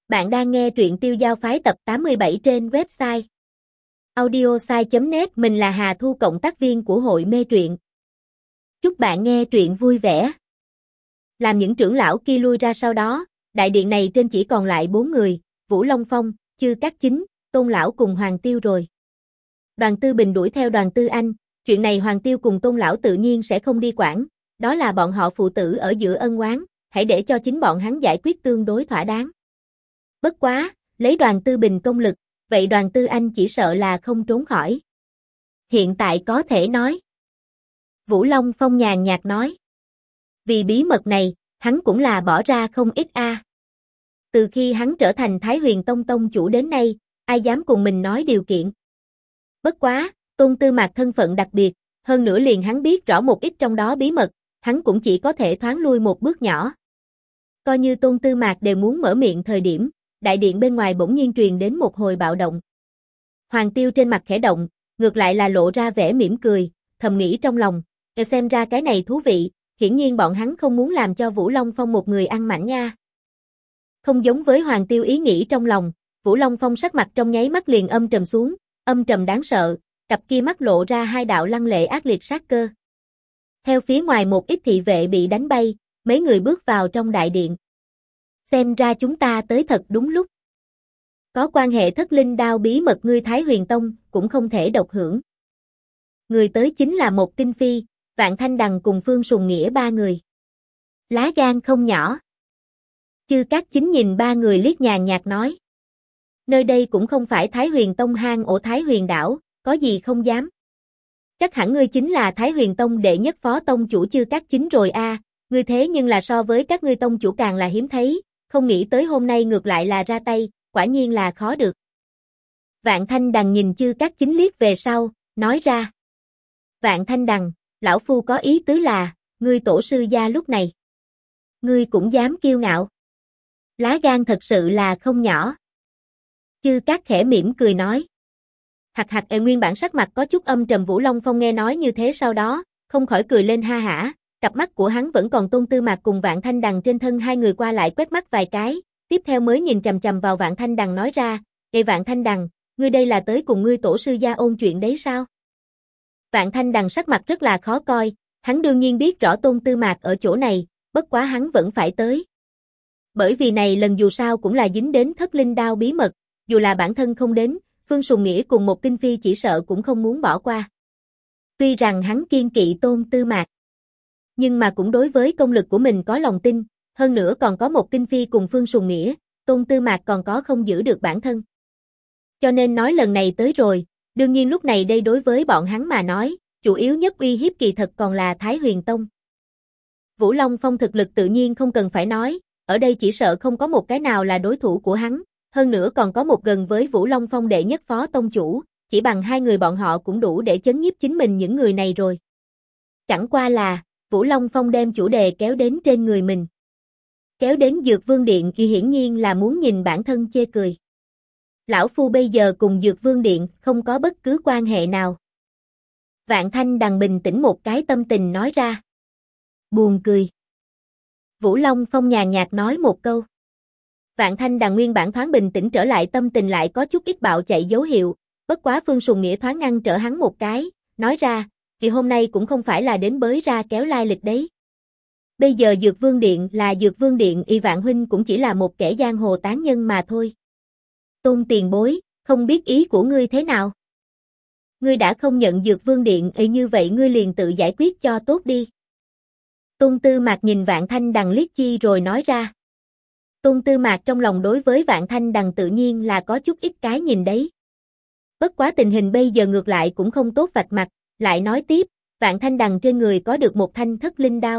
Bạn đang nghe truyện Tiêu Giao Phái tập 87 trên website audiosai.net. Mình là Hà Thu, cộng tác viên của hội mê truyện. Chúc bạn nghe truyện vui vẻ. Làm những trưởng lão kia lui ra sau đó, đại điện này trên chỉ còn lại 4 người, Vũ Long Phong, Chư Cát Chính, Tôn Lão cùng Hoàng Tiêu rồi. Đoàn Tư Bình đuổi theo Đoàn Tư Anh, chuyện này Hoàng Tiêu cùng Tôn Lão tự nhiên sẽ không đi quản, đó là bọn họ phụ tử ở giữa ân oán, hãy để cho chính bọn hắn giải quyết tương đối thỏa đáng. Bất quá, lấy Đoàn Tư Bình công lực, vậy Đoàn Tư Anh chỉ sợ là không trốn khỏi. Hiện tại có thể nói. Vũ Long Phong nhàn nhạt nói. Vì bí mật này, hắn cũng là bỏ ra không ít a. Từ khi hắn trở thành Thái Huyền Tông tông chủ đến nay, ai dám cùng mình nói điều kiện. Bất quá, Tôn Tư Mạc thân phận đặc biệt, hơn nữa liền hắn biết rõ một ít trong đó bí mật, hắn cũng chỉ có thể thoáng lui một bước nhỏ. Coi như Tôn Tư Mạc đều muốn mở miệng thời điểm, đại điện bên ngoài bỗng nhiên truyền đến một hồi bạo động. Hoàng Tiêu trên mặt khẽ động, ngược lại là lộ ra vẻ mỉm cười, thầm nghĩ trong lòng, xem ra cái này thú vị, hiển nhiên bọn hắn không muốn làm cho Vũ Long Phong một người ăn mảnh nha. Không giống với Hoàng Tiêu ý nghĩ trong lòng, Vũ Long Phong sắc mặt trong nháy mắt liền âm trầm xuống, âm trầm đáng sợ, cặp kia mắt lộ ra hai đạo lăng lệ ác liệt sát cơ. Theo phía ngoài một ít thị vệ bị đánh bay, mấy người bước vào trong đại điện. Xem ra chúng ta tới thật đúng lúc. Có quan hệ thất linh đao bí mật ngươi Thái Huyền Tông cũng không thể độc hưởng. Người tới chính là một Kinh Phi, Vạn Thanh Đằng cùng Phương Sùng Nghĩa ba người. Lá gan không nhỏ. Chư Cát Chính nhìn ba người liếc nhàn nhạt nói. Nơi đây cũng không phải Thái Huyền Tông hang ổ Thái Huyền đảo, có gì không dám. Chắc hẳn ngươi chính là Thái Huyền Tông đệ nhất phó tông chủ Chư Cát Chính rồi a, ngươi thế nhưng là so với các ngươi tông chủ càng là hiếm thấy, không nghĩ tới hôm nay ngược lại là ra tay, quả nhiên là khó được. Vạn Thanh Đằng nhìn Chư Cát Chính liếc về sau, nói ra. Vạn Thanh Đằng, lão phu có ý tứ là, ngươi tổ sư gia lúc này. Ngươi cũng dám kiêu ngạo. Lá gan thật sự là không nhỏ. Chư Cát khẽ mỉm cười nói. Hạc hạc nguyên bản sắc mặt có chút âm trầm Vũ Long Phong nghe nói như thế sau đó, không khỏi cười lên ha hả, cặp mắt của hắn vẫn còn Tôn Tư Mạc cùng Vạn Thanh Đằng trên thân hai người qua lại quét mắt vài cái, tiếp theo mới nhìn chằm chằm vào Vạn Thanh Đằng nói ra, Ê Vạn Thanh Đằng, ngươi đây là tới cùng ngươi tổ sư gia ôn chuyện đấy sao? Vạn Thanh Đằng sắc mặt rất là khó coi, hắn đương nhiên biết rõ Tôn Tư Mạc ở chỗ này, bất quá hắn vẫn phải tới. Bởi vì này lần dù sao cũng là dính đến thất linh đao bí mật, dù là bản thân không đến, Phương Sùng Nghĩa cùng một Kinh Phi chỉ sợ cũng không muốn bỏ qua. Tuy rằng hắn kiên kỵ Tôn Tư Mạc, nhưng mà cũng đối với công lực của mình có lòng tin, hơn nữa còn có một Kinh Phi cùng Phương Sùng Nghĩa, Tôn Tư Mạc còn có không giữ được bản thân. Cho nên nói lần này tới rồi, đương nhiên lúc này đây đối với bọn hắn mà nói, chủ yếu nhất uy hiếp kỳ thật còn là Thái Huyền Tông. Vũ Long Phong thực lực tự nhiên không cần phải nói, ở đây chỉ sợ không có một cái nào là đối thủ của hắn, hơn nữa còn có một gần với Vũ Long Phong đệ nhất phó tông chủ, chỉ bằng hai người bọn họ cũng đủ để chấn nhiếp chính mình những người này rồi. Chẳng qua là, Vũ Long Phong đem chủ đề kéo đến trên người mình. Kéo đến Dược Vương Điện thì hiển nhiên là muốn nhìn bản thân chê cười. Lão phu bây giờ cùng Dược Vương Điện không có bất cứ quan hệ nào. Vạn Thanh Đằng bình tĩnh một cái tâm tình nói ra. Buồn cười. Vũ Long Phong nhàn nhạt nói một câu. Vạn Thanh Đằng nguyên bản thoáng bình tĩnh trở lại tâm tình lại có chút ít bạo chạy dấu hiệu, bất quá Phương Sùng Nghĩa thoáng ngăn trở hắn một cái, nói ra, thì hôm nay cũng không phải là đến bới ra kéo lai lịch đấy. Bây giờ Dược Vương Điện là Dược Vương Điện, y Vạn huynh cũng chỉ là một kẻ giang hồ tán nhân mà thôi. Tôn tiền bối, không biết ý của ngươi thế nào? Ngươi đã không nhận Dược Vương Điện, như vậy ngươi liền tự giải quyết cho tốt đi. Tôn Tư Mạc nhìn Vạn Thanh Đằng liếc chi rồi nói ra. Tôn Tư Mạc trong lòng đối với Vạn Thanh Đằng tự nhiên là có chút ít cái nhìn đấy. Bất quá tình hình bây giờ ngược lại cũng không tốt vạch mặt, lại nói tiếp, Vạn Thanh Đằng trên người có được một thanh thất linh đao.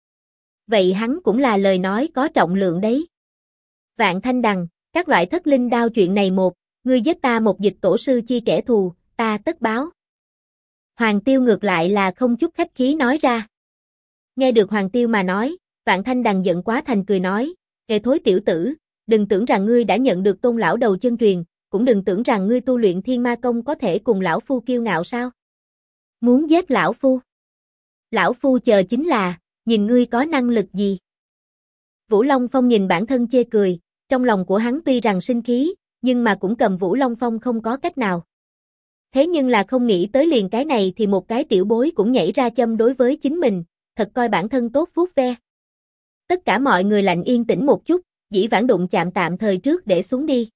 Vậy hắn cũng là lời nói có trọng lượng đấy. Vạn Thanh Đằng, các loại thất linh đao chuyện này một, ngươi giết ta một dịch tổ sư chi kẻ thù, ta tất báo. Hoàng Tiêu ngược lại là không chút khách khí nói ra. Nghe được Hoàng Tiêu mà nói, Vạn Thanh Đằng giận quá thành cười nói, Ê thối tiểu tử, đừng tưởng rằng ngươi đã nhận được Tôn lão đầu chân truyền, cũng đừng tưởng rằng ngươi tu luyện Thiên Ma công có thể cùng lão phu kiêu ngạo sao? Muốn giết lão phu? Lão phu chờ chính là, nhìn ngươi có năng lực gì? Vũ Long Phong nhìn bản thân chê cười, Trong lòng của hắn tuy rằng sinh khí, nhưng mà cũng cầm Vũ Long Phong không có cách nào. Thế nhưng là không nghĩ tới liền cái này thì một cái tiểu bối cũng nhảy ra châm đối với chính mình, thật coi bản thân tốt vuốt ve. Tất cả mọi người lạnh yên tĩnh một chút, Dĩ Vãng đụng chạm tạm thời trước để xuống đi.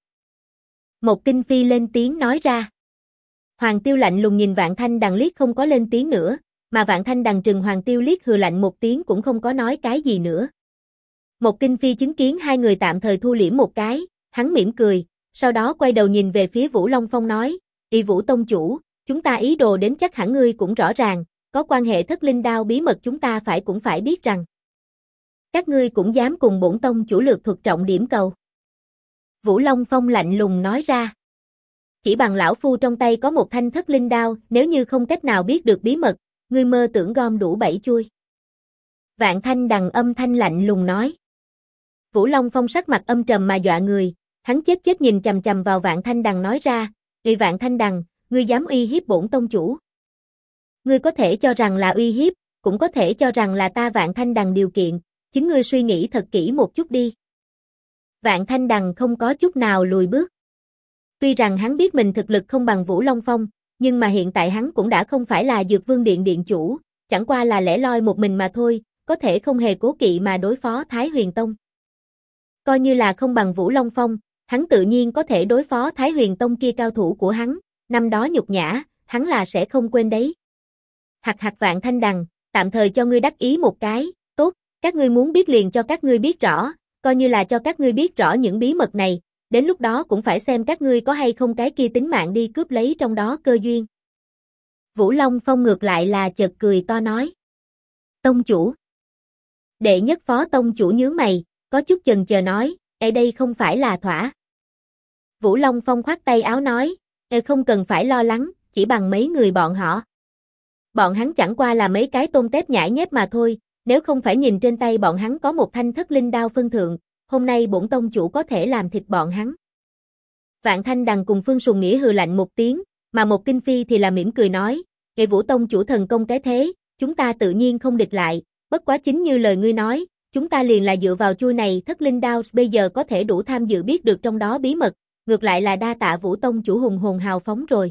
Một Kinh Phi lên tiếng nói ra. Hoàng Tiêu lạnh lùng nhìn Vạn Thanh Đằng liếc không có lên tiếng nữa, mà Vạn Thanh Đằng trừng Hoàng Tiêu liếc hừ lạnh một tiếng cũng không có nói cái gì nữa. Một Kinh Phi chứng kiến hai người tạm thời thu liễm một cái, hắn mỉm cười, sau đó quay đầu nhìn về phía Vũ Long Phong nói, Y Vũ Tông Chủ, chúng ta ý đồ đến chắc hẳn ngươi cũng rõ ràng, có quan hệ Thất Linh Đao bí mật chúng ta cũng phải biết rằng. Các ngươi cũng dám cùng bổn tông chủ lược thuật trọng điểm cầu. Vũ Long Phong lạnh lùng nói ra. Chỉ bằng lão phu trong tay có một thanh Thất Linh Đao, nếu như không cách nào biết được bí mật, ngươi mơ tưởng gom đủ 7 chuôi. Vạn Thanh Đằng âm thanh lạnh lùng nói. Vũ Long Phong sắc mặt âm trầm mà dọa người, hắn chết nhìn chằm chằm vào Vạn Thanh Đằng nói ra, "Ê Vạn Thanh Đằng, ngươi dám uy hiếp bổn tông chủ?" Ngươi có thể cho rằng là uy hiếp, cũng có thể cho rằng là ta Vạn Thanh Đằng điều kiện, chính ngươi suy nghĩ thật kỹ một chút đi. Vạn Thanh Đằng không có chút nào lùi bước. Tuy rằng hắn biết mình thực lực không bằng Vũ Long Phong, nhưng mà hiện tại hắn cũng đã không phải là Dược Vương Điện điện chủ, chẳng qua là lẻ loi một mình mà thôi, có thể không hề cố kỵ mà đối phó Thái Huyền Tông. Coi như là không bằng Vũ Long Phong, hắn tự nhiên có thể đối phó Thái Huyền Tông kia cao thủ của hắn, năm đó nhục nhã, hắn là sẽ không quên đấy. Hạc Vạn Thanh Đằng, tạm thời cho ngươi đắc ý một cái, tốt, các ngươi muốn biết liền cho các ngươi biết rõ, coi như là cho các ngươi biết rõ những bí mật này, đến lúc đó cũng phải xem các ngươi có hay không cái kia tính mạng đi cướp lấy trong đó cơ duyên. Vũ Long Phong ngược lại là chợt cười to nói. Tông chủ. Đệ nhất phó tông chủ nhướng mày, có chút chần chờ nói, ở đây không phải là thỏa. Vũ Long Phong khoát tay áo nói, không cần phải lo lắng, chỉ bằng mấy người bọn họ. Bọn hắn chẳng qua là mấy cái tôm tép nhãi nhép mà thôi, nếu không phải nhìn trên tay bọn hắn có một thanh Thất Linh Đao phân thượng, hôm nay bổn tông chủ có thể làm thịt bọn hắn. Vạn Thanh Đằng cùng Phương Sùng Nghĩa hừ lạnh một tiếng, mà một Kinh Phi thì là mỉm cười nói, "Nghệ Vũ tông chủ thần công cái thế, chúng ta tự nhiên không địch lại, bất quá chính như lời ngươi nói, chúng ta liền là dựa vào chuôi này Thất Linh Đao bây giờ có thể đủ tham dự biết được trong đó bí mật, ngược lại là đa tạ Vũ tông chủ hùng hồn hào phóng rồi."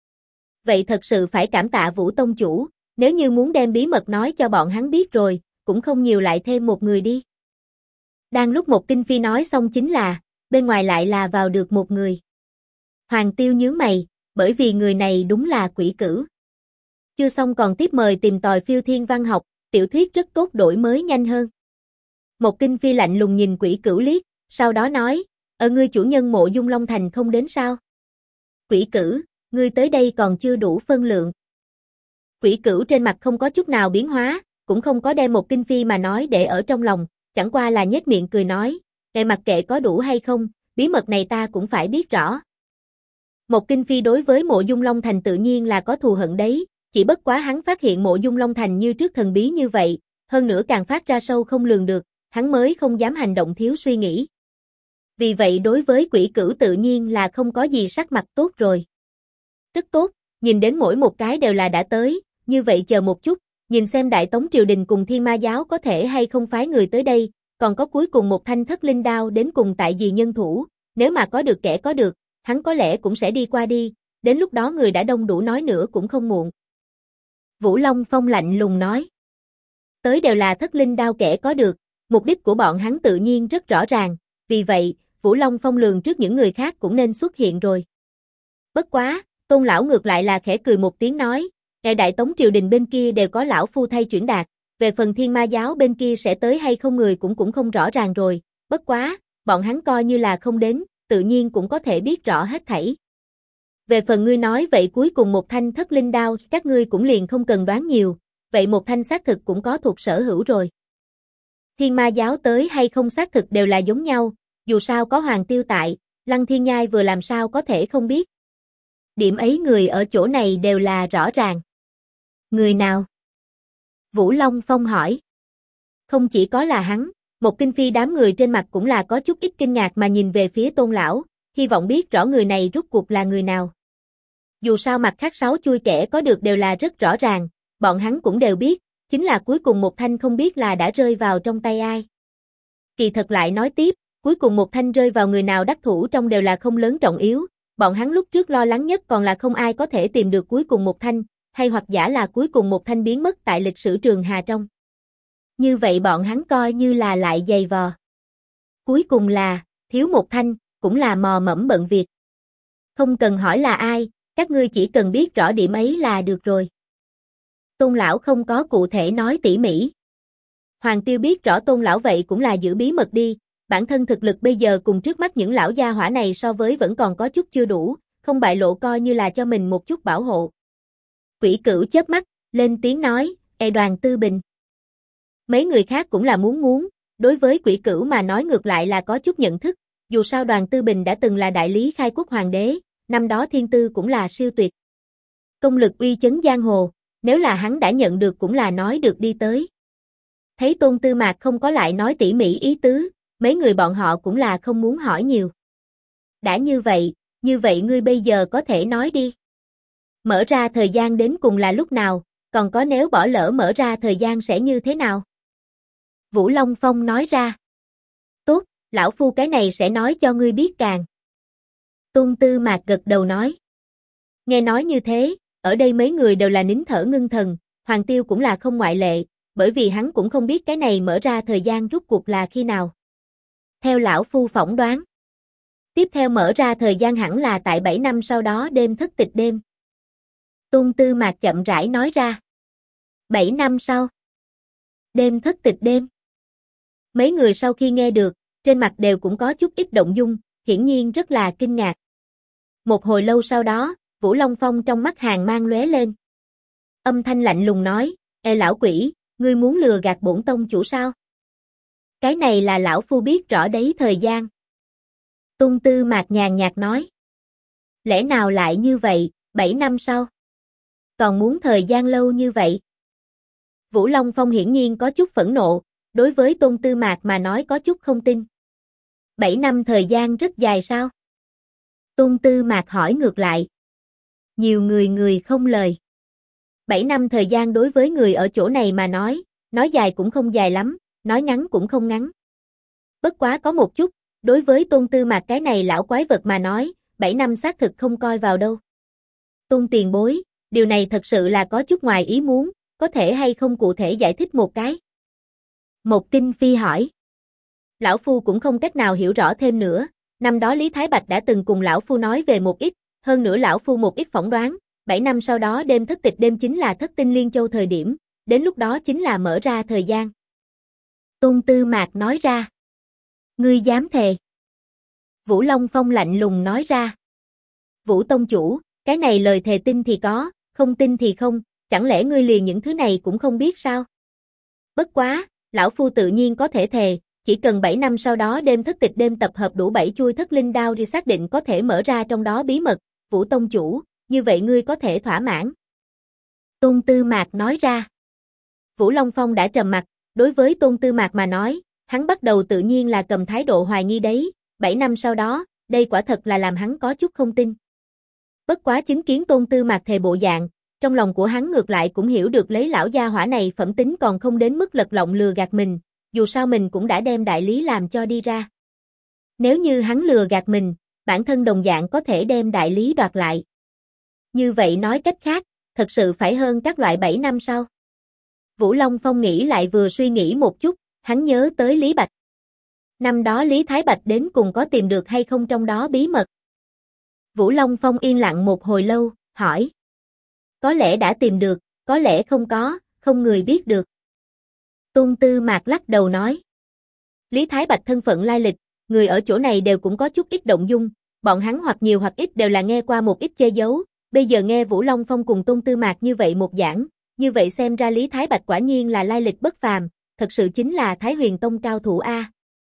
Vậy thật sự phải cảm tạ Vũ tông chủ, nếu như muốn đem bí mật nói cho bọn hắn biết rồi, cũng không nhiều lại thêm một người đi. Đang lúc một Kinh Phi nói xong chính là, bên ngoài lại là vào được một người. Hoàng Tiêu nhướng mày, bởi vì người này đúng là Quỷ Cửu. Chưa xong còn tiếp mời tìm tòi phiêu thiên văn học, tiểu thuyết rất tốt đổi mới nhanh hơn. Một Kinh Phi lạnh lùng nhìn Quỷ Cửu liếc, sau đó nói, ngươi chủ nhân Mộ Dung Long Thành không đến sao? Quỷ Cửu, ngươi tới đây còn chưa đủ phân lượng. Quỷ Cửu trên mặt không có chút nào biến hóa, cũng không có đem một Kinh Phi mà nói để ở trong lòng, chẳng qua là nhếch miệng cười nói, mặc kệ có đủ hay không, bí mật này ta cũng phải biết rõ. Một Kinh Phi đối với Mộ Dung Long Thành tự nhiên là có thù hận đấy, chỉ bất quá hắn phát hiện Mộ Dung Long Thành như trước thần bí như vậy, hơn nữa càng phát ra sâu không lường được, hắn mới không dám hành động thiếu suy nghĩ. Vì vậy đối với Quỷ Cửu tự nhiên là không có gì sắc mặt tốt rồi. Rất tốt, nhìn đến mỗi một cái đều là đã tới, như vậy chờ một chút, nhìn xem Đại Tống triều đình cùng Thiên Ma giáo có thể hay không phái người tới đây, còn có cuối cùng một thanh Thất Linh Đao đến cùng tại gì nhân thủ, nếu mà có được kẻ có được, hắn có lẽ cũng sẽ đi qua đi, đến lúc đó người đã đông đủ nói nữa cũng không muộn. Vũ Long Phong lạnh lùng nói. Tới đều là Thất Linh Đao kẻ có được, mục đích của bọn hắn tự nhiên rất rõ ràng, vì vậy, Vũ Long Phong lường trước những người khác cũng nên xuất hiện rồi. Bất quá, Tôn lão ngược lại là khẽ cười một tiếng nói, Đại Tống triều đình bên kia đều có lão phu thay chuyển đạt, về phần Thiên Ma giáo bên kia sẽ tới hay không người cũng không rõ ràng rồi, bất quá, bọn hắn coi như là không đến, tự nhiên cũng có thể biết rõ hết thảy. Về phần ngươi nói vậy cuối cùng một thanh Thất Linh Đao, các ngươi cũng liền không cần đoán nhiều, vậy một thanh xác thực cũng có thuộc sở hữu rồi. Thiên Ma giáo tới hay không xác thực đều là giống nhau, dù sao có Hoàng Tiêu tại, Lăng Thiên Nhai vừa làm sao có thể không biết. Điểm ấy người ở chỗ này đều là rõ ràng. Người nào? Vũ Long Phong hỏi. Không chỉ có là hắn, một Kinh Phi đám người trên mặt cũng là có chút ít kinh ngạc mà nhìn về phía Tôn lão, hy vọng biết rõ người này rốt cuộc là người nào. Dù sao mặt khác 6 chui kẻ có được đều là rất rõ ràng, bọn hắn cũng đều biết, chính là cuối cùng một thanh không biết là đã rơi vào trong tay ai. Kỳ thật lại nói tiếp, Cuối cùng một thanh rơi vào người nào đắc thủ trong đều là không lớn trọng yếu, bọn hắn lúc trước lo lắng nhất còn là không ai có thể tìm được cuối cùng một thanh, hay hoặc giả là cuối cùng một thanh biến mất tại lịch sử Trường Hà trong. Như vậy bọn hắn coi như là lại dày vò. Cuối cùng là, thiếu một thanh, cũng là mò mẫm bận việc. Không cần hỏi là ai, các ngươi chỉ cần biết rõ điểm ấy là được rồi. Tôn lão không có cụ thể nói tỉ mỉ. Hoàng Tiêu biết rõ Tôn lão vậy cũng là giữ bí mật đi, bản thân thực lực bây giờ cùng trước mắt những lão gia hỏa này so với vẫn còn có chút chưa đủ, không bại lộ coi như là cho mình một chút bảo hộ. Quỷ Cửu chớp mắt, lên tiếng nói, Đoàn Tư Bình. Mấy người khác cũng là muốn, đối với Quỷ Cửu mà nói ngược lại là có chút nhận thức, dù sao Đoàn Tư Bình đã từng là đại lý khai quốc hoàng đế, năm đó thiên tư cũng là siêu tuyệt. Công lực uy chấn giang hồ, nếu là hắn đã nhận được cũng là nói được đi tới. Thấy Tôn Tư Mạc không có lại nói tỉ mỉ ý tứ, mấy người bọn họ cũng là không muốn hỏi nhiều. Đã như vậy ngươi bây giờ có thể nói đi. Mở ra thời gian đến cùng là lúc nào, còn có nếu bỏ lỡ mở ra thời gian sẽ như thế nào? Vũ Long Phong nói ra. Tốt, lão phu cái này sẽ nói cho ngươi biết càng. Tôn Tư Mạc gật đầu nói. Nghe nói như thế, ở đây mấy người đều là nín thở ngưng thần, Hoàng Tiêu cũng là không ngoại lệ, bởi vì hắn cũng không biết cái này mở ra thời gian rút cuộc là khi nào. Theo lão phu phỏng đoán, tiếp theo mở ra thời gian hẳn là tại 7 năm sau đó đêm thất tịch đêm. Tôn Tư Mạc chậm rãi nói ra. 7 năm sau. Đêm thất tịch đêm. Mấy người sau khi nghe được, trên mặt đều cũng có chút ít động dung, hiển nhiên rất là kinh ngạc. Một hồi lâu sau đó, Vũ Long Phong trong mắt hàn mang lóe lên. Âm thanh lạnh lùng nói, lão quỷ, ngươi muốn lừa gạt bổn tông chủ sao? Cái này là lão phu biết rõ đấy thời gian. Tôn Tư Mạc nhàn nhạt nói. Lẽ nào lại như vậy, 7 năm sau? Còn muốn thời gian lâu như vậy? Vũ Long Phong hiển nhiên có chút phẫn nộ, đối với Tôn Tư Mạc mà nói có chút không tin. 7 năm thời gian rất dài sao? Tôn Tư Mạc hỏi ngược lại. Nhiều người không lời. 7 năm thời gian đối với người ở chỗ này mà nói dài cũng không dài lắm, nói ngắn cũng không ngắn. Bất quá có một chút, đối với Tôn Tư Mạc cái này lão quái vật mà nói, 7 năm xác thực không coi vào đâu. Tôn tiền bối, điều này thật sự là có chút ngoài ý muốn, có thể hay không cụ thể giải thích một cái? Một Kinh Phi hỏi. Lão phu cũng không cách nào hiểu rõ thêm nữa, năm đó Lý Thái Bạch đã từng cùng lão phu nói về một ít, hơn nữa lão phu một ít phỏng đoán, 7 năm sau đó đêm thất tịch đêm chính là thất tinh liên châu thời điểm, đến lúc đó chính là mở ra thời gian. Tôn Tư Mạc nói ra. Ngươi dám thề? Vũ Long Phong lạnh lùng nói ra. Vũ tông chủ, cái này lời thề tin thì có, không tin thì không, chẳng lẽ ngươi liền những thứ này cũng không biết sao? Bất quá, lão phu tự nhiên có thể thề, chỉ cần 7 năm sau đó đêm thất tịch đêm tập hợp đủ 7 chuôi thất linh đao đi xác định có thể mở ra trong đó bí mật, Vũ tông chủ, như vậy ngươi có thể thỏa mãn. Tôn Tư Mạc nói ra. Vũ Long Phong đã trầm mặt, đối với Tôn Tư Mạc mà nói, hắn bắt đầu tự nhiên là cầm thái độ hoài nghi đấy, 7 năm sau đó, đây quả thật là làm hắn có chút không tin. Bất quá chứng kiến Tôn Tư Mạc thề bộ dạng, trong lòng của hắn ngược lại cũng hiểu được lấy lão gia hỏa này phẩm tính còn không đến mức lật lọng lừa gạt mình, dù sao mình cũng đã đem đại lý làm cho đi ra. Nếu như hắn lừa gạt mình, bản thân đồng dạng có thể đem đại lý đoạt lại. Như vậy nói cách khác, thật sự phải hơn các loại 7 năm sau. Vũ Long Phong nghĩ lại vừa suy nghĩ một chút, hắn nhớ tới Lý Bạch. Năm đó Lý Thái Bạch đến cùng có tìm được hay không trong đó bí mật. Vũ Long Phong yên lặng một hồi lâu, hỏi. Có lẽ đã tìm được, có lẽ không có, không người biết được. Tôn Tư Mạc lắc đầu nói. Lý Thái Bạch thân phận lai lịch, người ở chỗ này đều cũng có chút ít động dung, bọn hắn hoặc nhiều hoặc ít đều là nghe qua một ít che giấu, bây giờ nghe Vũ Long Phong cùng Tôn Tư Mạc như vậy một giảng, như vậy xem ra Lý Thái Bạch quả nhiên là lai lịch bất phàm, thật sự chính là Thái Huyền Tông cao thủ A.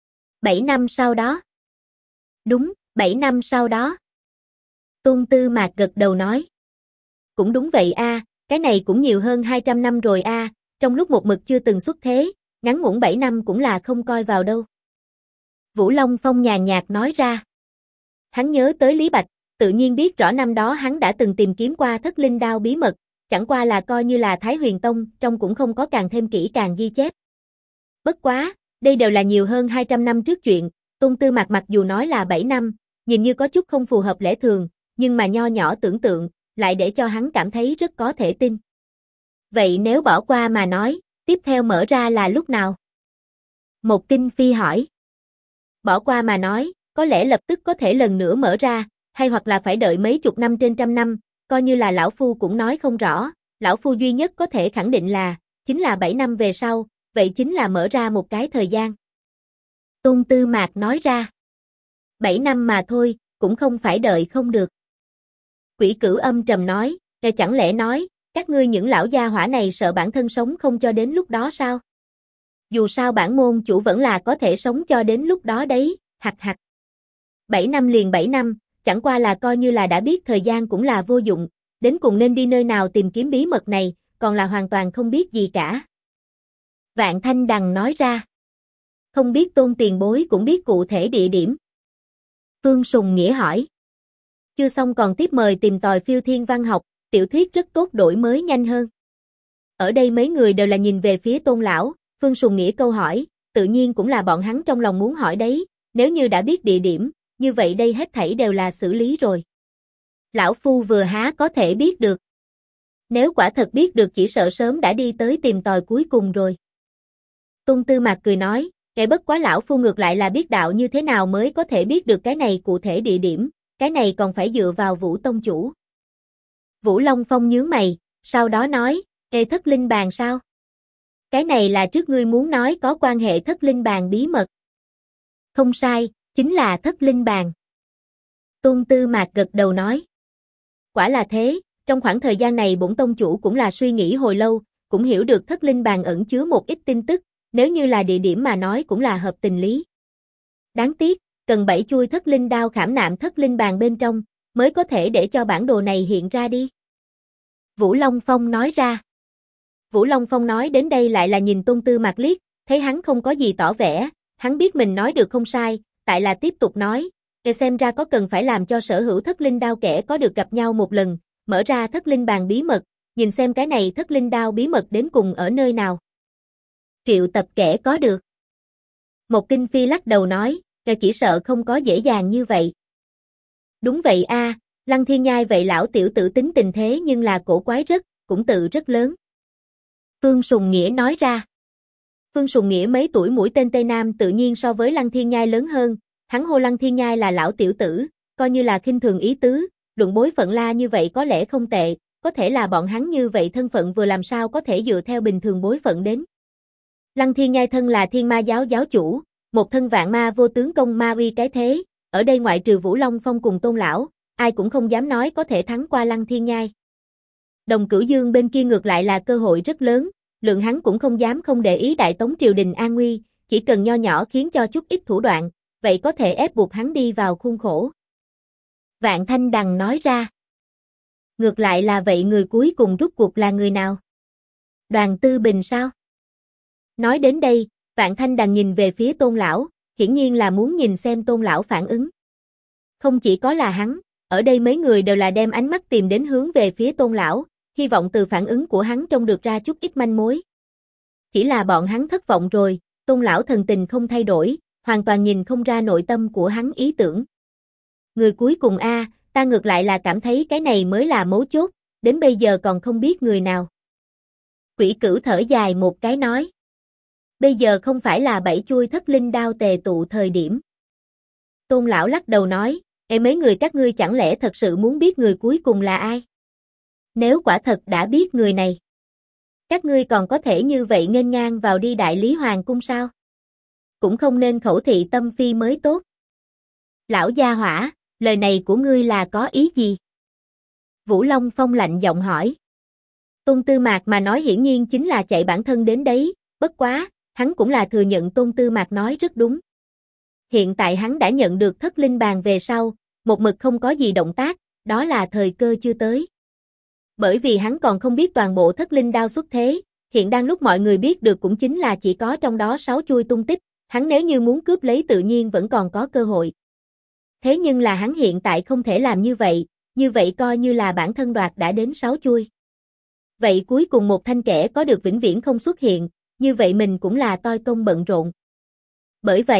7 năm sau đó. Đúng, 7 năm sau đó. Tôn Tư Mạc gật đầu nói. Cũng đúng vậy A, cái này cũng nhiều hơn 200 năm rồi A, trong lúc một mực chưa từng xuất thế, ngắn ngủn 7 năm cũng là không coi vào đâu. Vũ Long Phong nhàn nhạt nói ra. Hắn nhớ tới Lý Bạch, tự nhiên biết rõ năm đó hắn đã từng tìm kiếm qua thất linh đao bí mật, chẳng qua là coi như là Thái Huyền Tông, trong cũng không có càng thêm kỹ càng ghi chép. Bất quá, đây đều là nhiều hơn 200 năm trước chuyện, Tôn Tư Mạc mặc dù nói là 7 năm, nhìn như có chút không phù hợp lẽ thường, nhưng mà nho nhỏ tưởng tượng, lại để cho hắn cảm thấy rất có thể tin. Vậy nếu bỏ qua mà nói, tiếp theo mở ra là lúc nào? Một Kinh Phi hỏi. Bỏ qua mà nói, có lẽ lập tức có thể lần nữa mở ra, hay hoặc là phải đợi mấy chục năm trên trăm năm, coi như là lão phu cũng nói không rõ, lão phu duy nhất có thể khẳng định là, chính là 7 năm về sau, vậy chính là mở ra một cái thời gian. Tôn Tư Mạc nói ra. 7 năm mà thôi, cũng không phải đợi không được. Quỷ Cửu âm trầm nói, chẳng lẽ nói, các ngươi những lão gia hỏa này sợ bản thân sống không cho đến lúc đó sao? Dù sao bản môn chủ vẫn là có thể sống cho đến lúc đó đấy, hặc hặc. 7 năm liền 7 năm, chẳng qua là coi như là đã biết thời gian cũng là vô dụng, đến cùng nên đi nơi nào tìm kiếm bí mật này, còn là hoàn toàn không biết gì cả. Vạn Thanh Đằng nói ra. Không biết Tôn tiền bối cũng biết cụ thể địa điểm. Phương Sùng Nghĩa hỏi. Chưa xong còn tiếp mời tìm tòi phiêu thiên văn học, tiểu thuyết rất tốt đổi mới nhanh hơn. Ở đây mấy người đều là nhìn về phía Tôn lão, Phương Sùng Nghĩa câu hỏi, tự nhiên cũng là bọn hắn trong lòng muốn hỏi đấy, nếu như đã biết địa điểm, như vậy đây hết thảy đều là xử lý rồi. Lão phu vừa há có thể biết được. Nếu quả thật biết được chỉ sợ sớm đã đi tới tìm tòi cuối cùng rồi. Tôn Tư Mạc cười nói, bất quá lão phu ngược lại là biết đạo như thế nào mới có thể biết được cái này cụ thể địa điểm, cái này còn phải dựa vào Vũ tông chủ. Vũ Long Phong nhướng mày, sau đó nói, thất linh bàn sao? Cái này là trước ngươi muốn nói có quan hệ thất linh bàn bí mật. Không sai, chính là thất linh bàn. Tôn Tư Mạc gật đầu nói. Quả là thế, trong khoảng thời gian này bổn tông chủ cũng là suy nghĩ hồi lâu, cũng hiểu được thất linh bàn ẩn chứa một ít tin tức, nếu như là địa điểm mà nói cũng là hợp tình lý. Đáng tiếc, cần 7 chuôi thất linh đao khảm nạm thất linh bàn bên trong, mới có thể để cho bản đồ này hiện ra đi. Vũ Long Phong nói ra. Vũ Long Phong nói đến đây lại là nhìn Tôn Tư Mạc liếc, thấy hắn không có gì tỏ vẻ, hắn biết mình nói được không sai, tại là tiếp tục nói, xem ra có cần phải làm cho sở hữu thất linh đao kẻ có được gặp nhau một lần, mở ra thất linh bàn bí mật, nhìn xem cái này thất linh đao bí mật đến cùng ở nơi nào. Triệu tập kẻ có được. Một Kinh Phi lắc đầu nói, chỉ sợ không có dễ dàng như vậy. Đúng vậy a, Lăng Thiên Nhai vậy lão tiểu tử tính tình thế nhưng là cổ quái cũng tự rất lớn. Phương Sùng Nghĩa nói ra. Phương Sùng Nghĩa mấy tuổi mũi tên Tây Nam tự nhiên so với Lăng Thiên Nhai lớn hơn, hắn hô Lăng Thiên Nhai là lão tiểu tử, coi như là khinh thường ý tứ, luận bối phận la như vậy có lẽ không tệ, có thể là bọn hắn như vậy thân phận vừa làm sao có thể dựa theo bình thường bối phận đến. Lăng Thiên Nhai thân là Thiên Ma giáo giáo chủ, một thân vạn ma vô tướng công ma uy cái thế, ở đây ngoại trừ Vũ Long Phong cùng Tôn lão, ai cũng không dám nói có thể thắng qua Lăng Thiên Nhai. Đồng Cửu Dương bên kia ngược lại là cơ hội rất lớn, lượng hắn cũng không dám không để ý Đại Tống triều đình an nguy, chỉ cần nho nhỏ khiến cho chút ít thủ đoạn, vậy có thể ép buộc hắn đi vào khuôn khổ. Vạn Thanh Đằng nói ra. Ngược lại là vậy người cuối cùng rút cuộc là người nào? Đoàn Tư Bình sao? Nói đến đây, Vạn Thanh Đằng nhìn về phía Tôn lão, hiển nhiên là muốn nhìn xem Tôn lão phản ứng. Không chỉ có là hắn, ở đây mấy người đều là đem ánh mắt tìm đến hướng về phía Tôn lão, hy vọng từ phản ứng của hắn trông được ra chút ít manh mối. Chỉ là bọn hắn thất vọng rồi, Tôn lão thần tình không thay đổi, hoàn toàn nhìn không ra nội tâm của hắn ý tưởng. Người cuối cùng ta ngược lại là cảm thấy cái này mới là mấu chốt, đến bây giờ còn không biết người nào. Quỷ Cửu thở dài một cái nói. Bây giờ không phải là 7 chuôi thất linh đao tề tụ thời điểm. Tôn lão lắc đầu nói, mấy người các ngươi chẳng lẽ thật sự muốn biết người cuối cùng là ai? Nếu quả thật đã biết người này, các ngươi còn có thể như vậy nghênh ngang vào đi Đại Lý Hoàng cung sao? Cũng không nên khẩu thị tâm phi mới tốt. Lão gia hỏa, lời này của ngươi là có ý gì? Vũ Long Phong lạnh giọng hỏi. Tôn Tư Mạc mà nói hiển nhiên chính là chạy bản thân đến đấy, bất quá, hắn cũng là thừa nhận Tôn Tư Mạc nói rất đúng. Hiện tại hắn đã nhận được thất linh bàn về sau, một mực không có gì động tác, đó là thời cơ chưa tới. Bởi vì hắn còn không biết toàn bộ thất linh đao xuất thế, hiện đang lúc mọi người biết được cũng chính là chỉ có trong đó 6 chuôi tung tích, hắn nếu như muốn cướp lấy tự nhiên vẫn còn có cơ hội. Thế nhưng là hắn hiện tại không thể làm như vậy coi như là bản thân đoạt đã đến 6 chuôi. Vậy cuối cùng một thanh kẻ có được vĩnh viễn không xuất hiện, như vậy mình cũng là toi công bận rộn. Bởi vậy,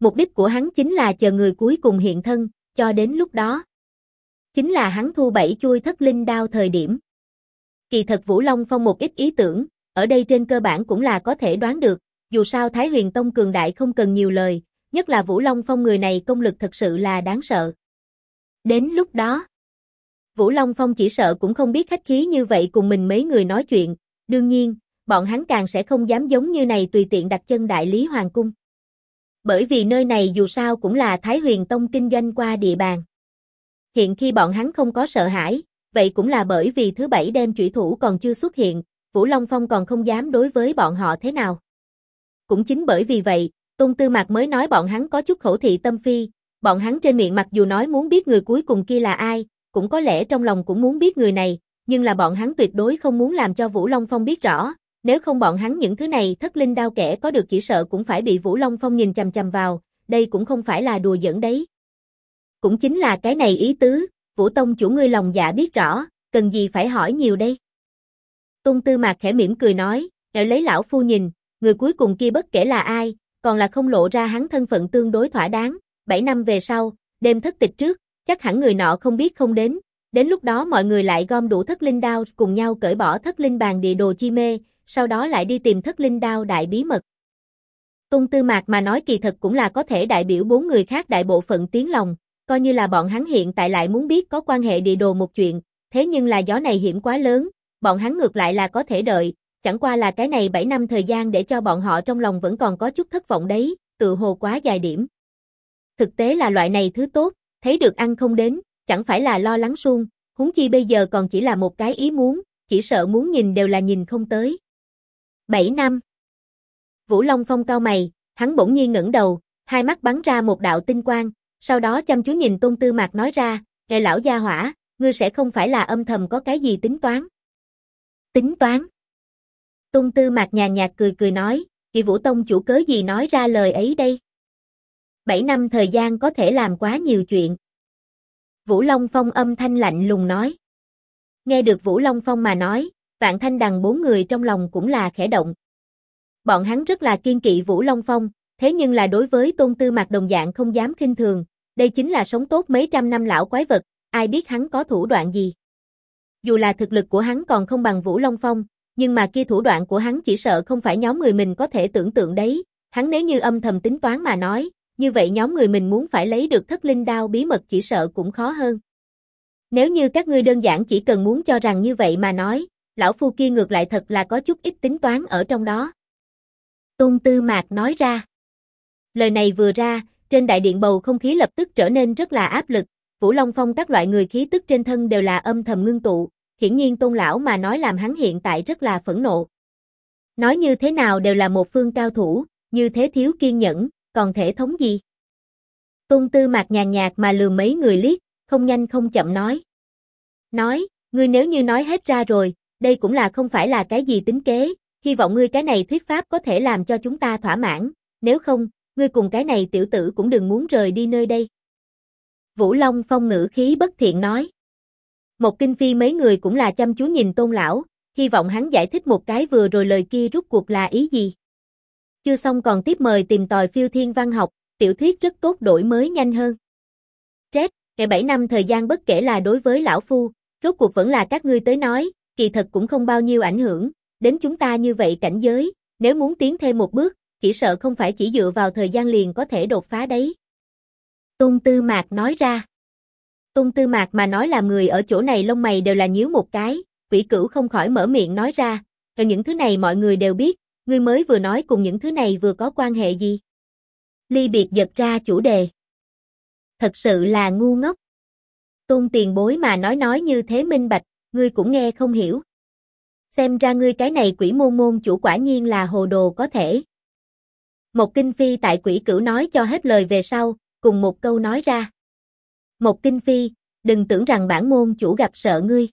Mục đích của hắn chính là chờ người cuối cùng hiện thân, cho đến lúc đó. Chính là hắn thu 7 chuôi thất linh đao thời điểm. Kỳ thật Vũ Long Phong một ít ý tưởng, ở đây trên cơ bản cũng là có thể đoán được, dù sao Thái Huyền Tông cường đại không cần nhiều lời, nhất là Vũ Long Phong người này công lực thật sự là đáng sợ. Đến lúc đó, Vũ Long Phong chỉ sợ cũng không biết khách khí như vậy cùng mình mấy người nói chuyện, đương nhiên, bọn hắn càng sẽ không dám giống như này tùy tiện đặt chân Đại Lý Hoàng Cung. Bởi vì nơi này dù sao cũng là Thái Huyền Tông kinh doanh qua địa bàn. Hiện khi bọn hắn không có sợ hãi, vậy cũng là bởi vì thứ bảy đem chủy thủ còn chưa xuất hiện, Vũ Long Phong còn không dám đối với bọn họ thế nào. Cũng chính bởi vì vậy, Tôn Tư Mạc mới nói bọn hắn có chút khẩu thị tâm phi, bọn hắn trên miệng mặc dù nói muốn biết người cuối cùng kia là ai, cũng có lẽ trong lòng cũng muốn biết người này, nhưng là bọn hắn tuyệt đối không muốn làm cho Vũ Long Phong biết rõ, nếu không bọn hắn những thứ này thất linh đao kẻ có được chỉ sợ cũng phải bị Vũ Long Phong nhìn chằm chằm vào, đây cũng không phải là đùa giỡn đấy. Cũng chính là cái này ý tứ, Vũ Tông chủ ngươi lòng dạ biết rõ, cần gì phải hỏi nhiều đây. Tôn Tư Mạc khẽ mỉm cười nói, để lấy lão phu nhìn, người cuối cùng kia bất kể là ai, còn là không lộ ra hắn thân phận tương đối thỏa đáng, 7 năm về sau, đêm thất tịch trước, chắc hẳn người nọ không biết không đến lúc đó mọi người lại gom đủ thất linh đao cùng nhau cởi bỏ thất linh bàn địa đồ chi mê, sau đó lại đi tìm thất linh đao đại bí mật. Tôn Tư Mạc mà nói kỳ thật cũng là có thể đại biểu 4 người khác đại bộ phận tiếng lòng, coi như là bọn hắn hiện tại lại muốn biết có quan hệ địa đồ một chuyện, thế nhưng là gió này hiểm quá lớn, bọn hắn ngược lại là có thể đợi, chẳng qua là cái này 7 năm thời gian để cho bọn họ trong lòng vẫn còn có chút thất vọng đấy, tự hồ quá dài điểm. Thực tế là loại này thứ tốt, thấy được ăn không đến, chẳng phải là lo lắng suông, huống chi bây giờ còn chỉ là một cái ý muốn, chỉ sợ muốn nhìn đều là nhìn không tới. 7 năm. Vũ Long Phong cau mày, hắn bỗng nhiên ngẩng đầu, hai mắt bắn ra một đạo tinh quang, sau đó chăm chú nhìn Tôn Tư Mạc nói ra, "Ngài lão gia hỏa, ngươi sẽ không phải là âm thầm có cái gì tính toán?" Tính toán? Tôn Tư Mạc nhàn nhạt cười cười nói, "Kỳ Vũ Tông chủ cớ gì nói ra lời ấy đây? 7 năm thời gian có thể làm quá nhiều chuyện." Vũ Long Phong âm thanh lạnh lùng nói. Nghe được Vũ Long Phong mà nói, Vạn Thanh Đằng 4 người trong lòng cũng là khẽ động. Bọn hắn rất là kiên kỵ Vũ Long Phong, thế nhưng là đối với Tôn Tư Mạc đồng dạng không dám khinh thường, đây chính là sống tốt mấy trăm năm lão quái vật, ai biết hắn có thủ đoạn gì. Dù là thực lực của hắn còn không bằng Vũ Long Phong, nhưng mà kia thủ đoạn của hắn chỉ sợ không phải nhóm người mình có thể tưởng tượng đấy, hắn nếu như âm thầm tính toán mà nói, như vậy nhóm người mình muốn phải lấy được thất linh đao bí mật chỉ sợ cũng khó hơn. Nếu như các ngươi đơn giản chỉ cần muốn cho rằng như vậy mà nói, lão phu kia ngược lại thật là có chút ít tính toán ở trong đó. Tôn Tư Mạc nói ra. Lời này vừa ra, trên đại điện bầu không khí lập tức trở nên rất là áp lực, Vũ Long Phong các loại người khí tức trên thân đều là âm thầm ngưng tụ, hiển nhiên Tôn lão mà nói làm hắn hiện tại rất là phẫn nộ. Nói như thế nào đều là một phương cao thủ, như thế thiếu kiên nhẫn, còn thể thống gì? Tôn Tư Mạc nhàn nhạt mà lườm mấy người liếc, không nhanh không chậm nói. Nói, ngươi nếu như nói hết ra rồi, đây cũng là không phải là cái gì tính kế, hy vọng ngươi cái này thuyết pháp có thể làm cho chúng ta thỏa mãn, nếu không, ngươi cùng cái này tiểu tử cũng đừng muốn rời đi nơi đây. Vũ Long Phong ngữ khí bất thiện nói. Một Kinh Phi mấy người cũng là chăm chú nhìn Tôn lão, hy vọng hắn giải thích một cái vừa rồi lời kia rút cuộc là ý gì. Chưa xong còn tiếp mời tìm tòi phiêu thiên văn học, tiểu thuyết rất tốt đổi mới nhanh hơn. Trét, ngày 7 năm thời gian bất kể là đối với lão phu, rốt cuộc vẫn là các ngươi tới nói, kỳ thật cũng không bao nhiêu ảnh hưởng, đến chúng ta như vậy cảnh giới, nếu muốn tiến thêm một bước, chỉ sợ không phải chỉ dựa vào thời gian liền có thể đột phá đấy. Tôn Tư Mạc nói ra. Tôn Tư Mạc mà nói làm người ở chỗ này lông mày đều là nhíu một cái, Quỷ Cửu không khỏi mở miệng nói ra, những thứ này mọi người đều biết, ngươi mới vừa nói cùng những thứ này vừa có quan hệ gì? Ly biệt giật ra chủ đề. Thật sự là ngu ngốc. Tôn tiền bối mà nói như thế minh bạch, ngươi cũng nghe không hiểu. Xem ra ngươi cái này Quỷ môn môn chủ quả nhiên là hồ đồ có thể. Một Kinh Phi tại Quỷ Cửu nói cho hết lời về sau, cùng một câu nói ra. Một Kinh Phi, đừng tưởng rằng bản môn chủ gặp sợ ngươi.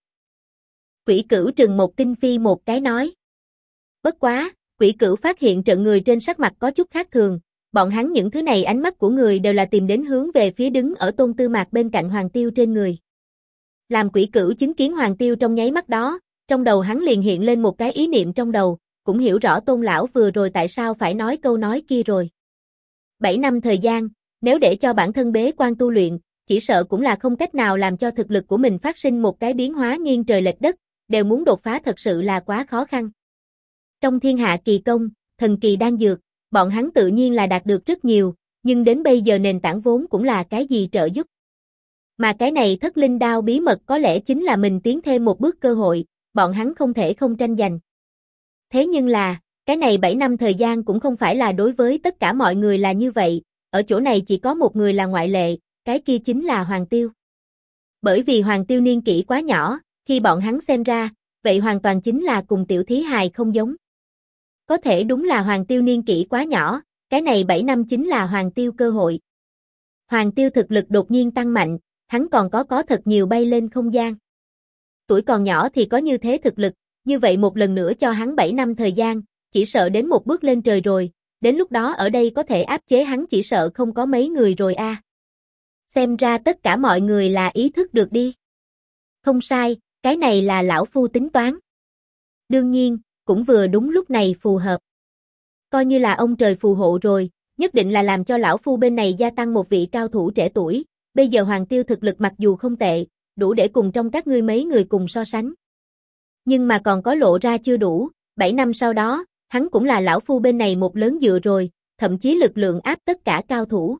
Quỷ Cửu trừng Một Kinh Phi một cái nói. Bất quá, Quỷ Cửu phát hiện trận người trên sắc mặt có chút khác thường, bọn hắn những thứ này ánh mắt của người đều là tìm đến hướng về phía đứng ở Tôn Tư Mạc bên cạnh Hoàng Tiêu trên người. Làm Quỷ Cửu chứng kiến Hoàng Tiêu trong nháy mắt đó, trong đầu hắn liền hiện lên một cái ý niệm trong đầu, cũng hiểu rõ Tôn lão vừa rồi tại sao phải nói câu nói kia rồi. 7 năm thời gian, nếu để cho bản thân bế quan tu luyện, chỉ sợ cũng là không cách nào làm cho thực lực của mình phát sinh một cái biến hóa nghiêng trời lệch đất, đều muốn đột phá thật sự là quá khó khăn. Trong thiên hạ kỳ công, thần kỳ đan dược, bọn hắn tự nhiên là đạt được rất nhiều, nhưng đến bây giờ nền tảng vốn cũng là cái gì trợ giúp. Mà cái này thất linh đao bí mật có lẽ chính là mình tiến thêm một bước cơ hội, bọn hắn không thể không tranh giành. Thế nhưng là, cái này 7 năm thời gian cũng không phải là đối với tất cả mọi người là như vậy, ở chỗ này chỉ có một người là ngoại lệ, cái kia chính là Hoàng Tiêu. Bởi vì Hoàng Tiêu niên kỷ quá nhỏ, khi bọn hắn xem ra, vậy hoàn toàn chính là cùng tiểu thí hài không giống. Có thể đúng là Hoàng Tiêu niên kỷ quá nhỏ, cái này 7 năm chính là Hoàng Tiêu cơ hội. Hoàng Tiêu thực lực đột nhiên tăng mạnh, hắn còn có thật nhiều bay lên không gian. Tuổi còn nhỏ thì có như thế thực lực, như vậy một lần nữa cho hắn 7 năm thời gian, chỉ sợ đến một bước lên trời rồi, đến lúc đó ở đây có thể áp chế hắn chỉ sợ không có mấy người rồi a. Xem ra tất cả mọi người là ý thức được đi. Không sai, cái này là lão phu tính toán. Đương nhiên, cũng vừa đúng lúc này phù hợp. Coi như là ông trời phù hộ rồi, nhất định là làm cho lão phu bên này gia tăng một vị cao thủ trẻ tuổi, bây giờ Hoàng Tiêu thực lực mặc dù không tệ, đủ để cùng trong các ngươi mấy người cùng so sánh. Nhưng mà còn có lộ ra chưa đủ, 7 năm sau đó, hắn cũng là lão phu bên này một lớn dựa rồi, thậm chí lực lượng áp tất cả cao thủ.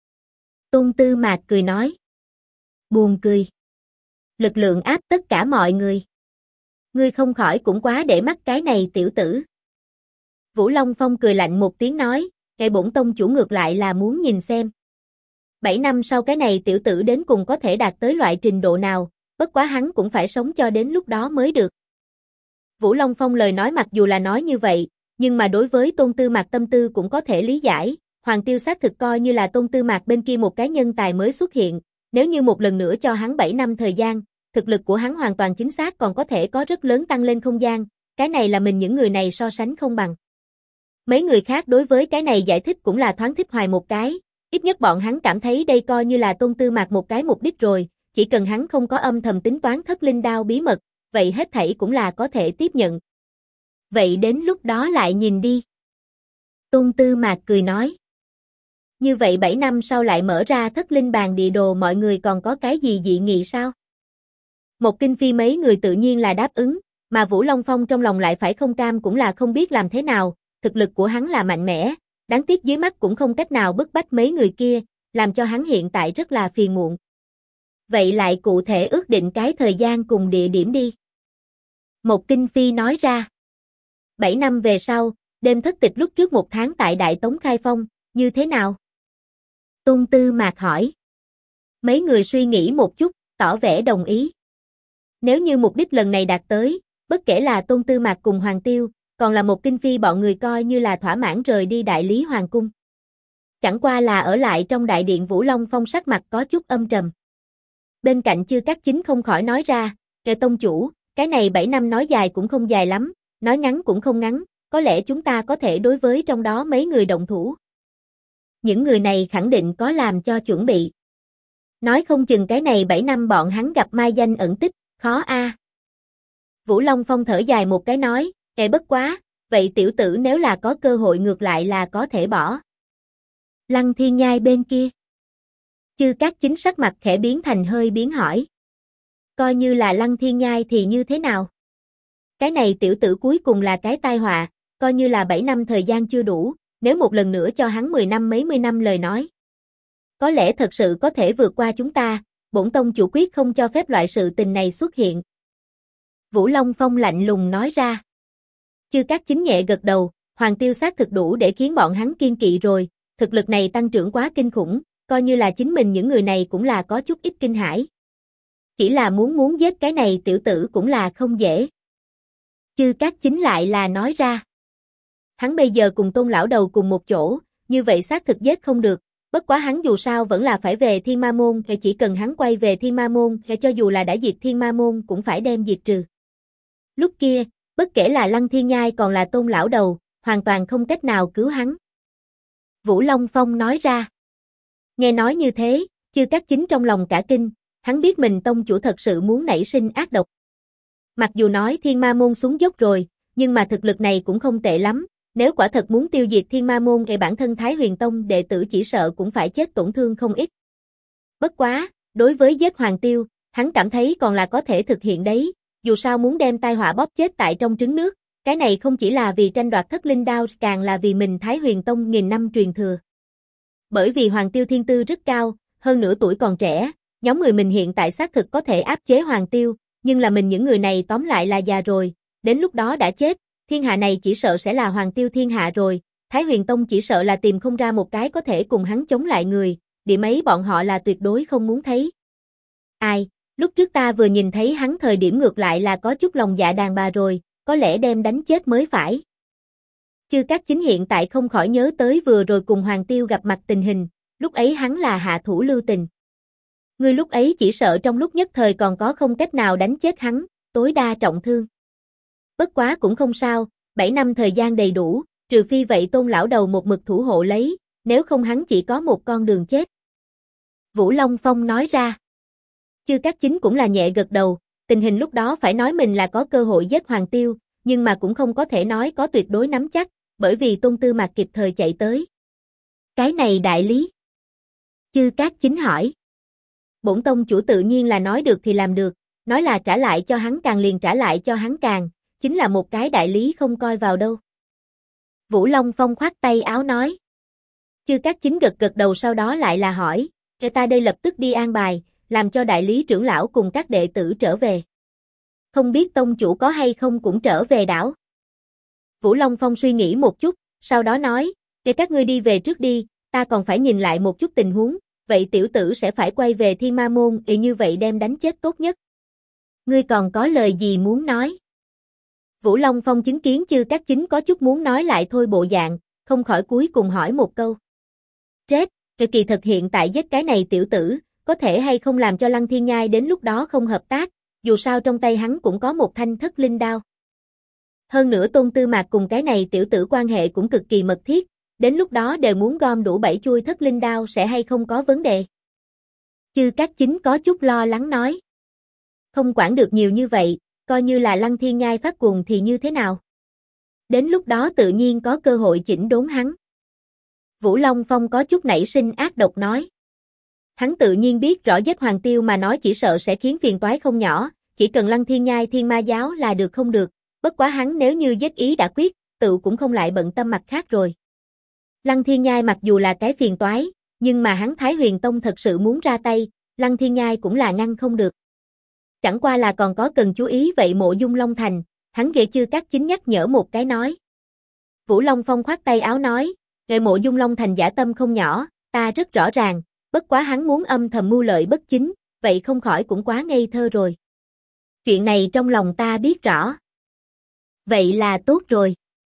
Tôn Tư Mạc cười nói. Buồn cười. Lực lượng áp tất cả mọi người. Ngươi không khỏi cũng quá để mắt cái này tiểu tử. Vũ Long Phong cười lạnh một tiếng nói, cái bổn tông chủ ngược lại là muốn nhìn xem. 7 năm sau cái này tiểu tử đến cùng có thể đạt tới loại trình độ nào, bất quá hắn cũng phải sống cho đến lúc đó mới được. Vũ Long Phong lời nói mặc dù là nói như vậy, nhưng mà đối với Tôn Tư Mạc tâm tư cũng có thể lý giải, Hoàng Tiêu xác thực coi như là Tôn Tư Mạc bên kia một cái nhân tài mới xuất hiện, nếu như một lần nữa cho hắn 7 năm thời gian, thực lực của hắn hoàn toàn chính xác còn có thể có rất lớn tăng lên không gian, cái này là mình những người này so sánh không bằng. Mấy người khác đối với cái này giải thích cũng là thoáng thích hoài một cái, ít nhất bọn hắn cảm thấy đây coi như là Tôn Tư Mạc một cái mục đích rồi, chỉ cần hắn không có âm thầm tính toán thất linh đao bí mật, vậy hết thảy cũng là có thể tiếp nhận. Vậy đến lúc đó lại nhìn đi. Tôn Tư Mạc cười nói. Như vậy 7 năm sau lại mở ra thất linh bàn địa đồ mọi người còn có cái gì dị nghị sao? Một Kinh Phi mấy người tự nhiên là đáp ứng, mà Vũ Long Phong trong lòng lại phải không cam cũng là không biết làm thế nào, thực lực của hắn là mạnh mẽ, đáng tiếc dưới mắt cũng không cách nào bức bách mấy người kia, làm cho hắn hiện tại rất là phiền muộn. Vậy lại cụ thể ước định cái thời gian cùng địa điểm đi. Một Kinh Phi nói ra. 7 năm về sau, đêm thất tịch lúc trước 1 tháng tại Đại Tống khai phong, như thế nào? Tôn Tư Mạc hỏi. Mấy người suy nghĩ một chút, tỏ vẻ đồng ý. Nếu như mục đích lần này đạt tới, bất kể là Tôn Tư Mạc cùng Hoàng Tiêu, còn là Một Kinh Phi bọn người coi như là thỏa mãn rời đi Đại Lý Hoàng cung. Chẳng qua là ở lại trong đại điện Vũ Long Phong sắc mặt có chút âm trầm. Bên cạnh Chư Cát Chính không khỏi nói ra, kệ tông chủ, cái này 7 năm nói dài cũng không dài lắm, nói ngắn cũng không ngắn, có lẽ chúng ta có thể đối với trong đó mấy người động thủ. Những người này khẳng định có làm cho chuẩn bị. Nói không chừng cái này 7 năm bọn hắn gặp mai danh ẩn tích, khó a. Vũ Long Phong thở dài một cái nói, bất quá, vậy tiểu tử nếu là có cơ hội ngược lại là có thể bỏ. Lăng Thiên Nhai bên kia. Chư Cát Chính sắc mặt khẽ biến thành hơi biến hỏi. Coi như là Lăng Thiên Nhai thì như thế nào? Cái này tiểu tử cuối cùng là cái tai họa, coi như là 7 năm thời gian chưa đủ, nếu một lần nữa cho hắn 10 năm mấy mươi năm lời nói. Có lẽ thật sự có thể vượt qua chúng ta, bổn tông chủ quyết không cho phép loại sự tình này xuất hiện. Vũ Long Phong lạnh lùng nói ra. Chư Cát Chính nhẹ gật đầu, Hoàng Tiêu xác thực đủ để khiến bọn hắn kiên kỵ rồi, thực lực này tăng trưởng quá kinh khủng, coi như là chính mình những người này cũng là có chút ít kinh hãi. Chỉ là muốn giết cái này tiểu tử cũng là không dễ. Chư Cát Chính lại là nói ra. Hắn bây giờ cùng Tôn lão đầu cùng một chỗ, như vậy xác thực giết không được, bất quá hắn dù sao vẫn là phải về Thiên Ma Môn, thì chỉ cần hắn quay về Thiên Ma Môn, thì cho dù là đã diệt Thiên Ma Môn cũng phải đem diệt trừ. Lúc kia, bất kể là Lăng Thiên Nhai còn là Tôn lão đầu, hoàn toàn không cách nào cứu hắn. Vũ Long Phong nói ra. Nghe nói như thế, Chư Cát Chính trong lòng cả kinh, hắn biết mình tông chủ thật sự muốn nảy sinh ác độc. Mặc dù nói Thiên Ma Môn xuống dốc rồi, nhưng mà thực lực này cũng không tệ lắm, Nếu quả thật muốn tiêu diệt Thiên Ma Môn thì bản thân Thái Huyền Tông đệ tử chỉ sợ cũng phải chết tổn thương không ít. Bất quá, đối với giết Hoàng Tiêu, hắn cảm thấy còn là có thể thực hiện đấy, dù sao muốn đem tai họa bóp chết tại trong trứng nước, cái này không chỉ là vì tranh đoạt Thất Linh Đao, càng là vì mình Thái Huyền Tông nghìn năm truyền thừa. Bởi vì Hoàng Tiêu thiên tư rất cao, hơn nữa tuổi còn trẻ, nhóm người mình hiện tại xác thực có thể áp chế Hoàng Tiêu, nhưng là mình những người này tóm lại là già rồi, đến lúc đó đã chết, thiên hạ này chỉ sợ sẽ là Hoàng Tiêu thiên hạ rồi, Thái Huyền Tông chỉ sợ là tìm không ra một cái có thể cùng hắn chống lại người, điểm ấy bọn họ là tuyệt đối không muốn thấy. Ai, lúc trước ta vừa nhìn thấy hắn thời điểm ngược lại là có chút lòng dạ đàn bà rồi, có lẽ đem đánh chết mới phải. Chư Cát Chính hiện tại không khỏi nhớ tới vừa rồi cùng Hoàng Tiêu gặp mặt tình hình, lúc ấy hắn là hạ thủ lưu tình. Ngươi lúc ấy chỉ sợ trong lúc nhất thời còn có không cách nào đánh chết hắn, tối đa trọng thương. Bất quá cũng không sao, 7 năm thời gian đầy đủ, trừ phi vậy Tôn lão đầu một mực thủ hộ lấy, nếu không hắn chỉ có một con đường chết. Vũ Long Phong nói ra. Chư Cát Chính cũng là nhẹ gật đầu, tình hình lúc đó phải nói mình là có cơ hội giết Hoàng Tiêu, nhưng mà cũng không có thể nói có tuyệt đối nắm chắc, bởi vì Tôn Tư Mạc kịp thời chạy tới. Cái này đại lý. Chư Cát Chính hỏi. Bổn tông chủ tự nhiên là nói được thì làm được, nói là trả lại cho hắn càng liền trả lại cho hắn càng, chính là một cái đại lý không coi vào đâu. Vũ Long Phong khoát tay áo nói. Chư Cát Chính gật gật đầu sau đó lại là hỏi, cho ta đây lập tức đi an bài, làm cho đại lý trưởng lão cùng các đệ tử trở về. Không biết tông chủ có hay không cũng trở về đảo. Vũ Long Phong suy nghĩ một chút, sau đó nói, để các ngươi đi về trước đi, ta còn phải nhìn lại một chút tình huống, vậy tiểu tử sẽ phải quay về Thiên Ma Môn, như vậy đem đánh chết tốt nhất. Ngươi còn có lời gì muốn nói? Vũ Long Phong chứng kiến Chư Cát Chính có chút muốn nói lại thôi bộ dạng, không khỏi cuối cùng hỏi một câu. Rết, kỳ thật hiện tại giết cái này tiểu tử, có thể hay không làm cho Lăng Thiên Nhai đến lúc đó không hợp tác, dù sao trong tay hắn cũng có một thanh Thất Linh Đao. Hơn nữa Tôn Tư Mạc cùng cái này tiểu tử quan hệ cũng cực kỳ mật thiết, đến lúc đó đều muốn gom đủ 7 chuôi Thất Linh Đao sẽ hay không có vấn đề. Chư Cát Chính có chút lo lắng nói. Không quản được nhiều như vậy, coi như là Lăng Thiên Nhai phát cuồng thì như thế nào? Đến lúc đó tự nhiên có cơ hội chỉnh đốn hắn. Vũ Long Phong có chút nảy sinh ác độc nói. Hắn tự nhiên biết rõ giết Hoàng Tiêu mà nói chỉ sợ sẽ khiến phiền toái không nhỏ, chỉ cần Lăng Thiên Nhai Thiên Ma Giáo là được không được, bất quá hắn nếu như giết ý đã quyết, tự cũng không lại bận tâm mặt khác rồi. Lăng Thiên Nhai mặc dù là cái phiền toái, nhưng mà hắn Thái Huyền Tông thật sự muốn ra tay, Lăng Thiên Nhai cũng là ngăn không được. Chẳng qua là còn có cần chú ý vậy Mộ Dung Long Thành, hắn ghê Chư Cát Chính nhắc nhở một cái nói. Vũ Long Phong khoát tay áo nói, người Mộ Dung Long Thành giả tâm không nhỏ, ta rất rõ ràng, bất quá hắn muốn âm thầm mưu lợi bất chính, vậy không khỏi cũng quá ngây thơ rồi. Chuyện này trong lòng ta biết rõ. Vậy là tốt rồi.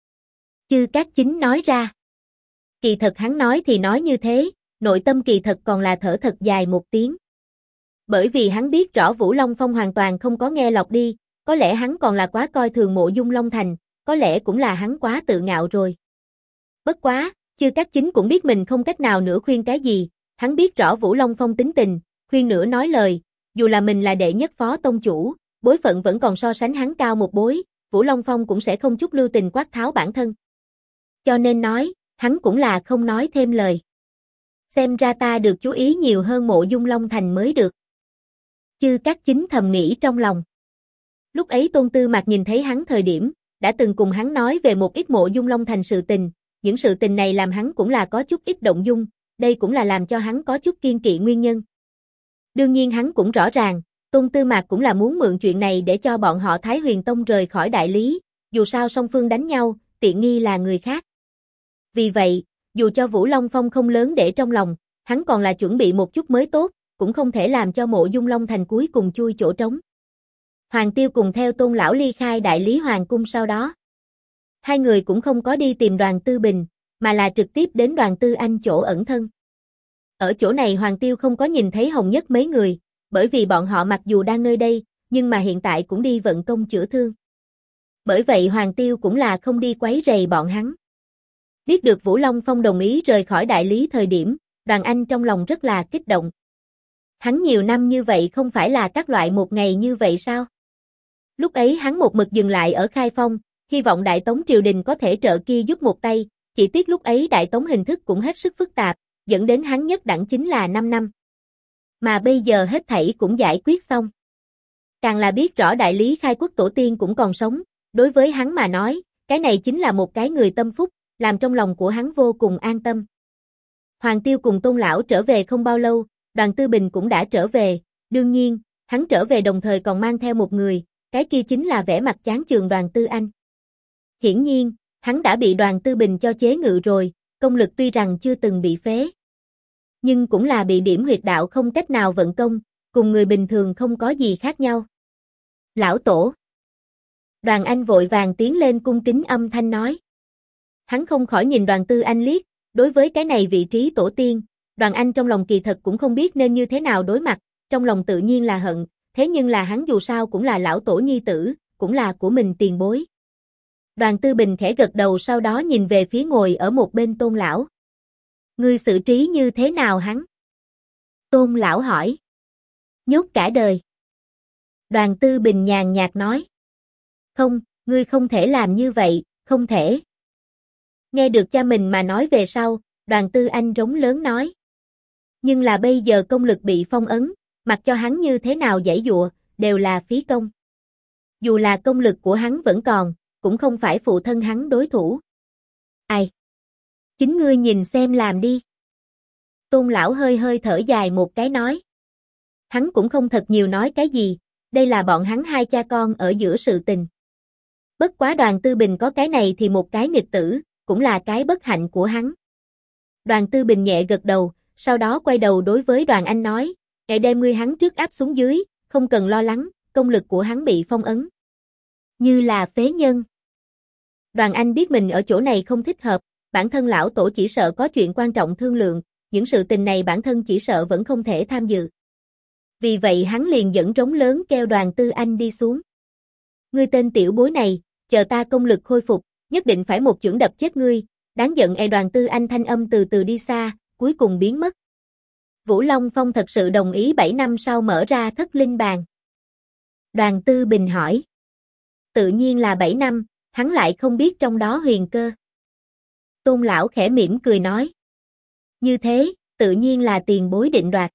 Chư Cát Chính nói ra. Kỳ thật hắn nói thì nói như thế, nội tâm kỳ thật còn là thở thật dài một tiếng. Bởi vì hắn biết rõ Vũ Long Phong hoàn toàn không có nghe lọc đi, có lẽ hắn còn là quá coi thường Mộ Dung Long Thành, có lẽ cũng là hắn quá tự ngạo rồi. Bất quá, Chư Cát Chính cũng biết mình không cách nào nữa khuyên cái gì, hắn biết rõ Vũ Long Phong tính tình, khuyên nữa nói lời, dù là mình là đệ nhất phó tông chủ, bối phận vẫn còn so sánh hắn cao một bối, Vũ Long Phong cũng sẽ không chút lưu tình quát tháo bản thân. Cho nên nói, hắn cũng là không nói thêm lời. Xem ra ta được chú ý nhiều hơn Mộ Dung Long Thành mới được. Chư Cát Chính thầm nghĩ trong lòng. Lúc ấy Tôn Tư Mạc nhìn thấy hắn thời điểm, đã từng cùng hắn nói về một ít Mộ Dung Long Thành sự tình, những sự tình này làm hắn cũng là có chút ít động dung, đây cũng là làm cho hắn có chút kiên kỵ nguyên nhân. Đương nhiên hắn cũng rõ ràng, Tôn Tư Mạc cũng là muốn mượn chuyện này để cho bọn họ Thái Huyền Tông rời khỏi đại lý, dù sao song phương đánh nhau, tiện nghi là người khác. Vì vậy, dù cho Vũ Long Phong không lớn để trong lòng, hắn còn là chuẩn bị một chút mới tốt, cũng không thể làm cho Mộ Dung Long Thành cuối cùng chui chỗ trống. Hoàng Tiêu cùng theo Tôn lão ly khai đại lý hoàng cung sau đó. Hai người cũng không có đi tìm Đoàn Tư Bình, mà là trực tiếp đến Đoàn Tư Anh chỗ ẩn thân. Ở chỗ này Hoàng Tiêu không có nhìn thấy Hồng Nhất mấy người, bởi vì bọn họ mặc dù đang nơi đây, nhưng mà hiện tại cũng đi vận công chữa thương. Bởi vậy Hoàng Tiêu cũng là không đi quấy rầy bọn hắn. Biết được Vũ Long Phong đồng ý rời khỏi đại lý thời điểm, Đoàn Anh trong lòng rất là kích động. Hắn nhiều năm như vậy không phải là các loại một ngày như vậy sao? Lúc ấy hắn một mực dừng lại ở Khai Phong, hy vọng Đại Tống triều đình có thể trợ kia giúp một tay, chỉ tiếc lúc ấy Đại Tống hình thức cũng hết sức phức tạp, dẫn đến hắn nhất đẳng chính là 5 năm. Mà bây giờ hết thảy cũng giải quyết xong. Càng là biết rõ đại lý khai quốc tổ tiên cũng còn sống, đối với hắn mà nói, cái này chính là một cái người tâm phúc, làm trong lòng của hắn vô cùng an tâm. Hoàng Tiêu cùng Tôn lão trở về không bao lâu, Đoàn Tư Bình cũng đã trở về, đương nhiên, hắn trở về đồng thời còn mang theo một người, cái kia chính là vẻ mặt chán chường Đoàn Tư Anh. Hiển nhiên, hắn đã bị Đoàn Tư Bình cho chế ngự rồi, công lực tuy rằng chưa từng bị phế, nhưng cũng là bị điểm huyệt đạo không cách nào vận công, cùng người bình thường không có gì khác nhau. Lão tổ. Đoàn Anh vội vàng tiến lên cung kính âm thanh nói. Hắn không khỏi nhìn Đoàn Tư Anh liếc, đối với cái này vị trí tổ tiên, Đoàn Anh trong lòng kỳ thật cũng không biết nên như thế nào đối mặt, trong lòng tự nhiên là hận, thế nhưng là hắn dù sao cũng là lão tổ nhi tử, cũng là của mình tiền bối. Đoàn Tư Bình khẽ gật đầu sau đó nhìn về phía ngồi ở một bên Tôn lão. Ngươi xử trí như thế nào hắn? Tôn lão hỏi. Nhốt cả đời. Đoàn Tư Bình nhàn nhạt nói. Không, ngươi không thể làm như vậy, không thể. Nghe được cha mình mà nói về sau, Đoàn Tư Anh rống lớn nói. Nhưng là bây giờ công lực bị phong ấn, mặc cho hắn như thế nào giãy giụa, đều là phí công. Dù là công lực của hắn vẫn còn, cũng không phải phụ thân hắn đối thủ. Ai? Chính ngươi nhìn xem làm đi. Tôn lão hơi hơi thở dài một cái nói. Hắn cũng không thật nhiều nói cái gì, đây là bọn hắn hai cha con ở giữa sự tình. Bất quá Đoàn Tư Bình có cái này thì một cái nghịch tử, cũng là cái bất hạnh của hắn. Đoàn Tư Bình nhẹ gật đầu, sau đó quay đầu đối với Đoàn Anh nói, "Hãy đem ngươi hắn trước áp xuống dưới, không cần lo lắng, công lực của hắn bị phong ấn. Như là phế nhân." Đoàn Anh biết mình ở chỗ này không thích hợp, bản thân lão tổ chỉ sợ có chuyện quan trọng thương lượng, những sự tình này bản thân chỉ sợ vẫn không thể tham dự. Vì vậy hắn liền dẫn trống lớn kêu Đoàn Tư Anh đi xuống. Ngươi tên tiểu bối này, chờ ta công lực khôi phục, nhất định phải một chưởng đập chết ngươi, đáng giận. Đoàn Tư Anh thanh âm từ từ đi xa, cuối cùng biến mất. Vũ Long Phong thật sự đồng ý 7 năm sau mở ra Thất Linh Bàn. Đoàn Tư Bình hỏi. Tự nhiên là 7 năm, hắn lại không biết trong đó huyền cơ. Tôn lão khẽ mỉm cười nói. Như thế, tự nhiên là tiền bối định đoạt.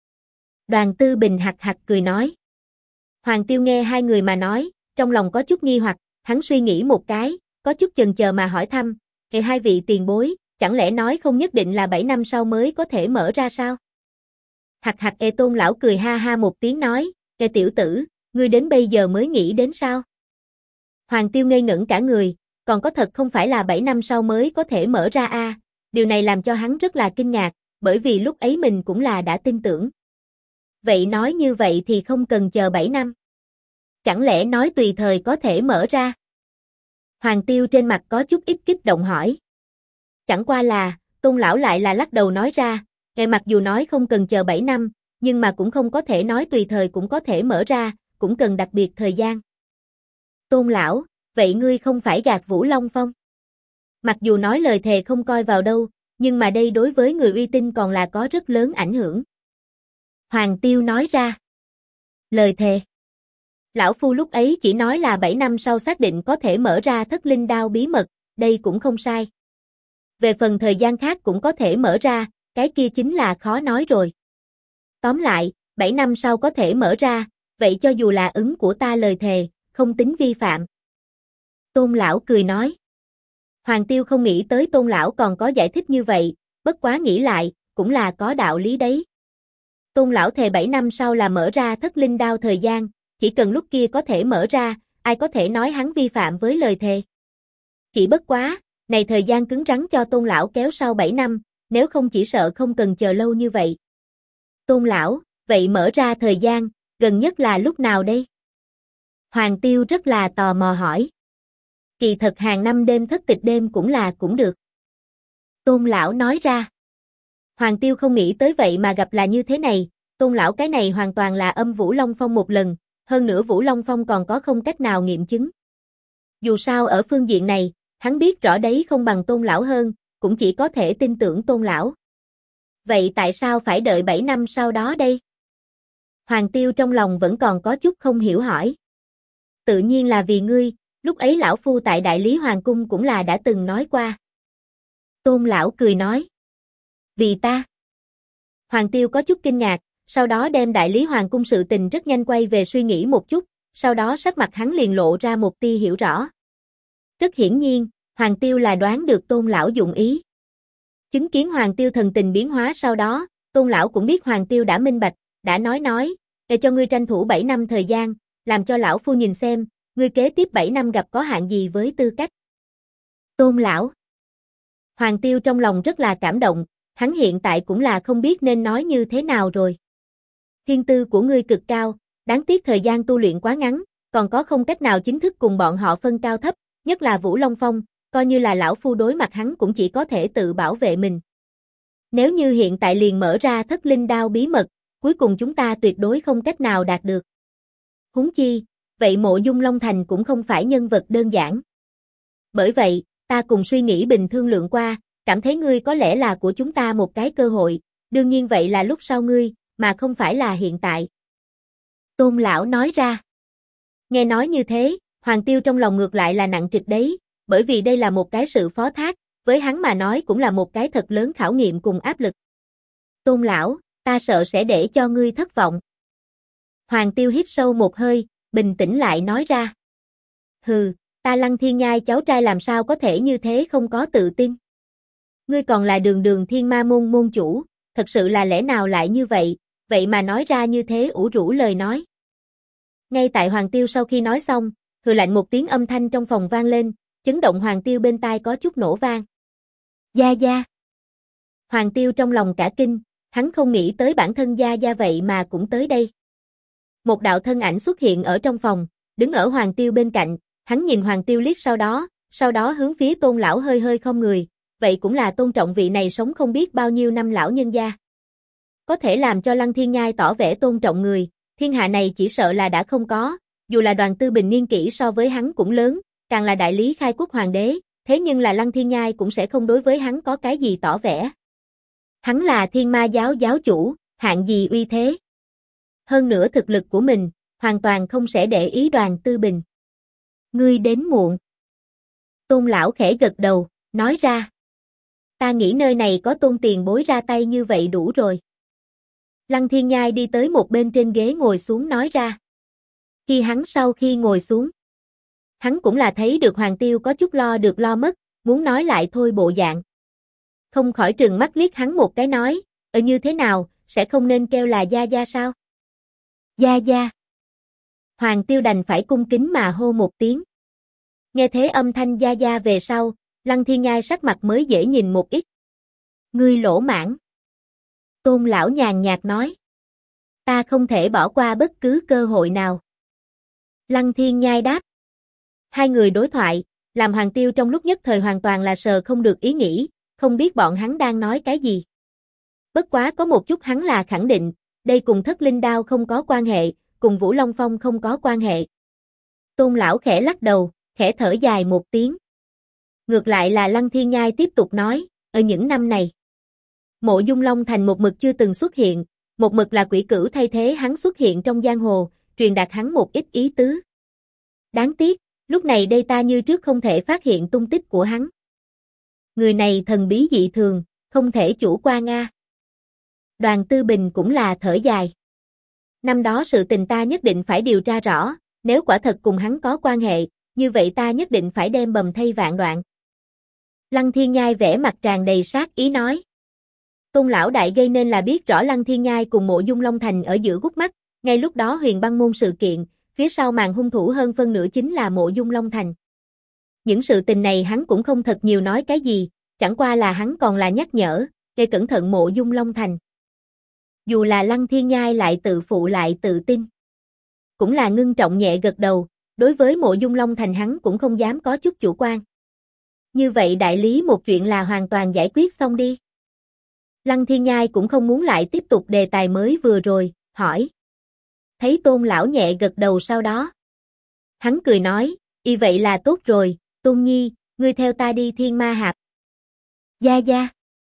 Đoàn Tư Bình hặc hặc cười nói. Hoàng Tiêu nghe hai người mà nói, trong lòng có chút nghi hoặc, hắn suy nghĩ một cái, có chút chần chờ mà hỏi thăm, hai vị tiền bối, chẳng lẽ nói không nhất định là 7 năm sau mới có thể mở ra sao? Hặc hặc. Tôn lão cười ha ha một tiếng nói, tiểu tử, ngươi đến bây giờ mới nghĩ đến sao? Hoàng Tiêu ngây ngẩn cả người, còn có thật không phải là 7 năm sau mới có thể mở ra a? Điều này làm cho hắn rất là kinh ngạc, bởi vì lúc ấy mình cũng là đã tin tưởng. Vậy nói như vậy thì không cần chờ 7 năm. Chẳng lẽ nói tùy thời có thể mở ra? Hoàng Tiêu trên mặt có chút ít kích động hỏi. Chẳng qua là, Tôn lão lại là lắc đầu nói ra, mặc dù nói không cần chờ 7 năm, nhưng mà cũng không có thể nói tùy thời cũng có thể mở ra, cũng cần đặc biệt thời gian. Tôn lão, vậy ngươi không phải gạt Vũ Long Phong? Mặc dù nói lời thề không coi vào đâu, nhưng mà đây đối với người uy tín còn là có rất lớn ảnh hưởng. Hoàng Tiêu nói ra. Lời thề. Lão Phu lúc ấy chỉ nói là 7 năm sau xác định có thể mở ra Thất Linh Đao bí mật, đây cũng không sai. Về phần thời gian khác cũng có thể mở ra, cái kia chính là khó nói rồi. Tóm lại, 7 năm sau có thể mở ra, vậy cho dù là ứng của ta lời thề, không tính vi phạm. Tôn lão cười nói. Hoàng Tiêu không nghĩ tới Tôn lão còn có giải thích như vậy, bất quá nghĩ lại, cũng là có đạo lý đấy. Tôn lão thề 7 năm sau là mở ra Thất Linh Đao thời gian, chỉ cần lúc kia có thể mở ra, ai có thể nói hắn vi phạm với lời thề. Chỉ bất quá, này thời gian cứng rắn cho Tôn lão kéo sau 7 năm, nếu không chỉ sợ không cần chờ lâu như vậy. Tôn lão, vậy mở ra thời gian, gần nhất là lúc nào đây? Hoàng Tiêu rất là tò mò hỏi. Kỳ thật hàng năm đêm thất tịch đêm cũng được. Tôn lão nói ra. Hoàng Tiêu không nghĩ tới vậy mà gặp là như thế này, Tôn lão cái này hoàn toàn là âm Vũ Long Phong một lần, hơn nữa Vũ Long Phong còn có không cách nào nghiệm chứng. Dù sao ở phương diện này, hắn biết rõ đấy không bằng Tôn lão hơn, cũng chỉ có thể tin tưởng Tôn lão. Vậy tại sao phải đợi 7 năm sau đó đây? Hoàng Tiêu trong lòng vẫn còn có chút không hiểu hỏi. Tự nhiên là vì ngươi, Lúc ấy lão phu tại Đại Lý Hoàng Cung cũng là đã từng nói qua. Tôn lão cười nói. Vì ta. Hoàng Tiêu có chút kinh ngạc, sau đó đem Đại Lý Hoàng Cung sự tình rất nhanh quay về suy nghĩ một chút, sau đó sắc mặt hắn liền lộ ra một tia hiểu rõ. Rất hiển nhiên, Hoàng Tiêu là đoán được Tôn lão dụng ý. Chứng kiến Hoàng Tiêu thần tình biến hóa sau đó, Tôn lão cũng biết Hoàng Tiêu đã minh bạch, đã nói, để cho ngươi tranh thủ 7 năm thời gian, làm cho lão phu nhìn xem, ngươi kế tiếp 7 năm gặp có hạn gì với tư cách. Tôn lão. Hoàng Tiêu trong lòng rất là cảm động, hắn hiện tại cũng là không biết nên nói như thế nào rồi. Thiên tư của ngươi cực cao, đáng tiếc thời gian tu luyện quá ngắn, còn có không cách nào chính thức cùng bọn họ phân cao thấp, nhất là Vũ Long Phong, coi như là lão phu đối mặt hắn cũng chỉ có thể tự bảo vệ mình. Nếu như hiện tại liền mở ra Thất Linh Đao bí mật, cuối cùng chúng ta tuyệt đối không cách nào đạt được. Huống chi, vậy Mộ Dung Long Thành cũng không phải nhân vật đơn giản. Bởi vậy, ta cùng suy nghĩ bình thương lượng qua, cảm thấy ngươi có lẽ là của chúng ta một cái cơ hội, đương nhiên vậy là lúc sau ngươi, mà không phải là hiện tại. Tôn lão nói ra. Nghe nói như thế, Hoàng Tiêu trong lòng ngược lại là nặng trịch đấy, bởi vì đây là một cái sự phó thác, với hắn mà nói cũng là một cái thật lớn khảo nghiệm cùng áp lực. Tôn lão, ta sợ sẽ để cho ngươi thất vọng. Hoàng Tiêu hít sâu một hơi, bình tĩnh lại nói ra. Hừ, ta Lăng Thiên Nhai cháu trai làm sao có thể như thế không có tự tin. Ngươi còn là Đường Đường Thiên Ma môn môn chủ, thật sự là lẽ nào lại như vậy, vậy mà nói ra như thế ủ rũ lời nói. Ngay tại Hoàng Tiêu sau khi nói xong, hừ lạnh một tiếng âm thanh trong phòng vang lên, chấn động Hoàng Tiêu bên tai có chút nổ vang. Gia Gia. Hoàng Tiêu trong lòng cả kinh, hắn không nghĩ tới bản thân Gia Gia vậy mà cũng tới đây. Một đạo thân ảnh xuất hiện ở trong phòng, đứng ở Hoàng Tiêu bên cạnh, hắn nhìn Hoàng Tiêu liếc sau đó hướng phía Tôn lão hơi hơi không người, vậy cũng là tôn trọng vị này sống không biết bao nhiêu năm lão nhân gia. Có thể làm cho Lăng Thiên Nhai tỏ vẻ tôn trọng người, thiên hạ này chỉ sợ là đã không có, dù là Đoàn Tư Bình niên kỷ so với hắn cũng lớn, càng là đại lý khai quốc hoàng đế, thế nhưng là Lăng Thiên Nhai cũng sẽ không đối với hắn có cái gì tỏ vẻ. Hắn là Thiên Ma giáo giáo chủ, hạng gì uy thế. Hơn nữa thực lực của mình, hoàn toàn không sẽ để ý Đoàn Tư Bình. Ngươi đến muộn. Tôn lão khẽ gật đầu, nói ra. Ta nghĩ nơi này có Tôn tiền bối ra tay như vậy đủ rồi. Lăng Thiên Nhai đi tới một bên trên ghế ngồi xuống nói ra. Sau khi ngồi xuống, hắn cũng là thấy được Hoàng Tiêu có chút lo được lo mất, muốn nói lại thôi bộ dạng. Không khỏi trừng mắt liếc hắn một cái nói, như thế nào, sẽ không nên kêu là Gia Gia sao? Gia Gia. Hoàng Tiêu đành phải cung kính mà hô một tiếng. Nghe thế âm thanh Gia Gia về sau, Lăng Thiên Nhai sắc mặt mới dễ nhìn một ít. Ngươi lỗ mãng. Tôn lão nhàn nhạt nói. Ta không thể bỏ qua bất cứ cơ hội nào. Lăng Thiên Nhai đáp. Hai người đối thoại, làm Hoàng Tiêu trong lúc nhất thời hoàn toàn là sờ không được ý nghĩ, không biết bọn hắn đang nói cái gì. Bất quá có một chút hắn là khẳng định, đây cùng Thất Linh Đao không có quan hệ, cùng Vũ Long Phong không có quan hệ. Tôn lão khẽ lắc đầu, khẽ thở dài một tiếng. Ngược lại là Lăng Thiên Nhai tiếp tục nói, ở những năm này, Mộ Dung Long Thành một mực chưa từng xuất hiện, một mực là Quỷ Cửu thay thế hắn xuất hiện trong giang hồ, truyền đạt hắn một ít ý tứ. Đáng tiếc, lúc này đây ta như trước không thể phát hiện tung tích của hắn. Người này thần bí dị thường, không thể chủ quan a. Đoàn Tư Bình cũng là thở dài. Năm đó sự tình ta nhất định phải điều tra rõ, nếu quả thật cùng hắn có quan hệ, như vậy ta nhất định phải đem bầm thây vạn đoạn. Lăng Thiên Nhai vẻ mặt tràn đầy sát ý nói. Tôn lão đại gây nên là biết rõ Lăng Thiên Nhai cùng Mộ Dung Long Thành ở giữa gút mắt, ngay lúc đó Huyền Băng môn sự kiện, phía sau màn hung thủ hơn phân nửa chính là Mộ Dung Long Thành. Những sự tình này hắn cũng không thật nhiều nói cái gì, chẳng qua là hắn còn là nhắc nhở, để cẩn thận Mộ Dung Long Thành. Dù là Lăng Thiên Nhai lại tự phụ lại tự tin, cũng là ngưng trọng nhẹ gật đầu, đối với Mộ Dung Long Thành hắn cũng không dám có chút chủ quan. Như vậy đại lý một chuyện là hoàn toàn giải quyết xong đi. Lăng Thiên Nhai cũng không muốn lại tiếp tục đề tài mới vừa rồi, hỏi. Thấy Tôn lão nhẹ gật đầu sau đó. Hắn cười nói, y vậy là tốt rồi, Tôn Nhi, ngươi theo ta đi Thiên Ma Hạp. Gia Gia.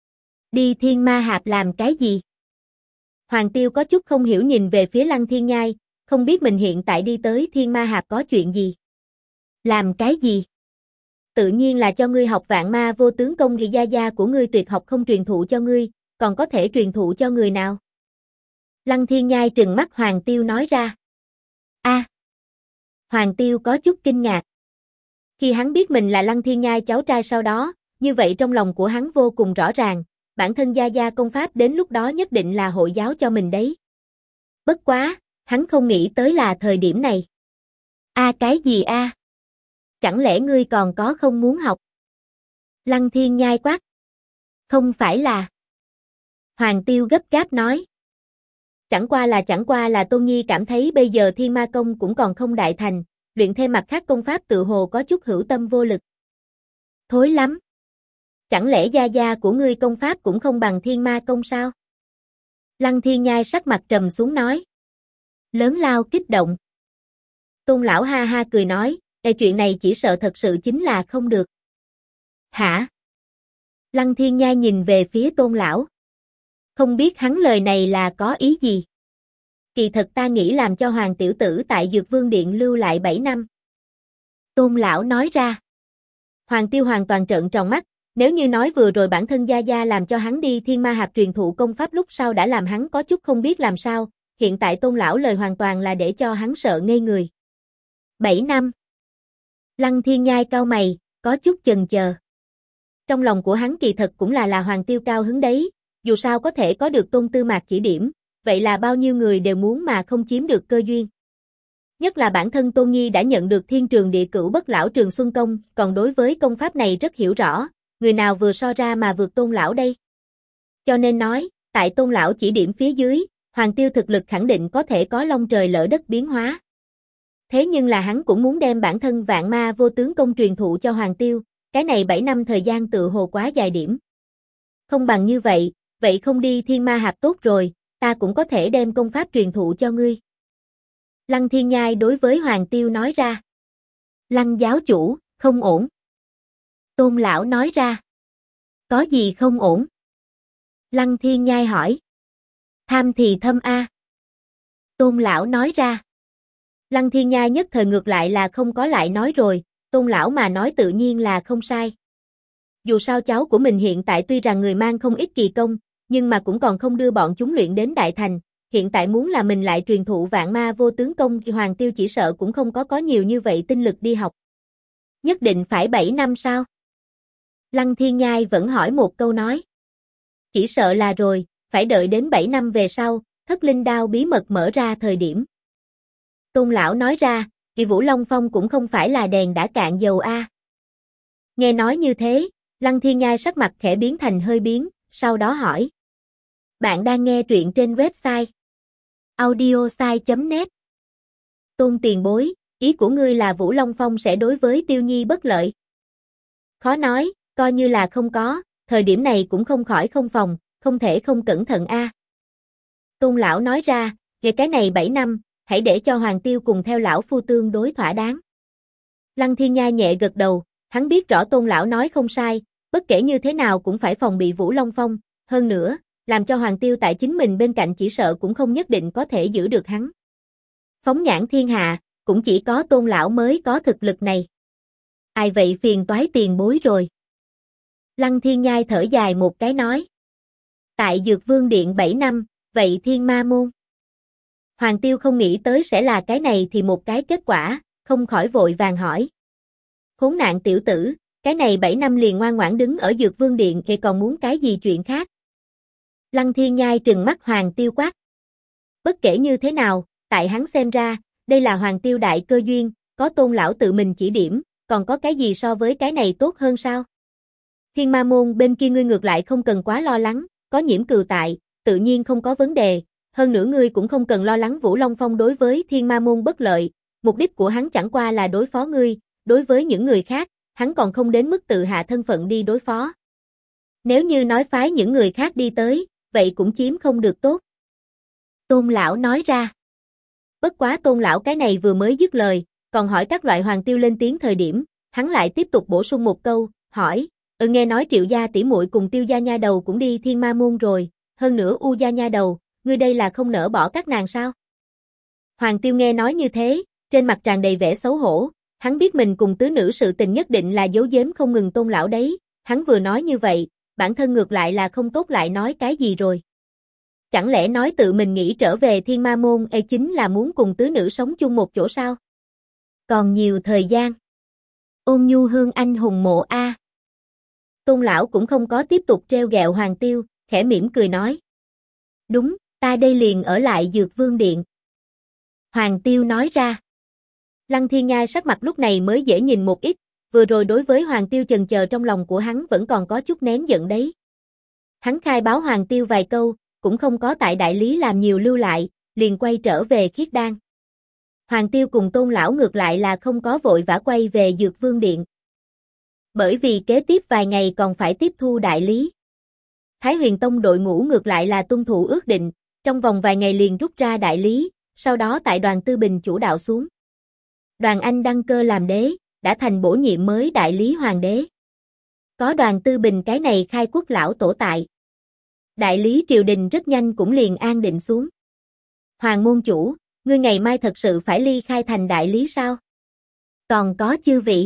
Đi Thiên Ma Hạp làm cái gì? Hoàng Tiêu có chút không hiểu nhìn về phía Lăng Thiên Nhai, không biết mình hiện tại đi tới Thiên Ma Hạp có chuyện gì. Làm cái gì? Tự nhiên là cho ngươi học vạn ma vô tướng công, thì gia của ngươi tuyệt học không truyền thụ cho ngươi, còn có thể truyền thụ cho người nào? Lăng Thiên Nhai trừng mắt Hoàng Tiêu nói ra. A. Hoàng Tiêu có chút kinh ngạc. Khi hắn biết mình là Lăng Thiên Nhai cháu trai sau đó, như vậy trong lòng của hắn vô cùng rõ ràng, bản thân gia công pháp đến lúc đó nhất định là hội giáo cho mình đấy. Bất quá, hắn không nghĩ tới là thời điểm này. Cái gì a? Chẳng lẽ ngươi còn có không muốn học? Lăng Thiên Nhai quát. Không phải là. Hoàng Tiêu gấp gáp nói. Chẳng qua là Tôn Nhi cảm thấy bây giờ Thiên Ma Công cũng còn không đại thành, luyện thêm mặt khác công pháp tự hồ có chút hữu tâm vô lực. Thối lắm. Chẳng lẽ gia của ngươi công pháp cũng không bằng Thiên Ma Công sao? Lăng Thiên Nhai sắc mặt trầm xuống nói. Lớn lao kích động. Tôn lão ha ha cười nói, chuyện này chỉ sợ thật sự chính là không được. Hả? Lăng Thiên Nhai nhìn về phía Tôn lão. Không biết hắn lời này là có ý gì? Kỳ thật ta nghĩ làm cho Hoàng tiểu tử tại Dược Vương Điện lưu lại 7 năm. Tôn lão nói ra. Hoàng Tiêu hoàn toàn trợn tròn mắt, nếu như nói vừa rồi bản thân gia làm cho hắn đi Thiên Ma Hạp truyền thụ công pháp lúc sau đã làm hắn có chút không biết làm sao, hiện tại Tôn lão lời hoàn toàn là để cho hắn sợ ngây người. 7 năm. Lăng Thiên Nhai cau mày, có chút chần chờ. Trong lòng của hắn kỳ thật cũng là Hoàng Tiêu cao hứng đấy, dù sao có thể có được Tôn Tư Mạc chỉ điểm, vậy là bao nhiêu người đều muốn mà không chiếm được cơ duyên. Nhất là bản thân Tôn Nhi đã nhận được Thiên Trường Địa Cửu Bất Lão Trường Xuân Công, còn đối với công pháp này rất hiểu rõ, người nào vừa so ra mà vượt Tôn lão đây. Cho nên nói, tại Tôn lão chỉ điểm phía dưới, Hoàng Tiêu thực lực khẳng định có thể có long trời lỡ đất biến hóa. Thế nhưng là hắn cũng muốn đem bản thân vạn ma vô tướng công truyền thụ cho Hoàng Tiêu, cái này 7 năm thời gian tự hồ quá dài điểm. Không bằng như vậy không đi Thiên Ma Hạp tốt rồi, ta cũng có thể đem công pháp truyền thụ cho ngươi. Lăng Thiên Nhai đối với Hoàng Tiêu nói ra. Lăng giáo chủ, không ổn. Tôn lão nói ra. Có gì không ổn? Lăng Thiên Nhai hỏi. Tham thì thâm a. Tôn lão nói ra. Lăng Thiên Nhai nhất thời ngược lại là không có lại nói rồi, Tôn lão mà nói tự nhiên là không sai. Dù sao cháu của mình hiện tại tuy rằng người mang không ít kỳ công, nhưng mà cũng còn không đưa bọn chúng luyện đến đại thành, hiện tại muốn là mình lại truyền thụ vạn ma vô tướng công thì Hoàng Tiêu chỉ sợ cũng không có nhiều như vậy tinh lực đi học. Nhất định phải 7 năm sao? Lăng Thiên Nhai vẫn hỏi một câu nói. Chỉ sợ là rồi, phải đợi đến 7 năm về sau, Thất Linh Đao bí mật mở ra thời điểm. Tôn lão nói ra, Kỳ Vũ Long Phong cũng không phải là đèn đã cạn dầu a. Nghe nói như thế, Lăng Thiên Nhai sắc mặt khẽ biến thành hơi biến, sau đó hỏi. Bạn đang nghe truyện trên website audiosai.net. Tôn tiền bối, ý của ngươi là Vũ Long Phong sẽ đối với Tiêu Nhi bất lợi? Khó nói, coi như là không có, thời điểm này cũng không khỏi không phòng, không thể không cẩn thận a. Tôn lão nói ra, về cái này 7 năm, hãy để cho Hoàng Tiêu cùng theo lão phu tương đối thỏa đáng. Lăng Thiên Nhai nhẹ gật đầu, hắn biết rõ Tôn lão nói không sai, bất kể như thế nào cũng phải phòng bị Vũ Long Phong, hơn nữa, làm cho Hoàng Tiêu tại chính mình bên cạnh chỉ sợ cũng không nhất định có thể giữ được hắn. Phóng nhãn thiên hạ, cũng chỉ có Tôn lão mới có thực lực này. Ai vậy phiền toái tiền bối rồi. Lăng Thiên Nhai thở dài một cái nói. Tại Dược Vương Điện 7 năm, vậy Thiên Ma Môn. Hoàng Tiêu không nghĩ tới sẽ là cái này thì một cái kết quả, không khỏi vội vàng hỏi. Khốn nạn tiểu tử, cái này 7 năm liền ngoan ngoãn đứng ở Dược Vương Điện thì còn muốn cái gì chuyện khác? Lăng Thiên Nhai trừng mắt Hoàng Tiêu quát. Bất kể như thế nào, tại hắn xem ra, đây là Hoàng Tiêu đại cơ duyên, có Tôn lão tự mình chỉ điểm, còn có cái gì so với cái này tốt hơn sao? Thiên Ma Môn bên kia ngươi ngược lại không cần quá lo lắng, có Nhiễm Cừu tại, tự nhiên không có vấn đề, hơn nữa ngươi cũng không cần lo lắng Vũ Long Phong đối với Thiên Ma Môn bất lợi, mục đích của hắn chẳng qua là đối phó ngươi, đối với những người khác, hắn còn không đến mức tự hạ thân phận đi đối phó. Nếu như nói phái những người khác đi tới, vậy cũng chiếm không được tốt. Tôn lão nói ra. Bất quá Tôn lão cái này vừa mới dứt lời, còn hỏi các loại Hoàng Tiêu lên tiếng thời điểm, hắn lại tiếp tục bổ sung một câu, hỏi, nghe nói Triệu gia tỷ muội cùng Tiêu gia nha đầu cũng đi Thiên Ma Môn rồi, hơn nữa U gia nha đầu, ngươi đây là không nỡ bỏ các nàng sao? Hoàng Tiêu nghe nói như thế, trên mặt tràn đầy vẻ xấu hổ, Hắn biết mình cùng tứ nữ sự tình nhất định là giấu giếm không ngừng Tôn lão đấy, hắn vừa nói như vậy, bản thân ngược lại là không tốt lại nói cái gì rồi. Chẳng lẽ nói tự mình nghĩ trở về Thiên Ma Môn chính là muốn cùng tứ nữ sống chung một chỗ sao? Còn nhiều thời gian. Ôn nhu hương anh hùng mộ a. Tôn lão cũng không có tiếp tục treo gẹo Hoàng Tiêu, khẽ mỉm cười nói. Đúng, ta đây liền ở lại Dược Vương Điện. Hoàng Tiêu nói ra. Lăng Thiên Nhai sắc mặt lúc này mới dễ nhìn một ít, vừa rồi đối với Hoàng Tiêu chần chờ trong lòng của hắn vẫn còn có chút nén giận đấy. Hắn khai báo Hoàng Tiêu vài câu, cũng không có tại đại lý làm nhiều lưu lại, liền quay trở về Khiết Đan. Hoàng Tiêu cùng Tôn lão ngược lại là không có vội vã quay về Dược Vương Điện. Bởi vì kế tiếp vài ngày còn phải tiếp thu đại lý. Thái Huyền Tông đội ngũ ngược lại là tuân thủ ước định, trong vòng vài ngày liền rút ra đại lý, sau đó tại Đoàn Tư Bình chủ đạo xuống. Đoàn Anh đăng cơ làm đế, đã thành bổ nhiệm mới đại lý hoàng đế. Có Đoàn Tư Bình cái này khai quốc lão tổ tại. Đại lý triều đình rất nhanh cũng liền an định xuống. Hoàng môn chủ, ngươi ngày mai thật sự phải ly khai thành đại lý sao? Còn có chư vị?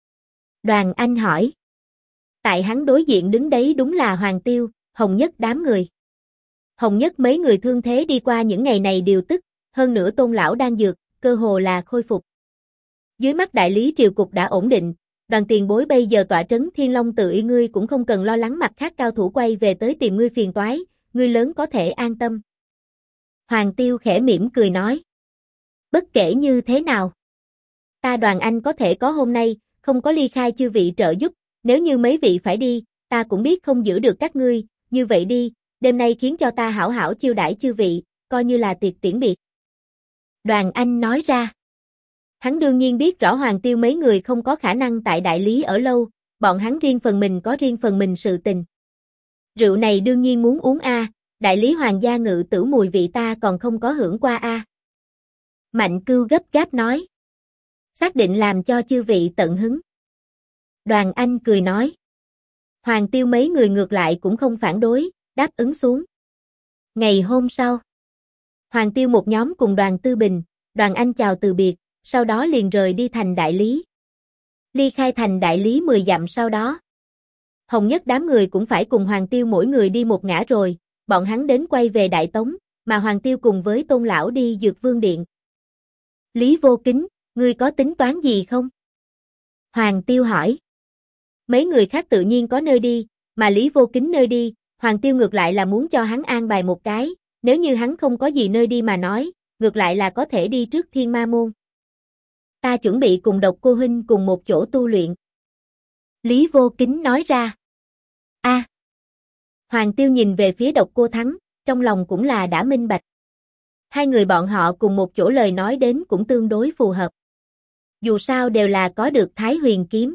Đoàn Anh hỏi. Tại hắn đối diện đứng đấy đúng là Hoàng Tiêu, Hồng Nhất đám người. Hồng Nhất mấy người thương thế đi qua những ngày này điều tức, hơn nữa Tôn lão đang dược, cơ hồ là khôi phục. Dưới mắt đại lý triều cục đã ổn định, Đoàn tiền bối bây giờ tọa trấn Thiên Long tự y ngươi cũng không cần lo lắng mặt khác cao thủ quay về tới tìm ngươi phiền toái, ngươi lớn có thể an tâm. Hoàng Tiêu khẽ mỉm cười nói. Bất kể như thế nào, ta Đoàn Anh có thể có hôm nay, không có ly khai chư vị trợ giúp, nếu như mấy vị phải đi, ta cũng biết không giữ được các ngươi, như vậy đi, đêm nay khiến cho ta hảo hảo chiêu đãi chư vị, coi như là tiệc tiễn biệt. Đoàn Anh nói ra. Hắn đương nhiên biết rõ Hoàng Tiêu mấy người không có khả năng tại đại lý ở lâu, bọn hắn riêng phần mình có riêng phần mình sự tình. Rượu này đương nhiên muốn uống a, đại lý hoàng gia ngự tử mùi vị ta còn không có hưởng qua a. Mạnh Cưu gấp gáp nói. Xác định làm cho chư vị tận hứng. Đoàn Anh cười nói. Hoàng Tiêu mấy người ngược lại cũng không phản đối, đáp ứng xuống. Ngày hôm sau, Hoàng Tiêu một nhóm cùng Đoàn Tư Bình, Đoàn Anh chào từ biệt, sau đó liền rời đi thành đại lý. Ly khai thành đại lý 10 dặm sau đó. Hồng Nhất đám người cũng phải cùng Hoàng Tiêu mỗi người đi một ngã rồi, bọn hắn đến quay về Đại Tống, mà Hoàng Tiêu cùng với Tôn lão đi Dược Vương Điện. Lý Vô Kính, ngươi có tính toán gì không? Hoàng Tiêu hỏi. Mấy người khác tự nhiên có nơi đi, mà Lý Vô Kính nơi đi, Hoàng Tiêu ngược lại là muốn cho hắn an bài một cái, nếu như hắn không có gì nơi đi mà nói, ngược lại là có thể đi trước Thiên Ma Môn. Ta chuẩn bị cùng Độc Cô huynh cùng một chỗ tu luyện. Lý Vô Kính nói ra. A. Hoàng Tiêu nhìn về phía Độc Cô Thắng, trong lòng cũng là đã minh bạch. Hai người bọn họ cùng một chỗ lời nói đến cũng tương đối phù hợp. Dù sao đều là có được Thái Huyền kiếm.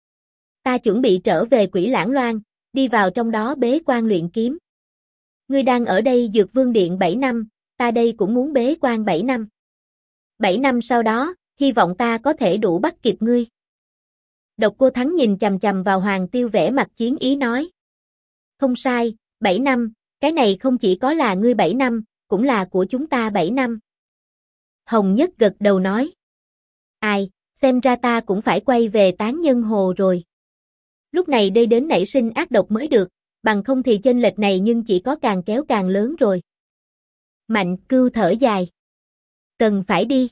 Ta chuẩn bị trở về Quỷ Lãng Loan, đi vào trong đó bế quan luyện kiếm. Ngươi đang ở đây Dược Vương Điện 7 năm, ta đây cũng muốn bế quan 7 năm. 7 năm sau đó, hy vọng ta có thể đủ bắt kịp ngươi. Độc Cô Thắng nhìn chằm chằm vào Hoàng Tiêu vẻ mặt chiến ý nói. Không sai, 7 năm, cái này không chỉ có là ngươi 7 năm, cũng là của chúng ta 7 năm. Hồng Nhất gật đầu nói. Ai, xem ra ta cũng phải quay về Tán Nhân Hồ rồi. Lúc này đây đến nảy sinh ác độc mới được, bằng không thì chênh lệch này nhưng chỉ có càng kéo càng lớn rồi. Mạnh Cưu thở dài. Cần phải đi.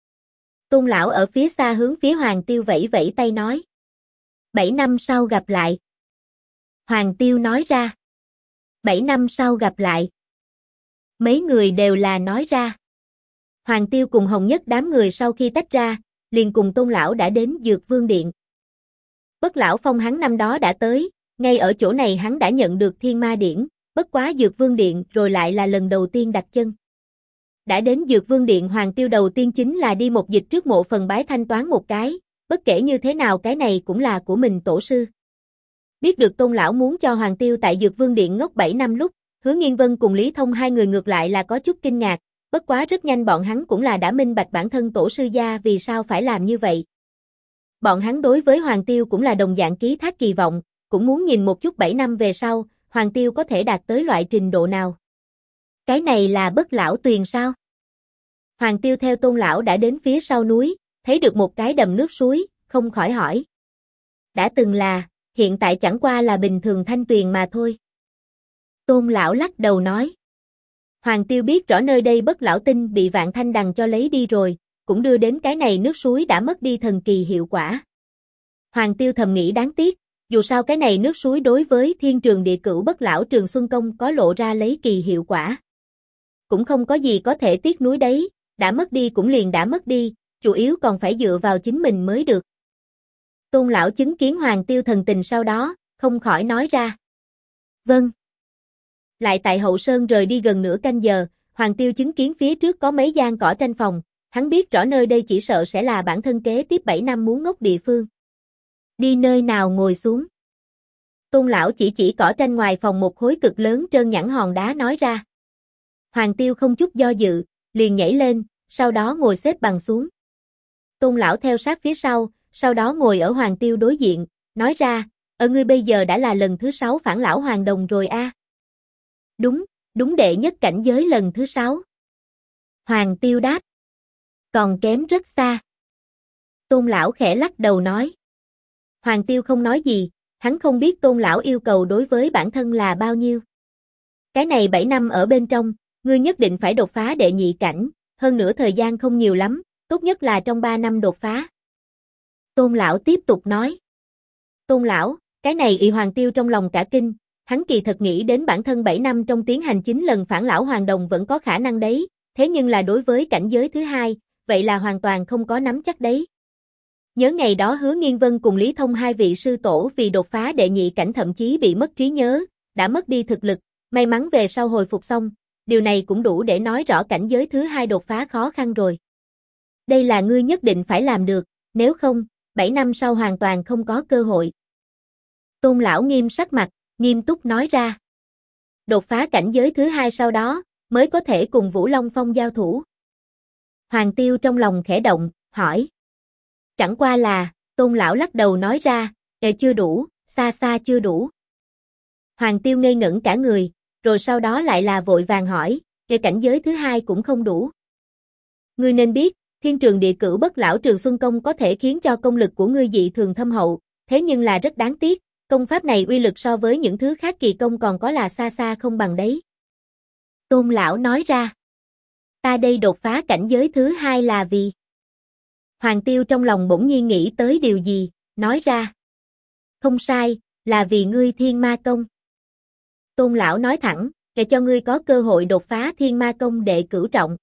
Tôn lão ở phía xa hướng phía Hoàng Tiêu vẫy vẫy tay nói. 7 năm sau gặp lại. Hoàng Tiêu nói ra. 7 năm sau gặp lại. Mấy người đều là nói ra. Hoàng Tiêu cùng Hồng Nhất đám người sau khi tách ra, liền cùng Tôn lão đã đến Dược Vương Điện. Bất lão phong hắn năm đó đã tới, ngay ở chỗ này hắn đã nhận được Thiên Ma Điển, bất quá Dược Vương Điện rồi lại là lần đầu tiên đặt chân. Đã đến Dược Vương Điện Hoàng Tiêu đầu tiên chính là đi một dịch trước mộ phần bái thanh toán một cái, bất kể như thế nào cái này cũng là của mình tổ sư. Biết được Tôn lão muốn cho Hoàng Tiêu tại Dược Vương Điện ngốc 7 năm lúc, Hứa Nghiên Vân cùng Lý Thông hai người ngược lại là có chút kinh ngạc, bất quá rất nhanh bọn hắn cũng là đã minh bạch bản thân tổ sư gia vì sao phải làm như vậy. Bọn hắn đối với Hoàng Tiêu cũng là đồng dạng ký thác kỳ vọng, cũng muốn nhìn một chút 7 năm về sau, Hoàng Tiêu có thể đạt tới loại trình độ nào. Cái này là Bất Lão Tuyền sao? Hoàng Tiêu theo Tôn lão đã đến phía sau núi, thấy được một cái đầm nước suối, không khỏi hỏi. Đã từng là, hiện tại chẳng qua là bình thường thanh tuyền mà thôi. Tôn lão lắc đầu nói. Hoàng Tiêu biết rõ nơi đây Bất Lão Tinh bị Vạn Thanh Đằng cho lấy đi rồi, cũng đưa đến cái này nước suối đã mất đi thần kỳ hiệu quả. Hoàng Tiêu thầm nghĩ đáng tiếc, dù sao cái này nước suối đối với Thiên Trường Địa Cửu Bất Lão Trường Xuân Công có lộ ra lấy kỳ hiệu quả. Cũng không có gì có thể tiếc nuối đấy, đã mất đi cũng liền đã mất đi, chủ yếu còn phải dựa vào chính mình mới được. Tôn lão chứng kiến Hoàng Tiêu thần tình sau đó, không khỏi nói ra. Vâng. Lại tại hậu sơn rời đi gần nửa canh giờ, Hoàng Tiêu chứng kiến phía trước có mấy gian cỏ tranh phòng, hắn biết rõ nơi đây chỉ sợ sẽ là bản thân kế tiếp 7 năm muốn ngốc địa phương. Đi nơi nào ngồi xuống. Tôn lão chỉ cỏ tranh ngoài phòng một khối cực lớn trơn nhẵn hòn đá nói ra. Hoàng Tiêu không chút do dự, liền nhảy lên, sau đó ngồi xếp bằng xuống. Tôn lão theo sát phía sau đó ngồi ở Hoàng Tiêu đối diện, nói ra, ngươi bây giờ đã là lần thứ 6 phản lão hoàng đồng rồi a. Đúng đệ nhất cảnh giới lần thứ 6. Hoàng Tiêu đáp. Còn kém rất xa. Tôn lão khẽ lắc đầu nói. Hoàng Tiêu không nói gì, hắn không biết Tôn lão yêu cầu đối với bản thân là bao nhiêu. Cái này 7 năm ở bên trong, ngươi nhất định phải đột phá đệ nhị cảnh, hơn nữa thời gian không nhiều lắm, tốt nhất là trong 3 năm đột phá. Tôn lão tiếp tục nói. Tôn lão, cái này Hoàng Tiêu trong lòng cả kinh, hắn kỳ thật nghĩ đến bản thân 7 năm trong tiến hành 9 lần phản lão hoàng đồng vẫn có khả năng đấy, thế nhưng là đối với cảnh giới thứ hai, vậy là hoàn toàn không có nắm chắc đấy. Nhớ ngày đó Hứa Nghiên Vân cùng Lý Thông hai vị sư tổ vì đột phá đệ nhị cảnh thậm chí bị mất trí nhớ, đã mất đi thực lực, may mắn về sau hồi phục xong, điều này cũng đủ để nói rõ cảnh giới thứ hai đột phá khó khăn rồi. Đây là ngươi nhất định phải làm được, nếu không, 7 năm sau hoàn toàn không có cơ hội. Tôn lão nghiêm sắc mặt, nghiêm túc nói ra. Đột phá cảnh giới thứ hai sau đó, mới có thể cùng Vũ Long Phong giao thủ. Hoàng Tiêu trong lòng khẽ động, hỏi. Chẳng qua là, Tôn lão lắc đầu nói ra, chưa đủ, xa xa chưa đủ. Hoàng Tiêu ngây ngẩn cả người, rồi sau đó lại là vội vàng hỏi, cảnh giới thứ hai cũng không đủ. Ngươi nên biết, Thiên Trường Địa Cửu Bất Lão Trường Xuân Công có thể khiến cho công lực của ngươi dị thường thâm hậu, thế nhưng là rất đáng tiếc, công pháp này uy lực so với những thứ khác kỳ công còn có là xa xa không bằng đấy. Tôn lão nói ra. Ta đây đột phá cảnh giới thứ hai là vì. Hoàng Tiêu trong lòng bỗng nhiên nghĩ tới điều gì, nói ra. Không sai, là vì ngươi Thiên Ma Công. Tôn lão nói thẳng, để cho ngươi có cơ hội đột phá Thiên Ma Công đệ cửu trọng.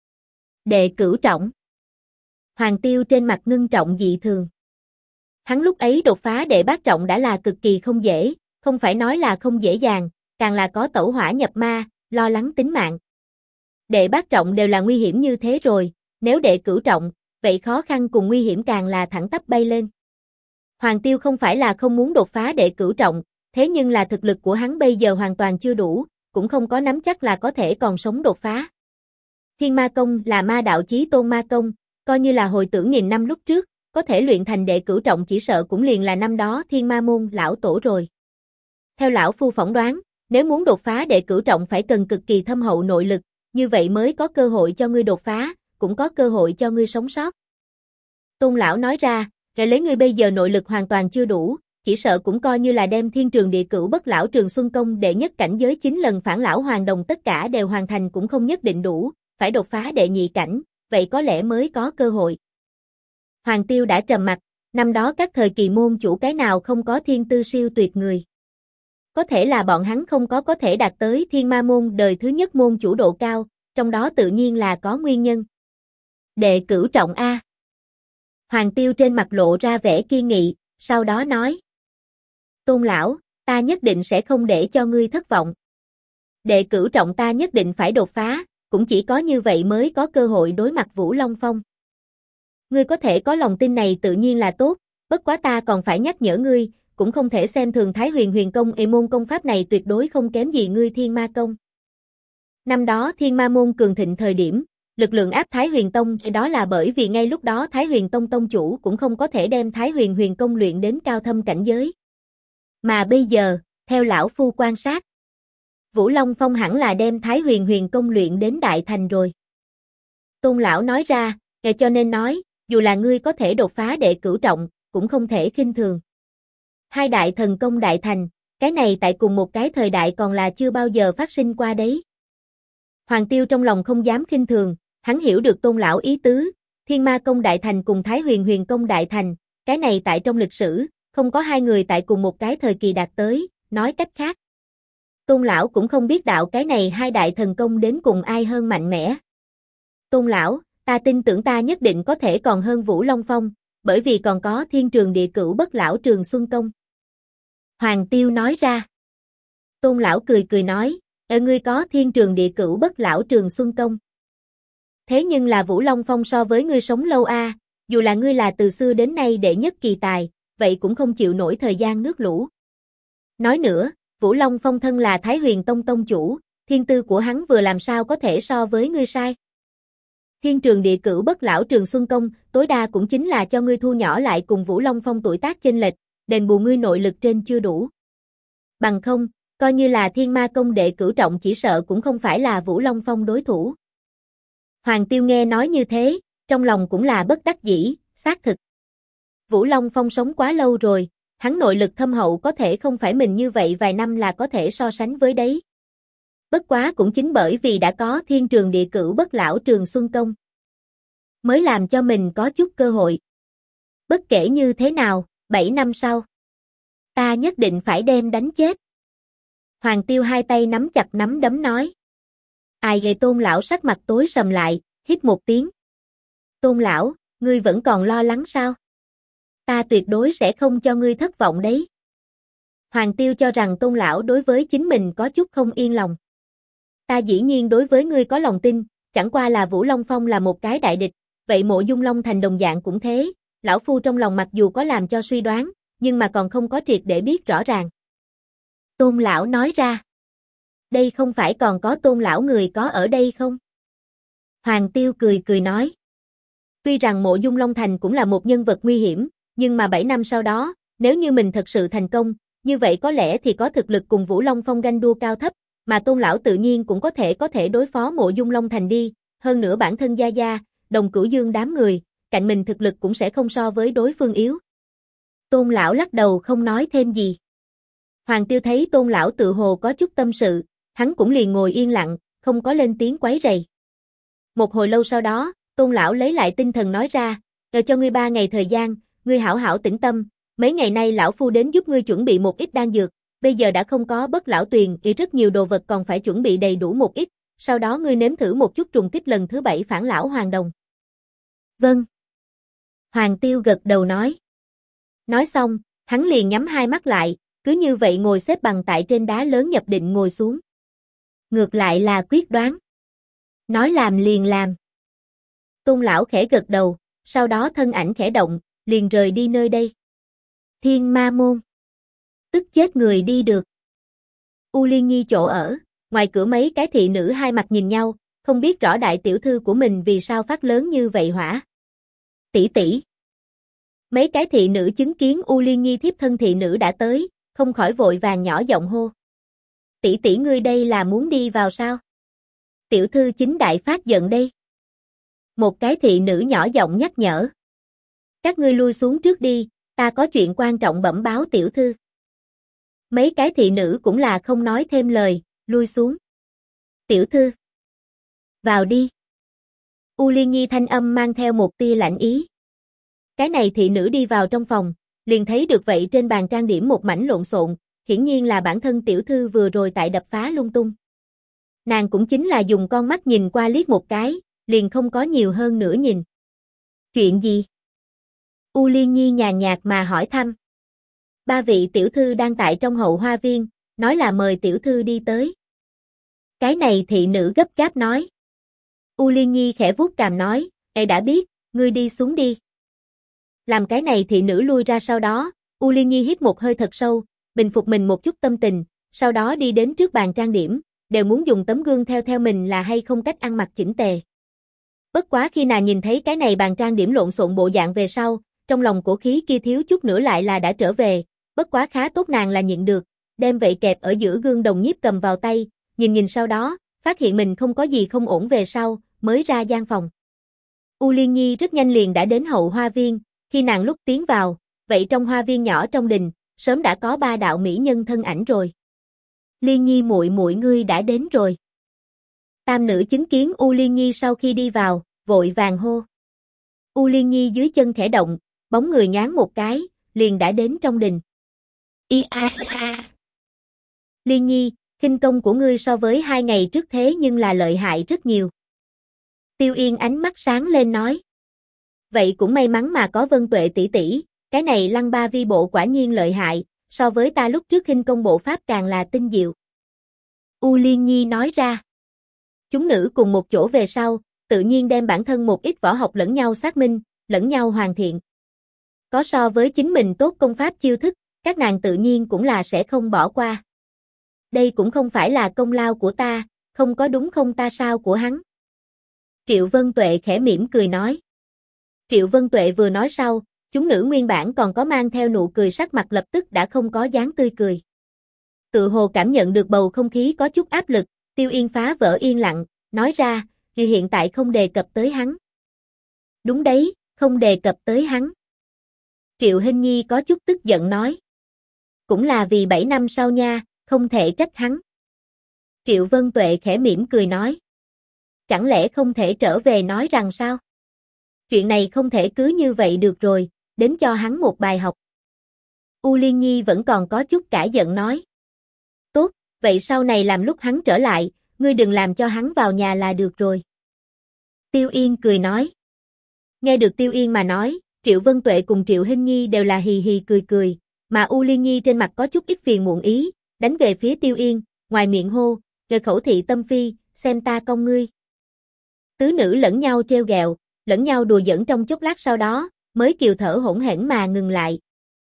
Đệ cửu trọng. Hoàng Tiêu trên mặt ngưng trọng dị thường. Hắn lúc ấy đột phá đệ bát trọng đã là cực kỳ không dễ, không phải nói là không dễ dàng, càng là có tẩu hỏa nhập ma, lo lắng tính mạng. Đệ bát trọng đều là nguy hiểm như thế rồi, nếu đệ cửu trọng, vậy khó khăn cùng nguy hiểm càng là thẳng tắp bay lên. Hoàng Tiêu không phải là không muốn đột phá đệ cửu trọng, thế nhưng là thực lực của hắn bây giờ hoàn toàn chưa đủ, cũng không có nắm chắc là có thể còn sống đột phá. Thiên Ma Công là ma đạo chí tôn ma công, coi như là hồi tưởng nghìn năm lúc trước, có thể luyện thành đệ cửu trọng chỉ sợ cũng liền là năm đó Thiên Ma Môn lão tổ rồi. Theo lão phu phỏng đoán, nếu muốn đột phá đệ cửu trọng phải cần cực kỳ thâm hậu nội lực, như vậy mới có cơ hội cho ngươi đột phá, cũng có cơ hội cho ngươi sống sót. Tôn lão nói ra, kể lấy ngươi bây giờ nội lực hoàn toàn chưa đủ, chỉ sợ cũng coi như là đem Thiên Trường Địa Cửu Bất Lão Trường Xuân Công đệ nhất cảnh giới 9 lần phản lão hoàng đồng tất cả đều hoàn thành cũng không nhất định đủ, phải đột phá đệ nhị cảnh, vậy có lẽ mới có cơ hội. Hoàng Tiêu đã trầm mặt, năm đó các thời kỳ môn chủ cái nào không có thiên tư siêu tuyệt người. Có thể là bọn hắn không có thể đạt tới Thiên Ma Môn đời thứ nhất môn chủ độ cao, trong đó tự nhiên là có nguyên nhân. Đệ cửu trọng A. Hoàng Tiêu trên mặt lộ ra vẻ kiên nghị, sau đó nói. Tôn lão, ta nhất định sẽ không để cho ngươi thất vọng. Đệ cửu trọng ta nhất định phải đột phá, cũng chỉ có như vậy mới có cơ hội đối mặt Vũ Long Phong. Ngươi có thể có lòng tin này tự nhiên là tốt, bất quá ta còn phải nhắc nhở ngươi, cũng không thể xem thường Thái Huyền Huyền Công, môn công pháp này tuyệt đối không kém gì ngươi Thiên Ma Công. Năm đó Thiên Ma Môn cường thịnh thời điểm, lực lượng áp Thái Huyền Tông, đó là bởi vì ngay lúc đó Thái Huyền Tông tông chủ cũng không có thể đem Thái Huyền Huyền Công luyện đến cao thâm cảnh giới. Mà bây giờ, theo lão phu quan sát, Vũ Long Phong hẳn là đem Thái Huyền Huyền Công luyện đến đại thành rồi. Tôn lão nói ra, cho nên nói, dù là ngươi có thể đột phá đệ cửu trọng, cũng không thể khinh thường. Hai đại thần công đại thành, cái này tại cùng một cái thời đại còn là chưa bao giờ phát sinh qua đấy. Hoàng Tiêu trong lòng không dám khinh thường, hắn hiểu được Tôn lão ý tứ, Thiên Ma công đại thành cùng Thái Huyền Huyền công đại thành, cái này tại trong lịch sử, không có hai người tại cùng một cái thời kỳ đạt tới, nói cách khác. Tôn lão cũng không biết đạo cái này hai đại thần công đến cùng ai hơn mạnh mẽ. Tôn lão, ta tin tưởng ta nhất định có thể còn hơn Vũ Long Phong, bởi vì còn có Thiên Trường Địa Cửu Bất Lão Trường Xuân Công. Hoàng Tiêu nói ra. Tôn lão cười cười nói, ngươi có Thiên Trường Địa Cửu Bất Lão Trường Xuân Công. Thế nhưng là Vũ Long Phong so với ngươi sống lâu a, dù là ngươi là từ xưa đến nay đệ nhất kỳ tài, vậy cũng không chịu nổi thời gian nước lũ. Nói nữa, Vũ Long Phong thân là Thái Huyền Tông tông chủ, thiên tư của hắn vừa làm sao có thể so với ngươi sai. Thiên Trường Địa Cửu Bất Lão Trường Xuân Công, tối đa cũng chính là cho ngươi thu nhỏ lại cùng Vũ Long Phong tuổi tác chênh lệch, đền bù ngươi nội lực trên chưa đủ. Bằng không, coi như là Thiên Ma công đệ cửu trọng chỉ sợ cũng không phải là Vũ Long Phong đối thủ. Hoàng Tiêu nghe nói như thế, trong lòng cũng là bất đắc dĩ, xác thực. Vũ Long Phong sống quá lâu rồi, hắn nội lực thâm hậu có thể không phải mình như vậy vài năm là có thể so sánh với đấy. Bất quá cũng chính bởi vì đã có Thiên Trường Địa Cửu Bất Lão Trường Xuân Công, mới làm cho mình có chút cơ hội. Bất kể như thế nào, 7 năm sau, ta nhất định phải đem đánh chết. Hoàng Tiêu hai tay nắm chặt nắm đấm nói. Ai gây Tôn lão sắc mặt tối sầm lại, hít một tiếng. Tôn lão, ngươi vẫn còn lo lắng sao? Ta tuyệt đối sẽ không cho ngươi thất vọng đấy. Hoàng Tiêu cho rằng Tôn lão đối với chính mình có chút không yên lòng. Ta dĩ nhiên đối với ngươi có lòng tin, chẳng qua là Vũ Long Phong là một cái đại địch, vậy Mộ Dung Long Thành đồng dạng cũng thế, lão phu trong lòng mặc dù có làm cho suy đoán, nhưng mà còn không có triệt để biết rõ ràng. Tôn lão nói ra. Đây không phải còn có Tôn lão người có ở đây không? Hoàng Tiêu cười cười nói. Tuy rằng Mộ Dung Long Thành cũng là một nhân vật nguy hiểm, nhưng mà 7 năm sau đó, nếu như mình thật sự thành công, như vậy có lẽ thì có thực lực cùng Vũ Long Phong ganh đua cao thấp, mà Tôn lão tự nhiên cũng có thể đối phó Mộ Dung Long Thành đi, hơn nữa bản thân Gia Gia, Đồng Cửu Dương đám người, cạnh mình thực lực cũng sẽ không so với đối phương yếu. Tôn lão lắc đầu không nói thêm gì. Hoàng Tiêu thấy Tôn lão tự hồ có chút tâm sự, hắn cũng liền ngồi yên lặng, không có lên tiếng quấy rầy. Một hồi lâu sau đó, Tôn lão lấy lại tinh thần nói ra, cho ngươi 3 ngày thời gian, ngươi hảo hảo tĩnh tâm, mấy ngày nay lão phu đến giúp ngươi chuẩn bị một ít đan dược, bây giờ đã không có Bất Lão Tuyền, rất nhiều đồ vật còn phải chuẩn bị đầy đủ một ít, sau đó ngươi nếm thử một chút trùng kích lần thứ 7 phản lão hoàng đồng. Vâng. Hoàng Tiêu gật đầu nói. Nói xong, hắn liền nhắm hai mắt lại, cứ như vậy ngồi xếp bằng tại trên đá lớn nhập định ngồi xuống. Ngược lại là quyết đoán. Nói làm liền làm. Tôn lão khẽ gật đầu, sau đó thân ảnh khẽ động, liền rời đi nơi đây. Thiên Ma môn. Tức chết người đi được. U Liên Nhi chỗ ở, ngoài cửa mấy cái thị nữ hai mặt nhìn nhau, không biết rõ đại tiểu thư của mình vì sao phát lớn như vậy hỏa. Tỷ tỷ. Mấy cái thị nữ chứng kiến U Liên Nhi thiếp thân thị nữ đã tới, không khỏi vội vàng nhỏ giọng hô. Tỷ tỷ ngươi đây là muốn đi vào sao? Tiểu thư chính đại phát giận đây. Một cái thị nữ nhỏ giọng nhắc nhở. Các ngươi lui xuống trước đi, ta có chuyện quan trọng bẩm báo tiểu thư. Mấy cái thị nữ cũng là không nói thêm lời, lui xuống. Tiểu thư. Vào đi. U Liên Nhi thanh âm mang theo một tia lạnh ý. Cái này thị nữ đi vào trong phòng, liền thấy được vậy trên bàn trang điểm một mảnh lộn xộn, hiển nhiên là bản thân tiểu thư vừa rồi tại đập phá lung tung. Nàng cũng chính là dùng con mắt nhìn qua liếc một cái, liền không có nhiều hơn nữa nhìn. Chuyện gì? U Liên Nhi nhàn nhạt mà hỏi thăm. 3 vị tiểu thư đang tại trong hậu hoa viên, nói là mời tiểu thư đi tới. Cái này thị nữ gấp gáp nói. U Liên Nhi khẽ vuốt cằm nói, đã biết, ngươi đi xuống đi. Làm cái này thị nữ lui ra sau đó, U Liên Nhi hít một hơi thật sâu, bình phục mình một chút tâm tình, sau đó đi đến trước bàn trang điểm, đều muốn dùng tấm gương theo mình là hay không cách ăn mặc chỉnh tề. Bất quá khi nàng nhìn thấy cái này bàn trang điểm lộn xộn bộ dạng về sau, trong lòng cổ khí kia thiếu chút nữa lại là đã trở về, bất quá khá tốt nàng là nhịn được, đem vậy kẹp ở giữa gương đồng nhiếp cầm vào tay, nhìn sau đó, phát hiện mình không có gì không ổn về sau, mới ra gian phòng. U Liên Nhi rất nhanh liền đã đến hậu hoa viên, khi nàng lúc tiến vào, vậy trong hoa viên nhỏ trong đình, sớm đã có 3 đạo mỹ nhân thân ảnh rồi. Liên Nhi muội muội ngươi đã đến rồi. Tam nữ chứng kiến U Liên Nhi sau khi đi vào, vội vàng hô. U Liên Nhi dưới chân khẽ động, bóng người nhoáng một cái, liền đã đến trong đình. Liên Nhi, khinh công của ngươi so với 2 ngày trước thế nhưng là lợi hại rất nhiều. Tiêu Yên ánh mắt sáng lên nói. Vậy cũng may mắn mà có Vân Tuệ tỷ tỷ, cái này Lăng Ba Vi bộ quả nhiên lợi hại, so với ta lúc trước khinh công bộ pháp càng là tinh diệu. U Liên Nhi nói ra. Chúng nữ cùng một chỗ về sau, tự nhiên đem bản thân một ít võ học lẫn nhau xác minh, lẫn nhau hoàn thiện. Có so với chính mình tốt công pháp chiêu thức, các nàng tự nhiên cũng là sẽ không bỏ qua. Đây cũng không phải là công lao của ta, không có đúng không ta sao của hắn. Triệu Vân Tuệ khẽ mỉm cười nói. Triệu Vân Tuệ vừa nói sau, chúng nữ nguyên bản còn có mang theo nụ cười sắc mặt lập tức đã không có dáng tươi cười. Tự hồ cảm nhận được bầu không khí có chút áp lực, Tiêu Yên phá vỡ yên lặng, nói ra, thì hiện tại không đề cập tới hắn. Đúng đấy, không đề cập tới hắn. Triệu Hinh Nhi có chút tức giận nói. Cũng là vì 7 năm sau nha, không thể trách hắn. Triệu Vân Tuệ khẽ mỉm cười nói. Chẳng lẽ không thể trở về nói rằng sao? Chuyện này không thể cứ như vậy được rồi, đến cho hắn một bài học. U Liên Nhi vẫn còn có chút cả giận nói. Tốt, vậy sau này làm lúc hắn trở lại, ngươi đừng làm cho hắn vào nhà là được rồi. Tiêu Yên cười nói. Nghe được Tiêu Yên mà nói, Triệu Vân Tuệ cùng Triệu Hinh Nhi đều là hì hì cười cười, mà U Liên Nhi trên mặt có chút ít phiền muộn ý, đánh về phía Tiêu Yên, ngoài miệng hô, "Lời khẩu thị tâm phi, xem ta công ngươi." Tứ nữ lẫn nhau trêu ghẹo, lẫn nhau đùa giỡn trong chốc lát sau đó, mới kiều thở hỗn hển mà ngừng lại.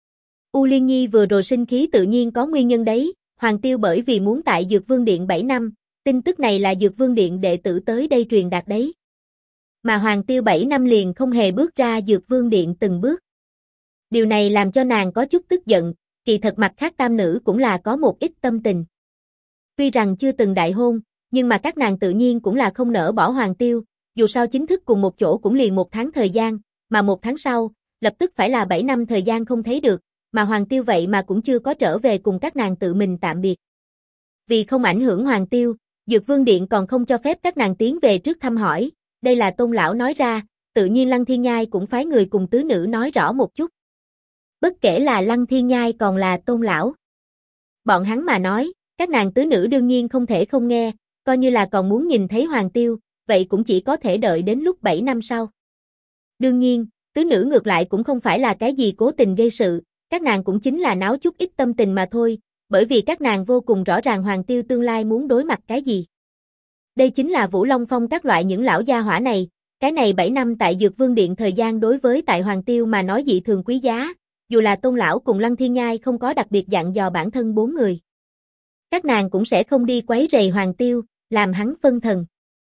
U Liên Nhi vừa rồi sinh khí tự nhiên có nguyên nhân đấy, Hoàng Tiêu bởi vì muốn tại Dược Vương Điện 7 năm, tin tức này là Dược Vương Điện đệ tử tới đây truyền đạt đấy. Mà Hoàng Tiêu 7 năm liền không hề bước ra Dược Vương Điện từng bước. Điều này làm cho nàng có chút tức giận, kỳ thật mặt khác tam nữ cũng là có một ít tâm tình. Tuy rằng chưa từng đại hôn, nhưng mà các nàng tự nhiên cũng là không nỡ bỏ Hoàng Tiêu, dù sao chính thức cùng một chỗ cũng liền 1 tháng thời gian, mà 1 tháng sau, lập tức phải là 7 năm thời gian không thấy được, mà Hoàng Tiêu vậy mà cũng chưa có trở về cùng các nàng tự mình tạm biệt. Vì không ảnh hưởng Hoàng Tiêu, Dược Vương Điện còn không cho phép các nàng tiến về trước thăm hỏi, đây là Tôn lão nói ra, tự nhiên Lăng Thiên Nhai cũng phái người cùng tứ nữ nói rõ một chút. Bất kể là Lăng Thiên Nhai còn là Tôn lão. Bọn hắn mà nói, các nàng tứ nữ đương nhiên không thể không nghe, coi như là còn muốn nhìn thấy Hoàng Tiêu, vậy cũng chỉ có thể đợi đến lúc 7 năm sau. Đương nhiên, tứ nữ ngược lại cũng không phải là cái gì cố tình gây sự, các nàng cũng chính là náo chút ít tâm tình mà thôi, bởi vì các nàng vô cùng rõ ràng Hoàng Tiêu tương lai muốn đối mặt cái gì. Đây chính là Vũ Long Phong các loại những lão gia hỏa này, cái này 7 năm tại Dược Vương Điện thời gian đối với tại Hoàng Tiêu mà nói dị thường quý giá, dù là Tôn lão cùng Lăng Thiên Nhai không có đặc biệt dặn dò bản thân 4 người. Các nàng cũng sẽ không đi quấy rầy Hoàng Tiêu, làm hắn phân thần.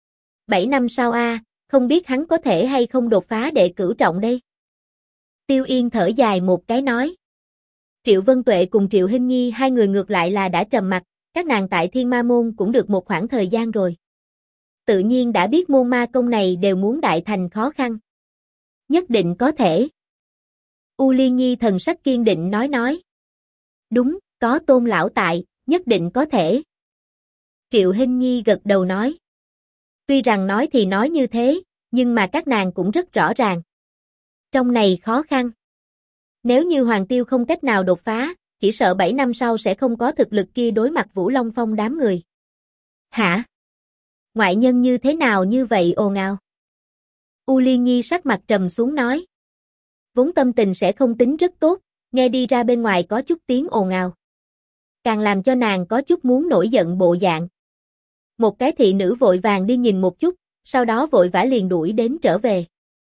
7 năm sau không biết hắn có thể hay không đột phá đệ cửu trọng đây. Tiêu Yên thở dài một cái nói. Triệu Vân Tuệ cùng Triệu Hinh Nhi hai người ngược lại là đã trầm mặc, các nàng tại Thiên Ma Môn cũng được một khoảng thời gian rồi. Tự nhiên đã biết môn ma công này đều muốn đại thành khó khăn. Nhất định có thể. U Liên Nhi thần sắc kiên định nói. Đúng, có Tôn lão tại, nhất định có thể. Triệu Hinh Nhi gật đầu nói. Tuy rằng nói thì nói như thế, nhưng mà các nàng cũng rất rõ ràng. Trong này khó khăn. Nếu như Hoàng Tiêu không cách nào đột phá, chỉ sợ 7 năm sau sẽ không có thực lực kia đối mặt Vũ Long Phong đám người. Hả? Ngoại nhân như thế nào như vậy ồn ào? U Liên Nhi sắc mặt trầm xuống nói. Vốn tâm tình sẽ không tính rất tốt, nghe đi ra bên ngoài có chút tiếng ồn ào. Càng làm cho nàng có chút muốn nổi giận bộ dạng. Một cái thị nữ vội vàng đi nhìn một chút, sau đó vội vã liền đuổi đến trở về.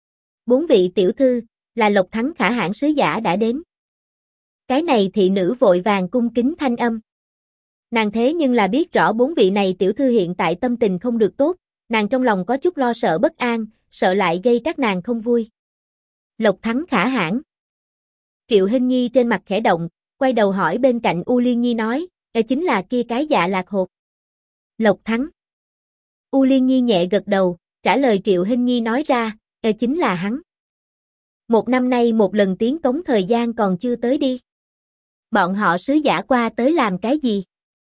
4 vị tiểu thư, là Lộc Thắng Khả hãn sứ giả đã đến. Cái này thị nữ vội vàng cung kính thanh âm. Nàng thế nhưng là biết rõ 4 vị này tiểu thư hiện tại tâm tình không được tốt, nàng trong lòng có chút lo sợ bất an, sợ lại gây các nàng không vui. Lộc Thắng Khả hãn. Triệu Hinh Nhi trên mặt khẽ động, quay đầu hỏi bên cạnh U Liên Nhi nói, chính là kia cái Dạ Lạc Hột. Lộc Thắng. U Liên Nhi nhẹ gật đầu, trả lời Triệu Hinh Nhi nói ra, Chính là hắn. Một năm nay một lần tiến cống thời gian còn chưa tới đi. Bọn họ sứ giả qua tới làm cái gì?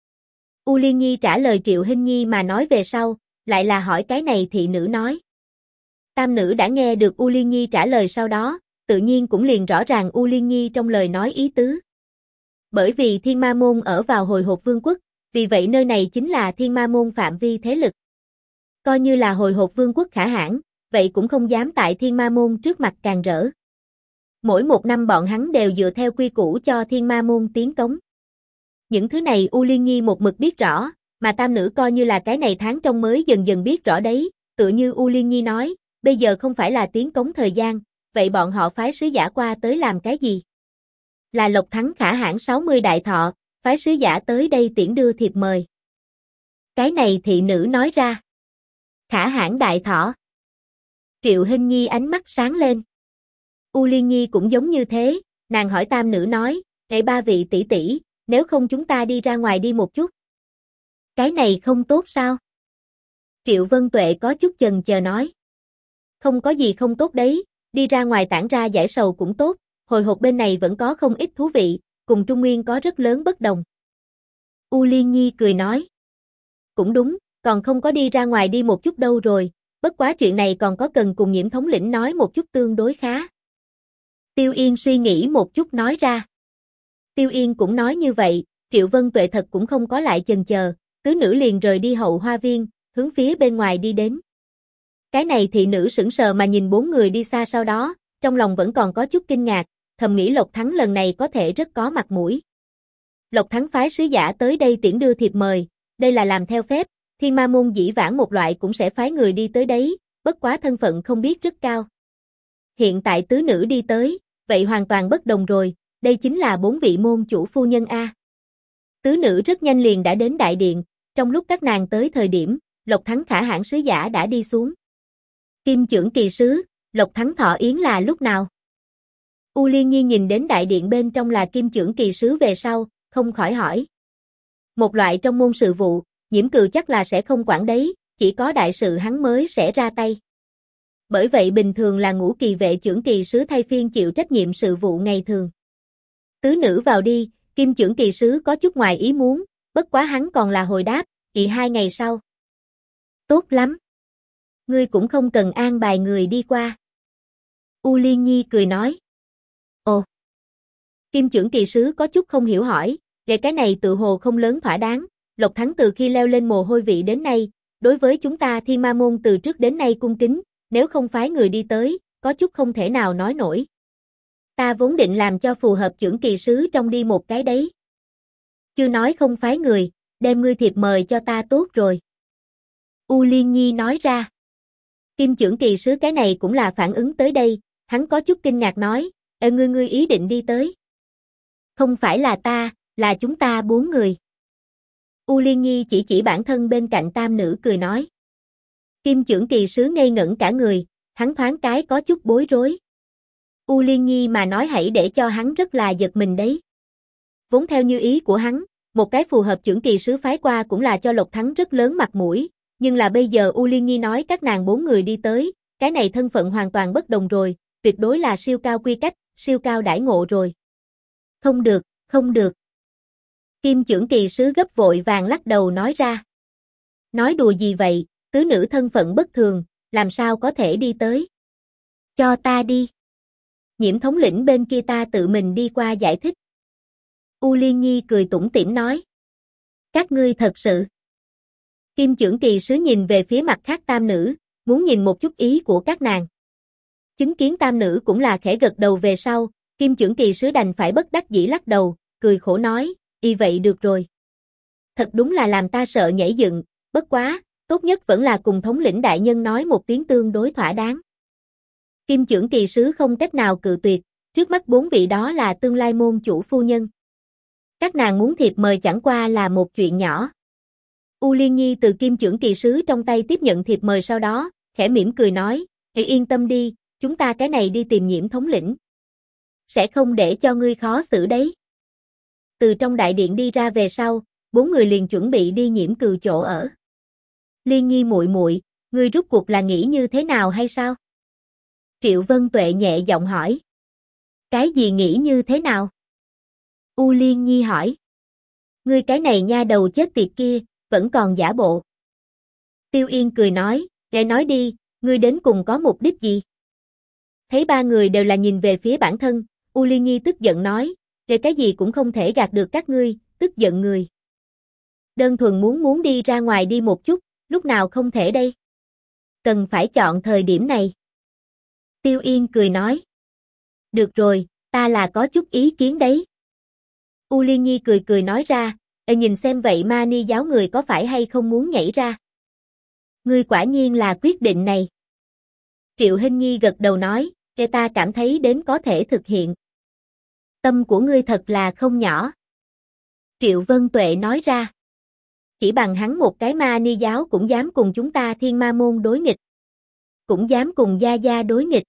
U Liên Nhi trả lời Triệu Hinh Nhi mà nói về sau, lại là hỏi cái này thị nữ nói. Tam nữ đã nghe được U Liên Nhi trả lời sau đó, tự nhiên cũng liền rõ ràng U Liên Nhi trong lời nói ý tứ. Bởi vì Thiên Ma Môn ở vào Hồi Hộp Vương quốc, vì vậy nơi này chính là Thiên Ma Môn phạm vi thế lực. Coi như là Hồi Hộp Vương quốc khả hãn, vậy cũng không dám tại Thiên Ma Môn trước mặt càn rỡ. Mỗi một năm bọn hắn đều dựa theo quy củ cho Thiên Ma Môn tiến cống. Những thứ này U Liên Nhi một mực biết rõ, mà tam nữ coi như là cái này tháng trong mới dần dần biết rõ đấy, tựa như U Liên Nhi nói, bây giờ không phải là tiến cống thời gian, vậy bọn họ phái sứ giả qua tới làm cái gì? Là Lộc Thắng khả hãn 60 đại thọ, phái sứ giả tới đây tiễn đưa thiệp mời. Cái này thị nữ nói ra. Khả hãn đại thọ. Triệu Hinh Nhi ánh mắt sáng lên. U Liên Nhi cũng giống như thế, nàng hỏi tam nữ nói, ba vị tỷ tỷ, nếu không chúng ta đi ra ngoài đi một chút. Cái này không tốt sao? Triệu Vân Tuệ có chút chần chờ nói. Không có gì không tốt đấy, đi ra ngoài tản ra giải sầu cũng tốt, hồi hộp bên này vẫn có không ít thú vị, cùng Trung Nguyên có rất lớn bất đồng. U Liên Nhi cười nói. Cũng đúng, còn không có đi ra ngoài đi một chút đâu rồi, bất quá chuyện này còn có cần cùng Nhiễm thống lĩnh nói một chút tương đối khá. Tiêu Yên suy nghĩ một chút nói ra. Tiêu Yên cũng nói như vậy, Triệu Vân Tuệ thật cũng không có lại chần chờ, tứ nữ liền rời đi hậu hoa viên, hướng phía bên ngoài đi đến. Cái này thị nữ sững sờ mà nhìn bốn người đi xa sau đó, trong lòng vẫn còn có chút kinh ngạc, thầm nghĩ Lộc Thắng lần này có thể rất có mặt mũi. Lộc Thắng phái sứ giả tới đây tiễn đưa thiệp mời, đây là làm theo phép, Thiên Ma Môn dĩ vãng một loại cũng sẽ phái người đi tới đấy, bất quá thân phận không biết rất cao. Hiện tại tứ nữ đi tới, vậy hoàn toàn bất đồng rồi, đây chính là 4 vị môn chủ phu nhân A. Tứ nữ rất nhanh liền đã đến đại điện, trong lúc các nàng tới thời điểm, Lộc Thắng khả hãn sứ giả đã đi xuống. Kim Chưởng kỳ sứ, Lộc Thắng thọ yến là lúc nào? U Liên Nhi nhìn đến đại điện bên trong là Kim Chưởng kỳ sứ về sau, không khỏi hỏi. Một loại trong môn sự vụ, Nhiễm Cừu chắc là sẽ không quản đấy, chỉ có đại sự hắn mới sẽ ra tay. Bởi vậy bình thường là Ngũ Kỳ vệ Chưởng kỳ sứ thay phiên chịu trách nhiệm sự vụ ngày thường. Tứ nữ vào đi, Kim Chưởng kỳ sứ có chút ngoài ý muốn, bất quá hắn còn là hồi đáp, 2 ngày sau. Tốt lắm. Ngươi cũng không cần an bài người đi qua. U Liên Nhi cười nói. Ồ. Kim Chưởng kỳ sứ có chút không hiểu hỏi, về cái này tự hồ không lớn thỏa đáng, Lộc Thắng từ khi leo lên mồ hôi vị đến nay, đối với chúng ta Thiên Ma Môn từ trước đến nay cung kính, nếu không phái người đi tới, có chút không thể nào nói nổi. Ta vốn định làm cho phù hợp Chưởng kỳ sứ trong đi một cái đấy. Chưa nói không phái người, đem ngươi thiệp mời cho ta tốt rồi. U Liên Nhi nói ra. Kim Chưởng kỳ sứ cái này cũng là phản ứng tới đây, hắn có chút kinh ngạc nói, ngươi ý định đi tới. Không phải là ta, là chúng ta 4 người. U Liên Nhi chỉ bản thân bên cạnh tam nữ cười nói. Kim Chưởng kỳ sứ ngây ngẩn cả người, hắn thoáng cái có chút bối rối. U Liên Nhi mà nói hãy để cho hắn rất là giật mình đấy. Vốn theo như ý của hắn, một cái phù hợp Chưởng kỳ sứ phái qua cũng là cho Lộc Thắng rất lớn mặt mũi, nhưng là bây giờ U Liên Nhi nói các nàng 4 người đi tới, cái này thân phận hoàn toàn bất đồng rồi, tuyệt đối là siêu cao quy cách, siêu cao đãi ngộ rồi. Không được, không được. Kim Chưởng kỳ sứ gấp vội vàng lắc đầu nói ra. Nói đùa gì vậy, tứ nữ thân phận bất thường, làm sao có thể đi tới. Cho ta đi. Nhiễm thống lĩnh bên kia ta tự mình đi qua giải thích. U Liên Nhi cười tủm tỉm nói. Các ngươi thật sự. Kim Chưởng kỳ sứ nhìn về phía mặt khác tam nữ, muốn nhìn một chút ý của các nàng. Chứng kiến tam nữ cũng là khẽ gật đầu về sau, Kim Chưởng kỳ sứ đành phải bất đắc dĩ lắc đầu, cười khổ nói, vậy được rồi. Thật đúng là làm ta sợ nhảy dựng, bất quá, tốt nhất vẫn là cùng thống lĩnh đại nhân nói một tiếng tương đối thỏa đáng. Kim Chưởng kỳ sứ không cách nào cự tuyệt, trước mắt 4 vị đó là tương lai môn chủ phu nhân. Các nàng muốn thiệp mời chẳng qua là một chuyện nhỏ. U Liên Nhi từ Kim Chưởng kỳ sứ trong tay tiếp nhận thiệp mời sau đó, khẽ mỉm cười nói, yên tâm đi, chúng ta cái này đi tìm Nhiễm thống lĩnh. Sẽ không để cho ngươi khó xử đấy. Từ trong đại điện đi ra về sau, 4 người liền chuẩn bị đi Nhiễm Cừu chỗ ở. Liên Nhi muội muội, ngươi rút cuộc là nghĩ như thế nào hay sao? Triệu Vân Tuệ nhẹ giọng hỏi. Cái gì nghĩ như thế nào? U Liên Nhi hỏi. Ngươi cái này nha đầu chết tiệt kia, vẫn còn giả bộ. Tiêu Yên cười nói, nghe nói đi, ngươi đến cùng có mục đích gì? Thấy ba người đều là nhìn về phía bản thân, U Liên Nhi tức giận nói, về cái gì cũng không thể gạt được các ngươi, tức giận người. Đơn thuần muốn đi ra ngoài đi một chút, lúc nào không thể đây? Cần phải chọn thời điểm này. Tiêu Yên cười nói. Được rồi, ta là có chút ý kiến đấy. U Liên Nhi cười cười nói ra, nhìn xem vậy ma ni giáo người có phải hay không muốn nhảy ra. Ngươi quả nhiên là quyết định này. Triệu Hinh Nhi gật đầu nói, ta cảm thấy đến có thể thực hiện. Tâm của ngươi thật là không nhỏ. Triệu Vân Tuệ nói ra. Chỉ bằng hắn một cái ma ni giáo cũng dám cùng chúng ta Thiên Ma môn đối nghịch. Cũng dám cùng Gia Gia đối nghịch.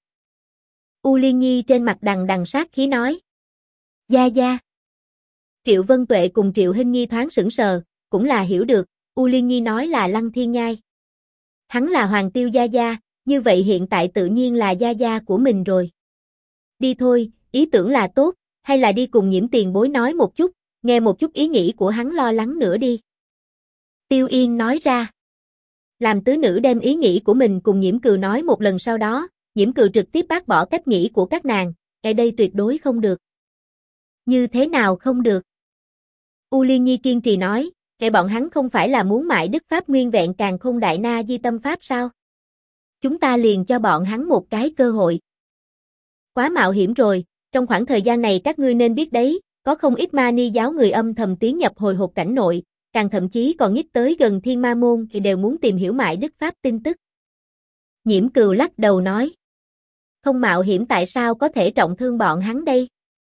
U Liên Nhi trên mặt đằng đằng sát khí nói. Gia Gia. Triệu Vân Tuệ cùng Triệu Hinh Nhi thoáng sững sờ, cũng là hiểu được, U Liên Nhi nói là Lăng Thiên Nhai. Hắn là Hoàng Tiêu Gia Gia, như vậy hiện tại tự nhiên là Gia Gia của mình rồi. Đi thôi, ý tưởng là tốt, hay là đi cùng Nhiễm tiền bối nói một chút, nghe một chút ý nghĩ của hắn lo lắng nữa đi. Tiêu Yên nói ra. Làm tứ nữ đem ý nghĩ của mình cùng Nhiễm Cừu nói một lần sau đó, Nhiễm Cừu trực tiếp bác bỏ cách nghĩ của các nàng, đây tuyệt đối không được. Như thế nào không được? U Liên Nhi kiên trì nói, bọn hắn không phải là muốn mãi Đức Pháp nguyên vẹn càn khôn đại na di tâm Pháp sao? Chúng ta liền cho bọn hắn một cái cơ hội. Quá mạo hiểm rồi, trong khoảng thời gian này các ngươi nên biết đấy, có không ít ma ni giáo người âm thầm tiến nhập hồi hộp cảnh nội, càng thậm chí còn nhích tới gần Thiên Ma môn thì đều muốn tìm hiểu mãi Đức Pháp tin tức. Nhiễm Cừu lắc đầu nói. Không mạo hiểm tại sao có thể trọng thương bọn hắn đây?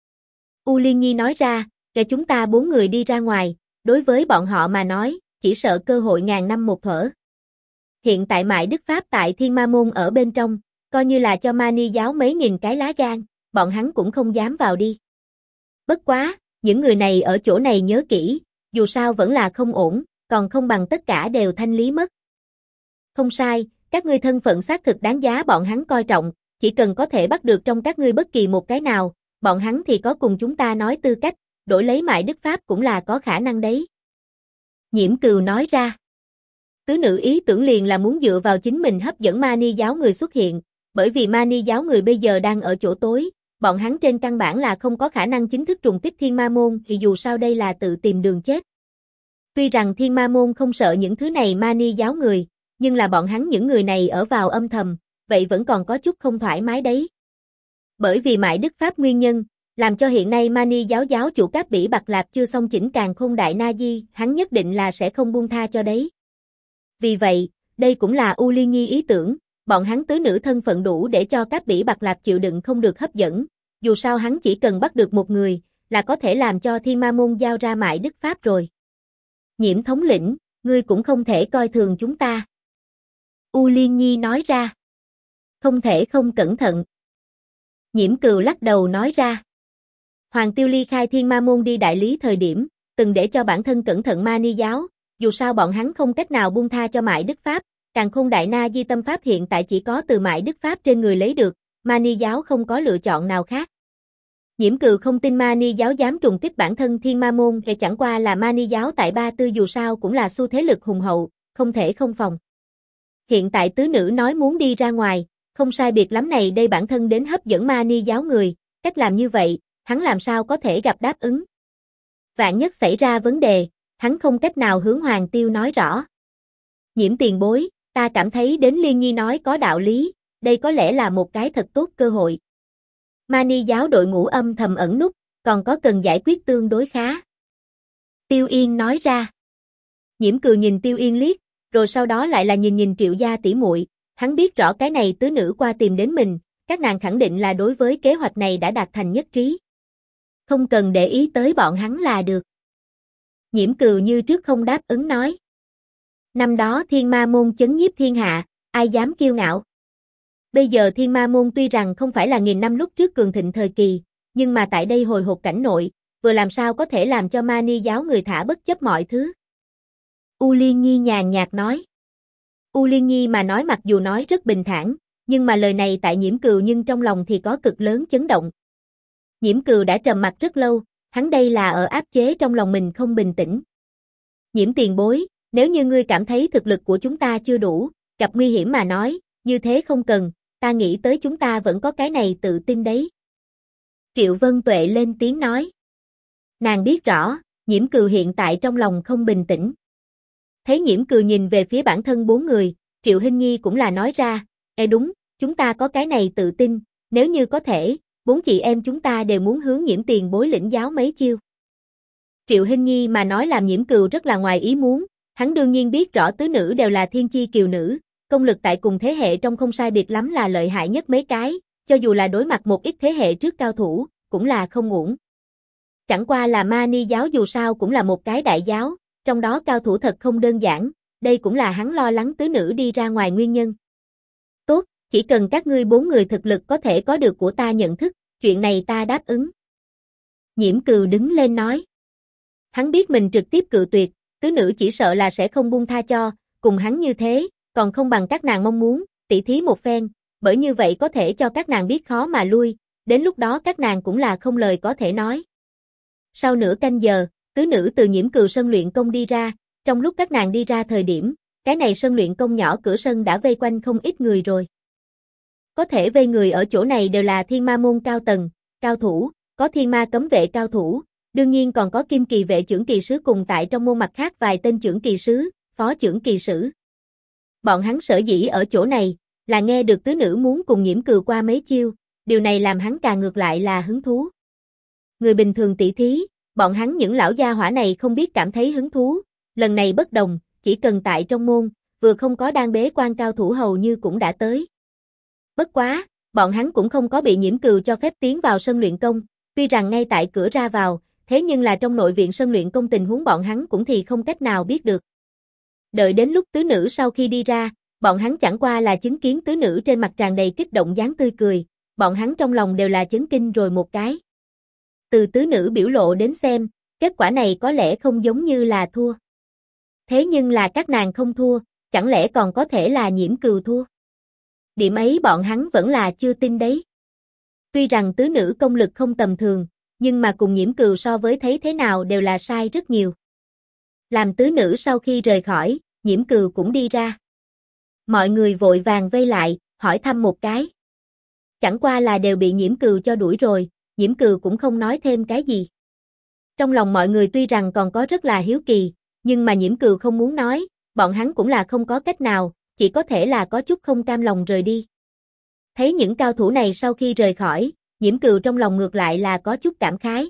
U Liên Nhi nói ra, chúng ta 4 người đi ra ngoài, đối với bọn họ mà nói, chỉ sợ cơ hội ngàn năm một thở. Hiện tại mãi Đức Pháp tại Thiên Ma môn ở bên trong, coi như là cho ma ni giáo mấy nghìn cái lá gan, bọn hắn cũng không dám vào đi. Bất quá, những người này ở chỗ này nhớ kỹ, dù sao vẫn là không ổn, còn không bằng tất cả đều thanh lý mất. Không sai, các ngươi thân phận xác thực đáng giá bọn hắn coi trọng, chỉ cần có thể bắt được trong các ngươi bất kỳ một cái nào, bọn hắn thì có cùng chúng ta nói tư cách, đổi lấy mại Đức Pháp cũng là có khả năng đấy. Nhiễm Cừu nói ra. Tứ nữ ý tưởng liền là muốn dựa vào chính mình hấp dẫn ma ni giáo người xuất hiện, bởi vì ma ni giáo người bây giờ đang ở chỗ tối, bọn hắn trên căn bản là không có khả năng chính thức trùng kích Thiên Ma môn thì dù sao đây là tự tìm đường chết. Tuy rằng Thiên Ma môn không sợ những thứ này ma ni giáo người, nhưng là bọn hắn những người này ở vào âm thầm, vậy vẫn còn có chút không thoải mái đấy. Bởi vì mại Đức Pháp nguyên nhân, làm cho hiện nay Mani giáo giáo chủ Cáp Bỉ Bạc Lạp chưa xong chỉnh càn khôn đại na di, hắn nhất định là sẽ không buông tha cho đấy. Vì vậy, đây cũng là U Liên Nhi ý tưởng, bọn hắn tứ nữ thân phận đủ để cho Cáp Bỉ Bạc Lạp chịu đựng không được hấp dẫn, dù sao hắn chỉ cần bắt được một người, là có thể làm cho Thiên Ma môn giao ra mại Đức Pháp rồi. Nhiễm thống lĩnh, ngươi cũng không thể coi thường chúng ta. U Liên Nhi nói ra. Không thể không cẩn thận. Nhiễm Cừu lắc đầu nói ra. Hoàng Tiêu ly khai Thiên Ma môn đi đại lý thời điểm, từng để cho bản thân cẩn thận ma ni giáo, dù sao bọn hắn không cách nào buông tha cho mại Đức Pháp, càn khôn đại na di tâm Pháp hiện tại chỉ có từ mại Đức Pháp trên người lấy được, ma ni giáo không có lựa chọn nào khác. Nhiễm Cừu không tin ma ni giáo dám trùng kích bản thân Thiên Ma môn, chẳng qua là ma ni giáo tại Ba Tư dù sao cũng là xu thế lực hùng hậu, không thể không phòng. Hiện tại tứ nữ nói muốn đi ra ngoài, không sai biệt lắm này đây bản thân đến hấp dẫn ma ni giáo người, cách làm như vậy, hắn làm sao có thể gặp đáp ứng. Vạn nhất xảy ra vấn đề, hắn không cách nào hướng Hoàng Tiêu nói rõ. Nhiễm tiền bối, ta cảm thấy đến Liên Nhi nói có đạo lý, đây có lẽ là một cái thật tốt cơ hội. Mani giáo đội ngũ âm thầm ẩn núp, còn có cần giải quyết tương đối khá. Tiêu Yên nói ra. Nhiễm Cừu nhìn Tiêu Yên liếc, rồi sau đó lại là nhìn Triệu gia tỷ muội, hắn biết rõ cái này tứ nữ qua tìm đến mình, các nàng khẳng định là đối với kế hoạch này đã đạt thành nhất trí. Không cần để ý tới bọn hắn là được. Nhiễm Cừu như trước không đáp ứng nói. Năm đó Thiên Ma môn chấn nhiếp thiên hạ, ai dám kiêu ngạo. Bây giờ Thiên Ma môn tuy rằng không phải là nghìn năm lúc trước cường thịnh thời kỳ, nhưng mà tại đây hồi hộp cảnh nội, vừa làm sao có thể làm cho Mani giáo người thả bất chấp mọi thứ. U Liên Nhi nhàn nhạt nói. U Liên Nhi mà nói mặc dù nói rất bình thản, nhưng mà lời này tại Nhiễm Cừu nhưng trong lòng thì có cực lớn chấn động. Nhiễm Cừu đã trầm mặc rất lâu, hắn đây là ở áp chế trong lòng mình không bình tĩnh. Nhiễm tiền bối, nếu như ngươi cảm thấy thực lực của chúng ta chưa đủ, gặp nguy hiểm mà nói, như thế không cần, ta nghĩ tới chúng ta vẫn có cái này tự tin đấy. Triệu Vân Tuệ lên tiếng nói. Nàng biết rõ, Nhiễm Cừu hiện tại trong lòng không bình tĩnh. Thấy Nhiễm Cừu nhìn về phía bản thân bốn người, Triệu Hinh Nhi cũng là nói ra, đúng, chúng ta có cái này tự tin, nếu như có thể, bốn chị em chúng ta đều muốn hướng Nhiễm tiền bối lĩnh giáo mấy chiêu. Triệu Hinh Nhi mà nói làm Nhiễm Cừu rất là ngoài ý muốn, hắn đương nhiên biết rõ tứ nữ đều là thiên chi kiều nữ, công lực tại cùng thế hệ trong không sai biệt lắm là lợi hại nhất mấy cái, cho dù là đối mặt một ít thế hệ trước cao thủ, cũng là không uổng. Chẳng qua là Ma Ni giáo dù sao cũng là một cái đại giáo, trong đó cao thủ thật không đơn giản, đây cũng là hắn lo lắng tứ nữ đi ra ngoài nguyên nhân. Tốt, chỉ cần các ngươi bốn người thực lực có thể có được của ta nhận thức, chuyện này ta đáp ứng. Nhiễm Cừu đứng lên nói. Hắn biết mình trực tiếp cự tuyệt, tứ nữ chỉ sợ là sẽ không buông tha cho, cùng hắn như thế, còn không bằng các nàng mong muốn, tỉ thí một phen, bởi như vậy có thể cho các nàng biết khó mà lui, đến lúc đó các nàng cũng là không lời có thể nói. Sau nửa canh giờ, tứ nữ từ Nhiễm Cừu sân luyện công đi ra, trong lúc các nàng đi ra thời điểm, cái này sân luyện công nhỏ cửa sân đã vây quanh không ít người rồi. Có thể vây người ở chỗ này đều là thiên ma môn cao tầng, cao thủ, có thiên ma cấm vệ cao thủ, đương nhiên còn có kim kỳ vệ trưởng kỳ sứ cùng tại trong môn mặt khác vài tên trưởng kỳ sứ, phó trưởng kỳ sử. Bọn hắn sở dĩ ở chỗ này, là nghe được tứ nữ muốn cùng Nhiễm Cừu qua mấy chiêu, điều này làm hắn càng ngược lại là hứng thú. Người bình thường tỷ thí, bọn hắn những lão gia hỏa này không biết cảm thấy hứng thú, lần này bất đồng, chỉ cần tại trong môn, vừa không có đang bế quan cao thủ hầu như cũng đã tới. Bất quá, bọn hắn cũng không có bị Nhiễm Cừu cho phép tiến vào sân luyện công, tuy rằng ngay tại cửa ra vào, thế nhưng là trong nội viện sân luyện công tình huống bọn hắn cũng thì không cách nào biết được. Đợi đến lúc tứ nữ sau khi đi ra, bọn hắn chẳng qua là chứng kiến tứ nữ trên mặt tràn đầy kích động dáng tươi cười, bọn hắn trong lòng đều là chấn kinh rồi một cái. Từ tứ nữ biểu lộ đến xem, kết quả này có lẽ không giống như là thua. Thế nhưng là các nàng không thua, chẳng lẽ còn có thể là Nhiễm Cừu thua? Điểm ấy bọn hắn vẫn là chưa tin đấy. Tuy rằng tứ nữ công lực không tầm thường, nhưng mà cùng Nhiễm Cừu so với thấy thế nào đều là sai rất nhiều. Làm tứ nữ sau khi rời khỏi, Nhiễm Cừu cũng đi ra. Mọi người vội vàng vây lại, hỏi thăm một cái. Chẳng qua là đều bị Nhiễm Cừu cho đuổi rồi, Nhiễm Cừu cũng không nói thêm cái gì. Trong lòng mọi người tuy rằng còn có rất là hiếu kỳ, nhưng mà Nhiễm Cừu không muốn nói, bọn hắn cũng là không có cách nào, chỉ có thể là có chút không cam lòng rời đi. Thấy những cao thủ này sau khi rời khỏi, Nhiễm Cừu trong lòng ngược lại là có chút cảm khái.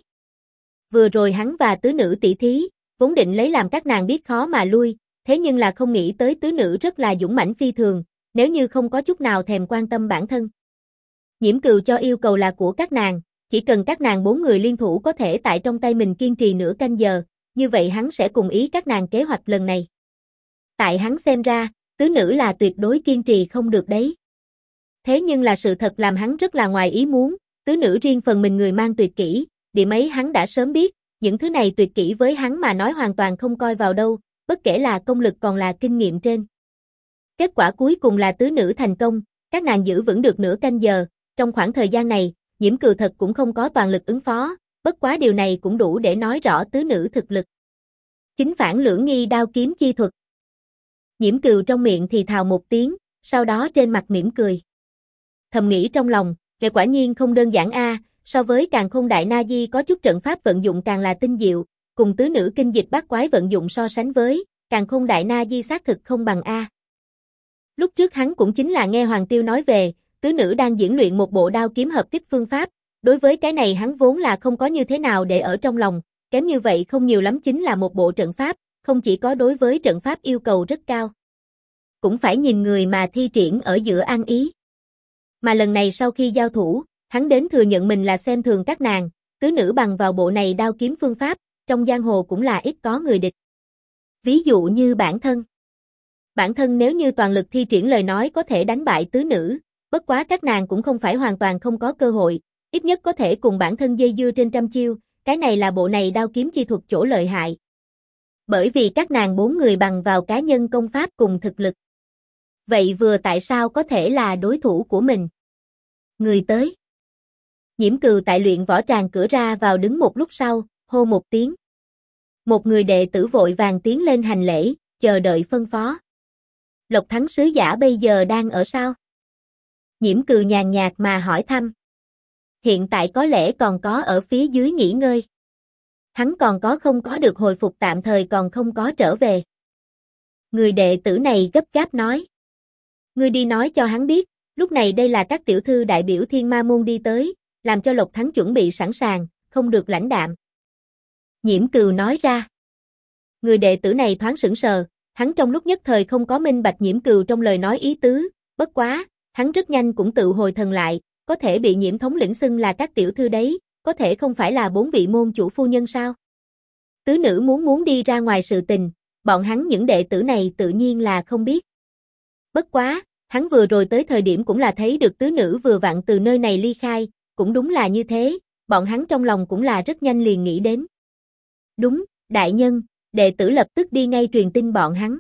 Vừa rồi hắn và tứ nữ tỷ thí, vốn định lấy làm các nàng biết khó mà lui, thế nhưng là không nghĩ tới tứ nữ rất là dũng mãnh phi thường, nếu như không có chút nào thèm quan tâm bản thân. Nhiễm Cừu cho yêu cầu là của các nàng, chỉ cần các nàng bốn người liên thủ có thể tại trong tay mình kiên trì nửa canh giờ, như vậy hắn sẽ cùng ý các nàng kế hoạch lần này. Tại hắn xem ra, tứ nữ là tuyệt đối kiên trì không được đấy. Thế nhưng là sự thật làm hắn rất là ngoài ý muốn, tứ nữ riêng phần mình người mang tuyệt kỹ, điểm ấy hắn đã sớm biết, những thứ này tuyệt kỹ với hắn mà nói hoàn toàn không coi vào đâu, bất kể là công lực còn là kinh nghiệm trên. Kết quả cuối cùng là tứ nữ thành công, các nàng giữ vững được nửa canh giờ, trong khoảng thời gian này, Nhiễm Cừu thật cũng không có toàn lực ứng phó, bất quá điều này cũng đủ để nói rõ tứ nữ thực lực. Chính phản lưỡng nghi đao kiếm chi thuật. Nhiễm Cừu trong miệng thì thào một tiếng, sau đó trên mặt mỉm cười. Thầm nghĩ trong lòng, kẻ quả nhiên không đơn giản a, so với Càn Khôn Đại Na Di có chút trận pháp vận dụng càng là tinh diệu, cùng tứ nữ kinh dịch bát quái vận dụng so sánh với, Càn Khôn Đại Na Di xác thực không bằng a. Lúc trước hắn cũng chính là nghe Hoàng Tiêu nói về, tứ nữ đang diễn luyện một bộ đao kiếm hợp kích phương pháp, đối với cái này hắn vốn là không có như thế nào để ở trong lòng, kém như vậy không nhiều lắm chính là một bộ trận pháp, không chỉ có đối với trận pháp yêu cầu rất cao. Cũng phải nhìn người mà thi triển ở giữa ăn ý. Mà lần này sau khi giao thủ, hắn đến thừa nhận mình là xem thường các nàng, tứ nữ bằng vào bộ này đao kiếm phương pháp, trong giang hồ cũng là ít có người địch. Ví dụ như bản thân. Bản thân nếu như toàn lực thi triển lời nói có thể đánh bại tứ nữ, bất quá các nàng cũng không phải hoàn toàn không có cơ hội, ít nhất có thể cùng bản thân dây dưa trên trăm chiêu, cái này là bộ này đao kiếm chi thuật chỗ lợi hại. Bởi vì các nàng bốn người bằng vào cá nhân công pháp cùng thực lực. Vậy vừa tại sao có thể là đối thủ của mình? Người tới. Nhiễm Cừu tại luyện võ tràng cửa ra vào đứng một lúc sau, hô một tiếng. Một người đệ tử vội vàng tiến lên hành lễ, chờ đợi phân phó. Lộc Thắng sứ giả bây giờ đang ở sao? Nhiễm Cừu nhàn nhạt mà hỏi thăm. Hiện tại có lẽ còn có ở phía dưới nghỉ ngơi. Hắn còn có không có được hồi phục tạm thời còn không có trở về. Người đệ tử này gấp gáp nói. Ngươi đi nói cho hắn biết, lúc này đây là các tiểu thư đại biểu Thiên Ma Môn đi tới, làm cho Lộc Thắng chuẩn bị sẵn sàng, không được lãnh đạm. Nhiễm Cừu nói ra. Người đệ tử này thoáng sững sờ, hắn trong lúc nhất thời không có minh bạch Nhiễm Cừu trong lời nói ý tứ, bất quá, hắn rất nhanh cũng tự hồi thần lại, có thể bị Nhiễm thống lĩnh xưng là các tiểu thư đấy, có thể không phải là 4 vị môn chủ phu nhân sao? Tứ nữ muốn đi ra ngoài sự tình, bọn hắn những đệ tử này tự nhiên là không biết. Bất quá, hắn vừa rồi tới thời điểm cũng là thấy được tứ nữ vừa vặn từ nơi này ly khai, cũng đúng là như thế, bọn hắn trong lòng cũng là rất nhanh liền nghĩ đến. Đúng, đại nhân, đệ tử lập tức đi ngay truyền tin bọn hắn.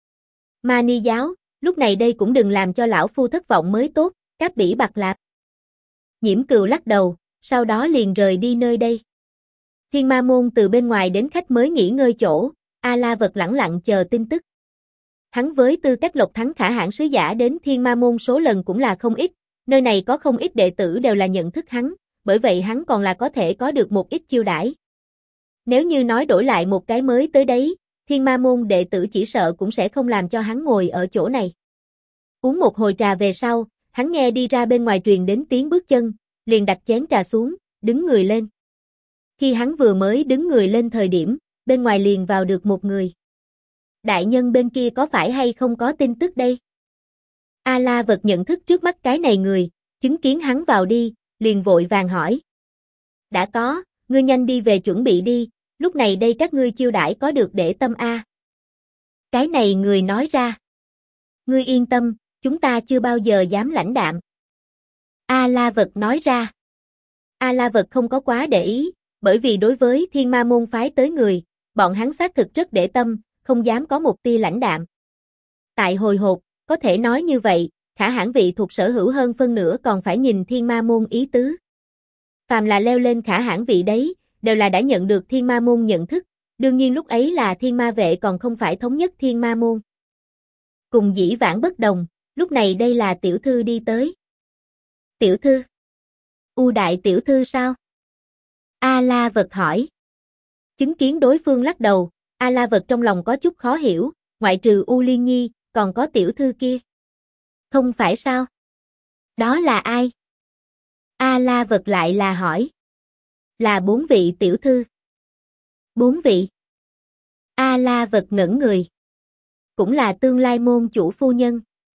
Ma Ni giáo, lúc này đây cũng đừng làm cho lão phu thất vọng mới tốt, Cáp Bỉ Bạc Lạp. Nhiễm Cừu lắc đầu, sau đó liền rời đi nơi đây. Thiên Ma Môn từ bên ngoài đến khách mới nghỉ ngơi chỗ, A La Vật lẳng lặng chờ tin tức. Hắn với tư cách Lộc Thắng khả hãn sứ giả đến Thiên Ma Môn số lần cũng là không ít, nơi này có không ít đệ tử đều là nhận thức hắn, bởi vậy hắn còn là có thể có được một ít chiêu đãi. Nếu như nói đổi lại một cái mới tới đấy, Thiên Ma Môn đệ tử chỉ sợ cũng sẽ không làm cho hắn ngồi ở chỗ này. Uống một hồi trà về sau, hắn nghe đi ra bên ngoài truyền đến tiếng bước chân, liền đặt chén trà xuống, đứng người lên. Khi hắn vừa mới đứng người lên thời điểm, bên ngoài liền vào được một người. Đại nhân bên kia có phải hay không có tin tức đây? A La Vật nhận thức trước mắt cái này người, chứng kiến hắn vào đi, liền vội vàng hỏi. Đã có, ngươi nhanh đi về chuẩn bị đi, lúc này đây các ngươi chiêu đãi có được để tâm a. Cái này người nói ra. Ngươi yên tâm, chúng ta chưa bao giờ dám lãnh đạm. A La Vật nói ra. A La Vật không có quá để ý, bởi vì đối với Thiên Ma Môn phái tới người, bọn hắn xác thực rất để tâm, không dám có một tia lãnh đạm. Tại hồi hộp, có thể nói như vậy, khả hãn vị thuộc sở hữu hơn phân nửa còn phải nhìn Thiên Ma Môn ý tứ. Phàm là leo lên khả hãn vị đấy, đều là đã nhận được Thiên Ma Môn nhận thức, đương nhiên lúc ấy là Thiên Ma Vệ còn không phải thống nhất Thiên Ma Môn. Cùng dĩ vãng bất đồng, lúc này đây là tiểu thư đi tới. Tiểu thư? U đại tiểu thư sao? A La Vật hỏi. Chứng kiến đối phương lắc đầu, A La Vật trong lòng có chút khó hiểu, ngoại trừ U Liên Nhi, còn có tiểu thư kia. Không phải sao? Đó là ai? A La Vật lại là hỏi. Là 4 vị tiểu thư. 4 vị? A La Vật ngẩn người. Cũng là tương lai môn chủ phu nhân.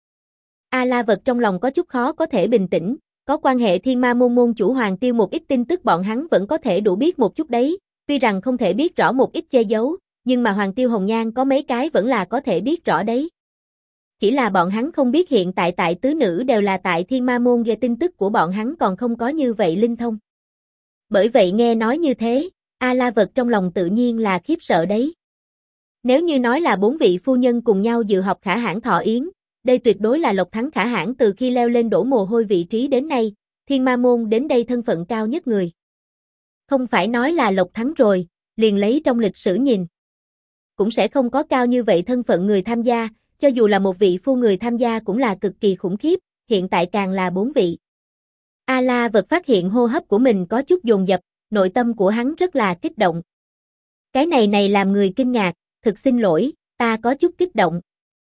A La Vật trong lòng có chút khó có thể bình tĩnh, có quan hệ Thiên Ma Môn môn chủ Hoàng Tiêu một ít tin tức bọn hắn vẫn có thể đủ biết một chút đấy, tuy rằng không thể biết rõ một ít che giấu, nhưng mà Hoàng Tiêu Hồng Nhan có mấy cái vẫn là có thể biết rõ đấy. Chỉ là bọn hắn không biết hiện tại tứ nữ đều là tại Thiên Ma Môn về tin tức của bọn hắn còn không có như vậy linh thông. Bởi vậy nghe nói như thế, A La Vật trong lòng tự nhiên là khiếp sợ đấy. Nếu như nói là 4 vị phu nhân cùng nhau dự họp khả hãn thọ yến, đây tuyệt đối là Lộc Thắng khả hãn từ khi leo lên đổ mồ hôi vị trí đến nay, Thiên Ma Môn đến đây thân phận cao nhất người. Không phải nói là Lộc Thắng rồi, liền lấy trong lịch sử nhìn. Cũng sẽ không có cao như vậy thân phận người tham gia, cho dù là một vị phu người tham gia cũng là cực kỳ khủng khiếp, hiện tại càng là 4 vị. A La Vật phát hiện hô hấp của mình có chút dồn dập, nội tâm của hắn rất là kích động. Cái này làm người kinh ngạc, thực xin lỗi, ta có chút kích động.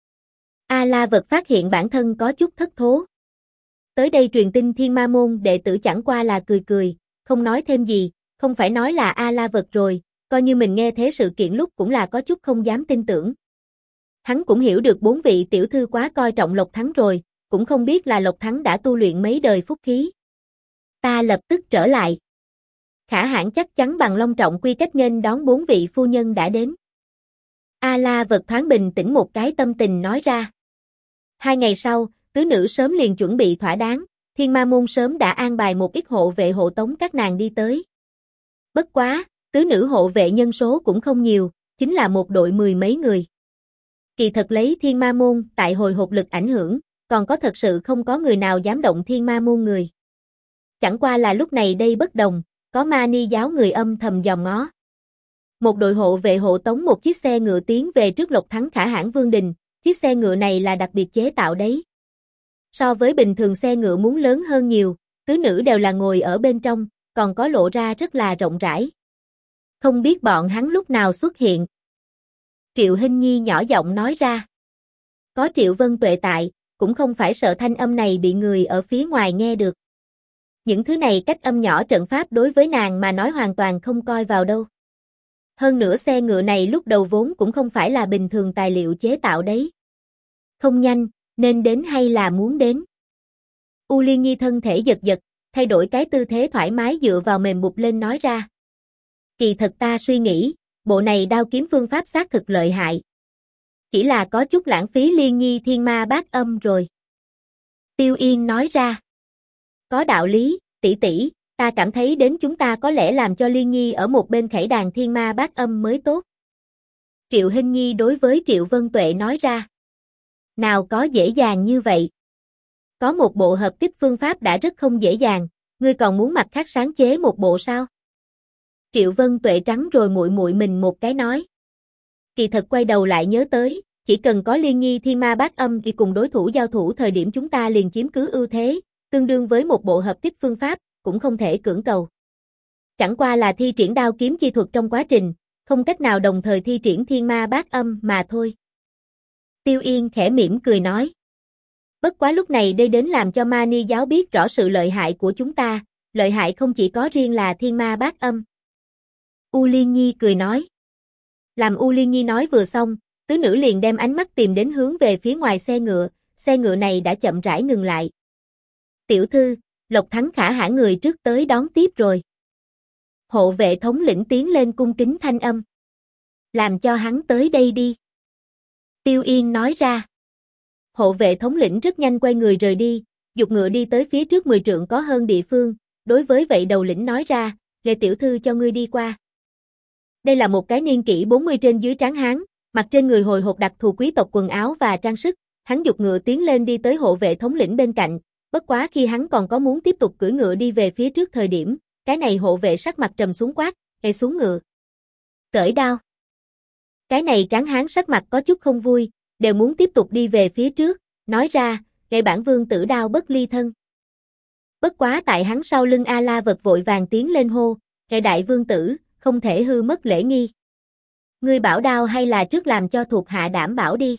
A La Vật phát hiện bản thân có chút thất thố. Tới đây truyền tin Thiên Ma Môn đệ tử chẳng qua là cười, không nói thêm gì, không phải nói là A La Vật rồi, coi như mình nghe thế sự kiện lúc cũng là có chút không dám tin tưởng. Hắn cũng hiểu được 4 vị tiểu thư quá coi trọng Lộc Thắng rồi, cũng không biết là Lộc Thắng đã tu luyện mấy đời phúc khí. Ta lập tức trở lại. Khả hãn chắc chắn bằng long trọng quy cách nghênh đón 4 vị phu nhân đã đến. A La Vật thoáng bình tĩnh một cái tâm tình nói ra. 2 ngày sau, tứ nữ sớm liền chuẩn bị thỏa đáng, Thiên Ma Môn sớm đã an bài một ít hộ vệ hộ tống các nàng đi tới. Bất quá, tứ nữ hộ vệ nhân số cũng không nhiều, chính là một đội 10 mấy người. Kỳ thật lấy Thiên Ma Môn tại hồi hộp lực ảnh hưởng, còn có thật sự không có người nào dám động Thiên Ma Môn người. Chẳng qua là lúc này đây bất đồng, có ma ni giáo người âm thầm dòm ngó. Một đội hộ vệ hộ tống một chiếc xe ngựa tiến về trước Lộc Thắng Khả Hãn Vương Đình, chiếc xe ngựa này là đặc biệt chế tạo đấy. So với bình thường xe ngựa muốn lớn hơn nhiều, tứ nữ đều là ngồi ở bên trong, còn có lộ ra rất là rộng rãi. Không biết bọn hắn lúc nào xuất hiện. Triệu Hinh Nhi nhỏ giọng nói ra. Có Triệu Vân Tuệ tại, cũng không phải sợ thanh âm này bị người ở phía ngoài nghe được. Những thứ này cách âm nhỏ trận pháp đối với nàng mà nói hoàn toàn không coi vào đâu. Hơn nữa xe ngựa này lúc đầu vốn cũng không phải là bình thường tài liệu chế tạo đấy. Không nhanh, nên đến hay là muốn đến? U Liên Nhi thân thể giật giật, thay đổi cái tư thế thoải mái dựa vào mềm bụp lên nói ra. Kỳ thật ta suy nghĩ, bộ này đao kiếm phương pháp xác thực lợi hại. Chỉ là có chút lãng phí Liên Nhi thiên ma bát âm rồi. Tiêu Yên nói ra. Có đạo lý, tỷ tỷ, ta cảm thấy đến chúng ta có lẽ làm cho Liên Nhi ở một bên khải đàn thiên ma bát âm mới tốt. Triệu Hinh Nhi đối với Triệu Vân Tuệ nói ra. Nào có dễ dàng như vậy. Có một bộ hợp kích phương pháp đã rất không dễ dàng, ngươi còn muốn mặt khác sáng chế một bộ sao? Triệu Vân Tuệ trắng rồi muội muội mình một cái nói. Kỳ thật quay đầu lại nhớ tới, chỉ cần có Liên Nhi thiên ma bát âm thì cùng đối thủ giao thủ thời điểm chúng ta liền chiếm cứ ưu thế, tương đương với một bộ hợp kích phương pháp, cũng không thể cưỡng cầu. Chẳng qua là thi triển đao kiếm chi thuật trong quá trình, không cách nào đồng thời thi triển thiên ma bát âm mà thôi. Tiêu Yên khẽ mỉm cười nói. Bất quá lúc này đây đến làm cho ma ni giáo biết rõ sự lợi hại của chúng ta, lợi hại không chỉ có riêng là thiên ma bát âm. U Liên Nhi cười nói. Làm U Liên Nhi nói vừa xong, tứ nữ liền đem ánh mắt tìm đến hướng về phía ngoài xe ngựa này đã chậm rãi ngừng lại. Tiểu thư, Lộc Thắng Khả Hãn người trước tới đón tiếp rồi. Hộ vệ thống lĩnh tiến lên cung kính thanh âm. Làm cho hắn tới đây đi. Tiêu Yên nói ra. Hộ vệ thống lĩnh rất nhanh quay người rời đi, dục ngựa đi tới phía trước 10 trượng có hơn địa phương, đối với vậy đầu lĩnh nói ra, Lệ tiểu thư cho ngươi đi qua. Đây là một cái niên kỷ 40 trên dưới tráng hán, mặc trên người hồi hộp đặc thù quý tộc quần áo và trang sức, hắn dục ngựa tiến lên đi tới hộ vệ thống lĩnh bên cạnh, bất quá khi hắn còn có muốn tiếp tục cưỡi ngựa đi về phía trước thời điểm, cái này hộ vệ sắc mặt trầm xuống quát, "Ê xuống ngựa." Cởi đao. Cái này tráng hán sắc mặt có chút không vui, đều muốn tiếp tục đi về phía trước, nói ra, "Để bản vương tử đao bất ly thân." Bất quá tại hắn sau lưng A La Vật vội vàng tiến lên hô, "Kẻ đại vương tử, không thể hư mất lễ nghi. Ngươi bảo đao hay là trước làm cho thuộc hạ đảm bảo đi."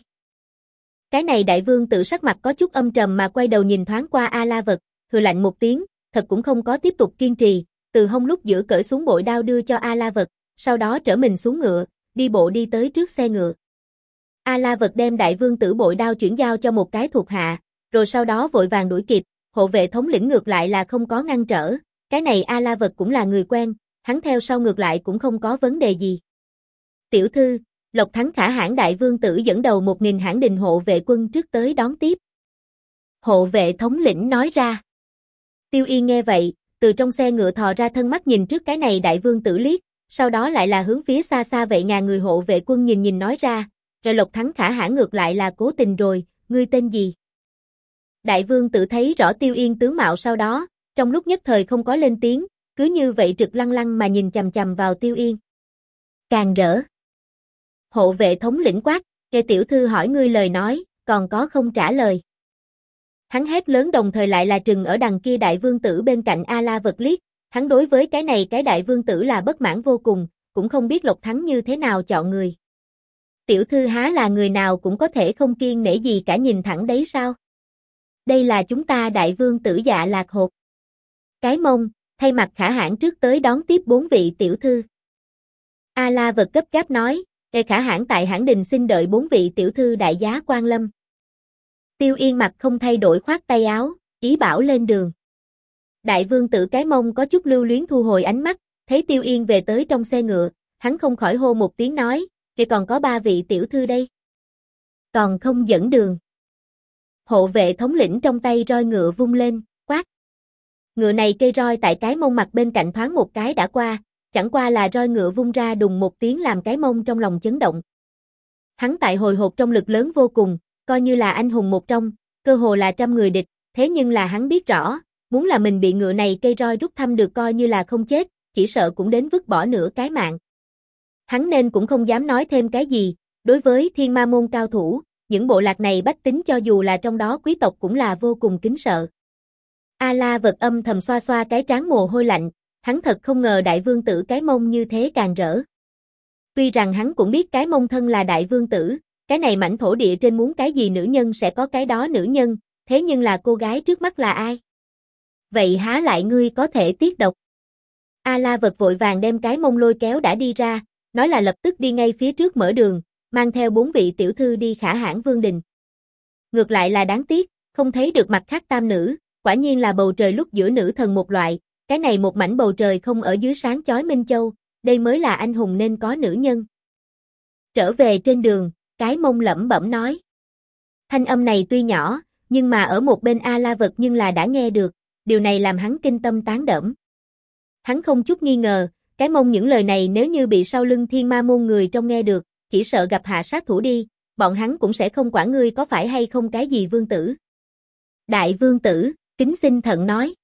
Cái này đại vương tử sắc mặt có chút âm trầm mà quay đầu nhìn thoáng qua A La Vật, hừ lạnh một tiếng, thật cũng không có tiếp tục kiên trì, từ hông lúc giữa cởi xuống bội đao đưa cho A La Vật, sau đó trở mình xuống ngựa, đi bộ đi tới trước xe ngựa. A La Vật đem đại vương tử bội đao chuyển giao cho một cái thuộc hạ, rồi sau đó vội vàng đuổi kịp, hộ vệ thống lĩnh ngược lại là không có ngăn trở, cái này A La Vật cũng là người quen, hắn theo sau ngược lại cũng không có vấn đề gì. Tiểu thư, Lộc Thắng Khả Hãn đại vương tử dẫn đầu 1000 hãn đình hộ vệ quân trước tới đón tiếp. Hộ vệ thống lĩnh nói ra. Tiêu Yên nghe vậy, từ trong xe ngựa thò ra thân mắt nhìn trước cái này đại vương tử liếc, sau đó lại là hướng phía xa xa vậy ngàn người hộ vệ quân nhìn nói ra, rồi Lộc Thắng Khả Hãn ngược lại là cố tình rồi, ngươi tên gì? Đại vương tử thấy rõ Tiêu Yên tướng mạo sau đó, trong lúc nhất thời không có lên tiếng, cứ như vậy trực lăng lăng mà nhìn chằm chằm vào Tiêu Yên. Càng rỡ. Hộ vệ thống lĩnh quát, "Kẻ tiểu thư hỏi ngươi lời nói, còn có không trả lời." Hắn hét lớn đồng thời lại là trừng ở đằng kia đại vương tử bên cạnh A La Vật liếc, hắn đối với cái này cái đại vương tử là bất mãn vô cùng, cũng không biết Lộc Thắng như thế nào chọn người. Tiểu thư há là người nào cũng có thể không kiêng nể gì cả nhìn thẳng đấy sao? Đây là chúng ta đại vương tử Dạ Lạc Hột. Cái mông, thay mặt Khả Hãn trước tới đón tiếp 4 vị tiểu thư. A La Vật cấp gáp nói, "Kẻ Khả Hãn tại Hãn đình xin đợi 4 vị tiểu thư đại giá quan lâm." Tiêu Yên mặt không thay đổi khoát tay áo, ý bảo lên đường. Đại vương tử cái mông có chút lưu luyến thu hồi ánh mắt, thấy Tiêu Yên về tới trong xe ngựa, hắn không khỏi hô một tiếng nói, "Kìa còn có 3 vị tiểu thư đây. Còn không dẫn đường." Hộ vệ thống lĩnh trong tay roi ngựa vung lên, quát. Ngựa này cây roi tại cái mông mặt bên cạnh thoáng một cái đã qua, chẳng qua là roi ngựa vung ra đùng một tiếng làm cái mông trong lòng chấn động. Hắn tại hồi hộp trong lực lớn vô cùng, coi như là anh hùng một trong, cơ hồ là trăm người địch, thế nhưng là hắn biết rõ, muốn là mình bị ngựa này cây roi rút thăm được coi như là không chết, chỉ sợ cũng đến vứt bỏ nửa cái mạng. Hắn nên cũng không dám nói thêm cái gì, đối với Thiên Ma môn cao thủ, những bộ lạc này bách tính cho dù là trong đó quý tộc cũng là vô cùng kính sợ. A La Vật âm thầm xoa xoa cái trán mồ hôi lạnh, hắn thật không ngờ đại vương tử cái mông như thế càng rỡ. Tuy rằng hắn cũng biết cái mông thân là đại vương tử, cái này mảnh thổ địa trên muốn cái gì nữ nhân sẽ có cái đó nữ nhân, thế nhưng là cô gái trước mắt là ai? Vậy há lại ngươi có thể tiết độc? A La Vật vội vàng đem cái mông lôi kéo đã đi ra, nói là lập tức đi ngay phía trước mở đường, mang theo 4 vị tiểu thư đi Khả Hãn Vương đình. Ngược lại là đáng tiếc, không thấy được mặt khác tam nữ, quả nhiên là bầu trời lúc giữa nữ thần một loại, cái này một mảnh bầu trời không ở dưới sáng chói minh châu, đây mới là anh hùng nên có nữ nhân. Trở về trên đường, cái mông lẩm bẩm nói. Thanh âm này tuy nhỏ, nhưng mà ở một bên A La Vật nhưng là đã nghe được, điều này làm hắn kinh tâm tán đẫm. Hắn không chút nghi ngờ, cái mông những lời này nếu như bị sau lưng Thiên Ma môn người trong nghe được, chỉ sợ gặp hạ sát thủ đi, bọn hắn cũng sẽ không quản ngươi có phải hay không cái gì vương tử. Đại vương tử, kính xin thận nói.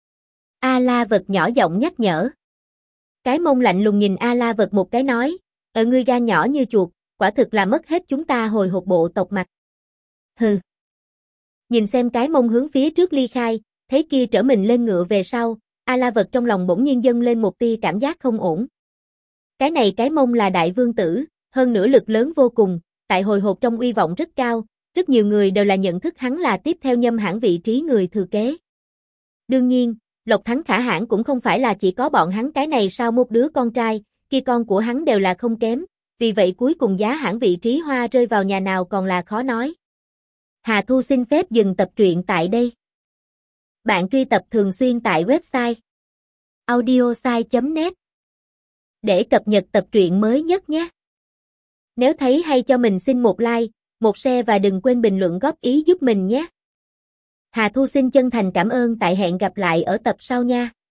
A La Vật nhỏ giọng nhắc nhở. Cái mông lạnh lùng nhìn A La Vật một cái nói, ngươi gan nhỏ như chuột, quả thực là mất hết chúng ta hồi hộp bộ tộc mặt. Hừ. Nhìn xem cái mông hướng phía trước ly khai, thấy kia trở mình lên ngựa về sau, A La Vật trong lòng bỗng nhiên dâng lên một tia cảm giác không ổn. Cái này cái mông là đại vương tử, hơn nữa lực lớn vô cùng, tại hồi hộp trong uy vọng rất cao, rất nhiều người đều là nhận thức hắn là tiếp theo Nhâm Hãn vị trí người thừa kế. Đương nhiên, Lộc Thắng Khả Hãn cũng không phải là chỉ có bọn hắn cái này sao một đứa con trai, kia con của hắn đều là không kém, vì vậy cuối cùng giá hãn vị trí hoa rơi vào nhà nào còn là khó nói. Hà Thu xin phép dừng tập truyện tại đây. Bạn truy tập thường xuyên tại website audiosai.net để cập nhật tập truyện mới nhất nhé. Nếu thấy hay cho mình xin một like, một share và đừng quên bình luận góp ý giúp mình nhé. Hà Thu xin chân thành cảm ơn tại hẹn gặp lại ở tập sau nha.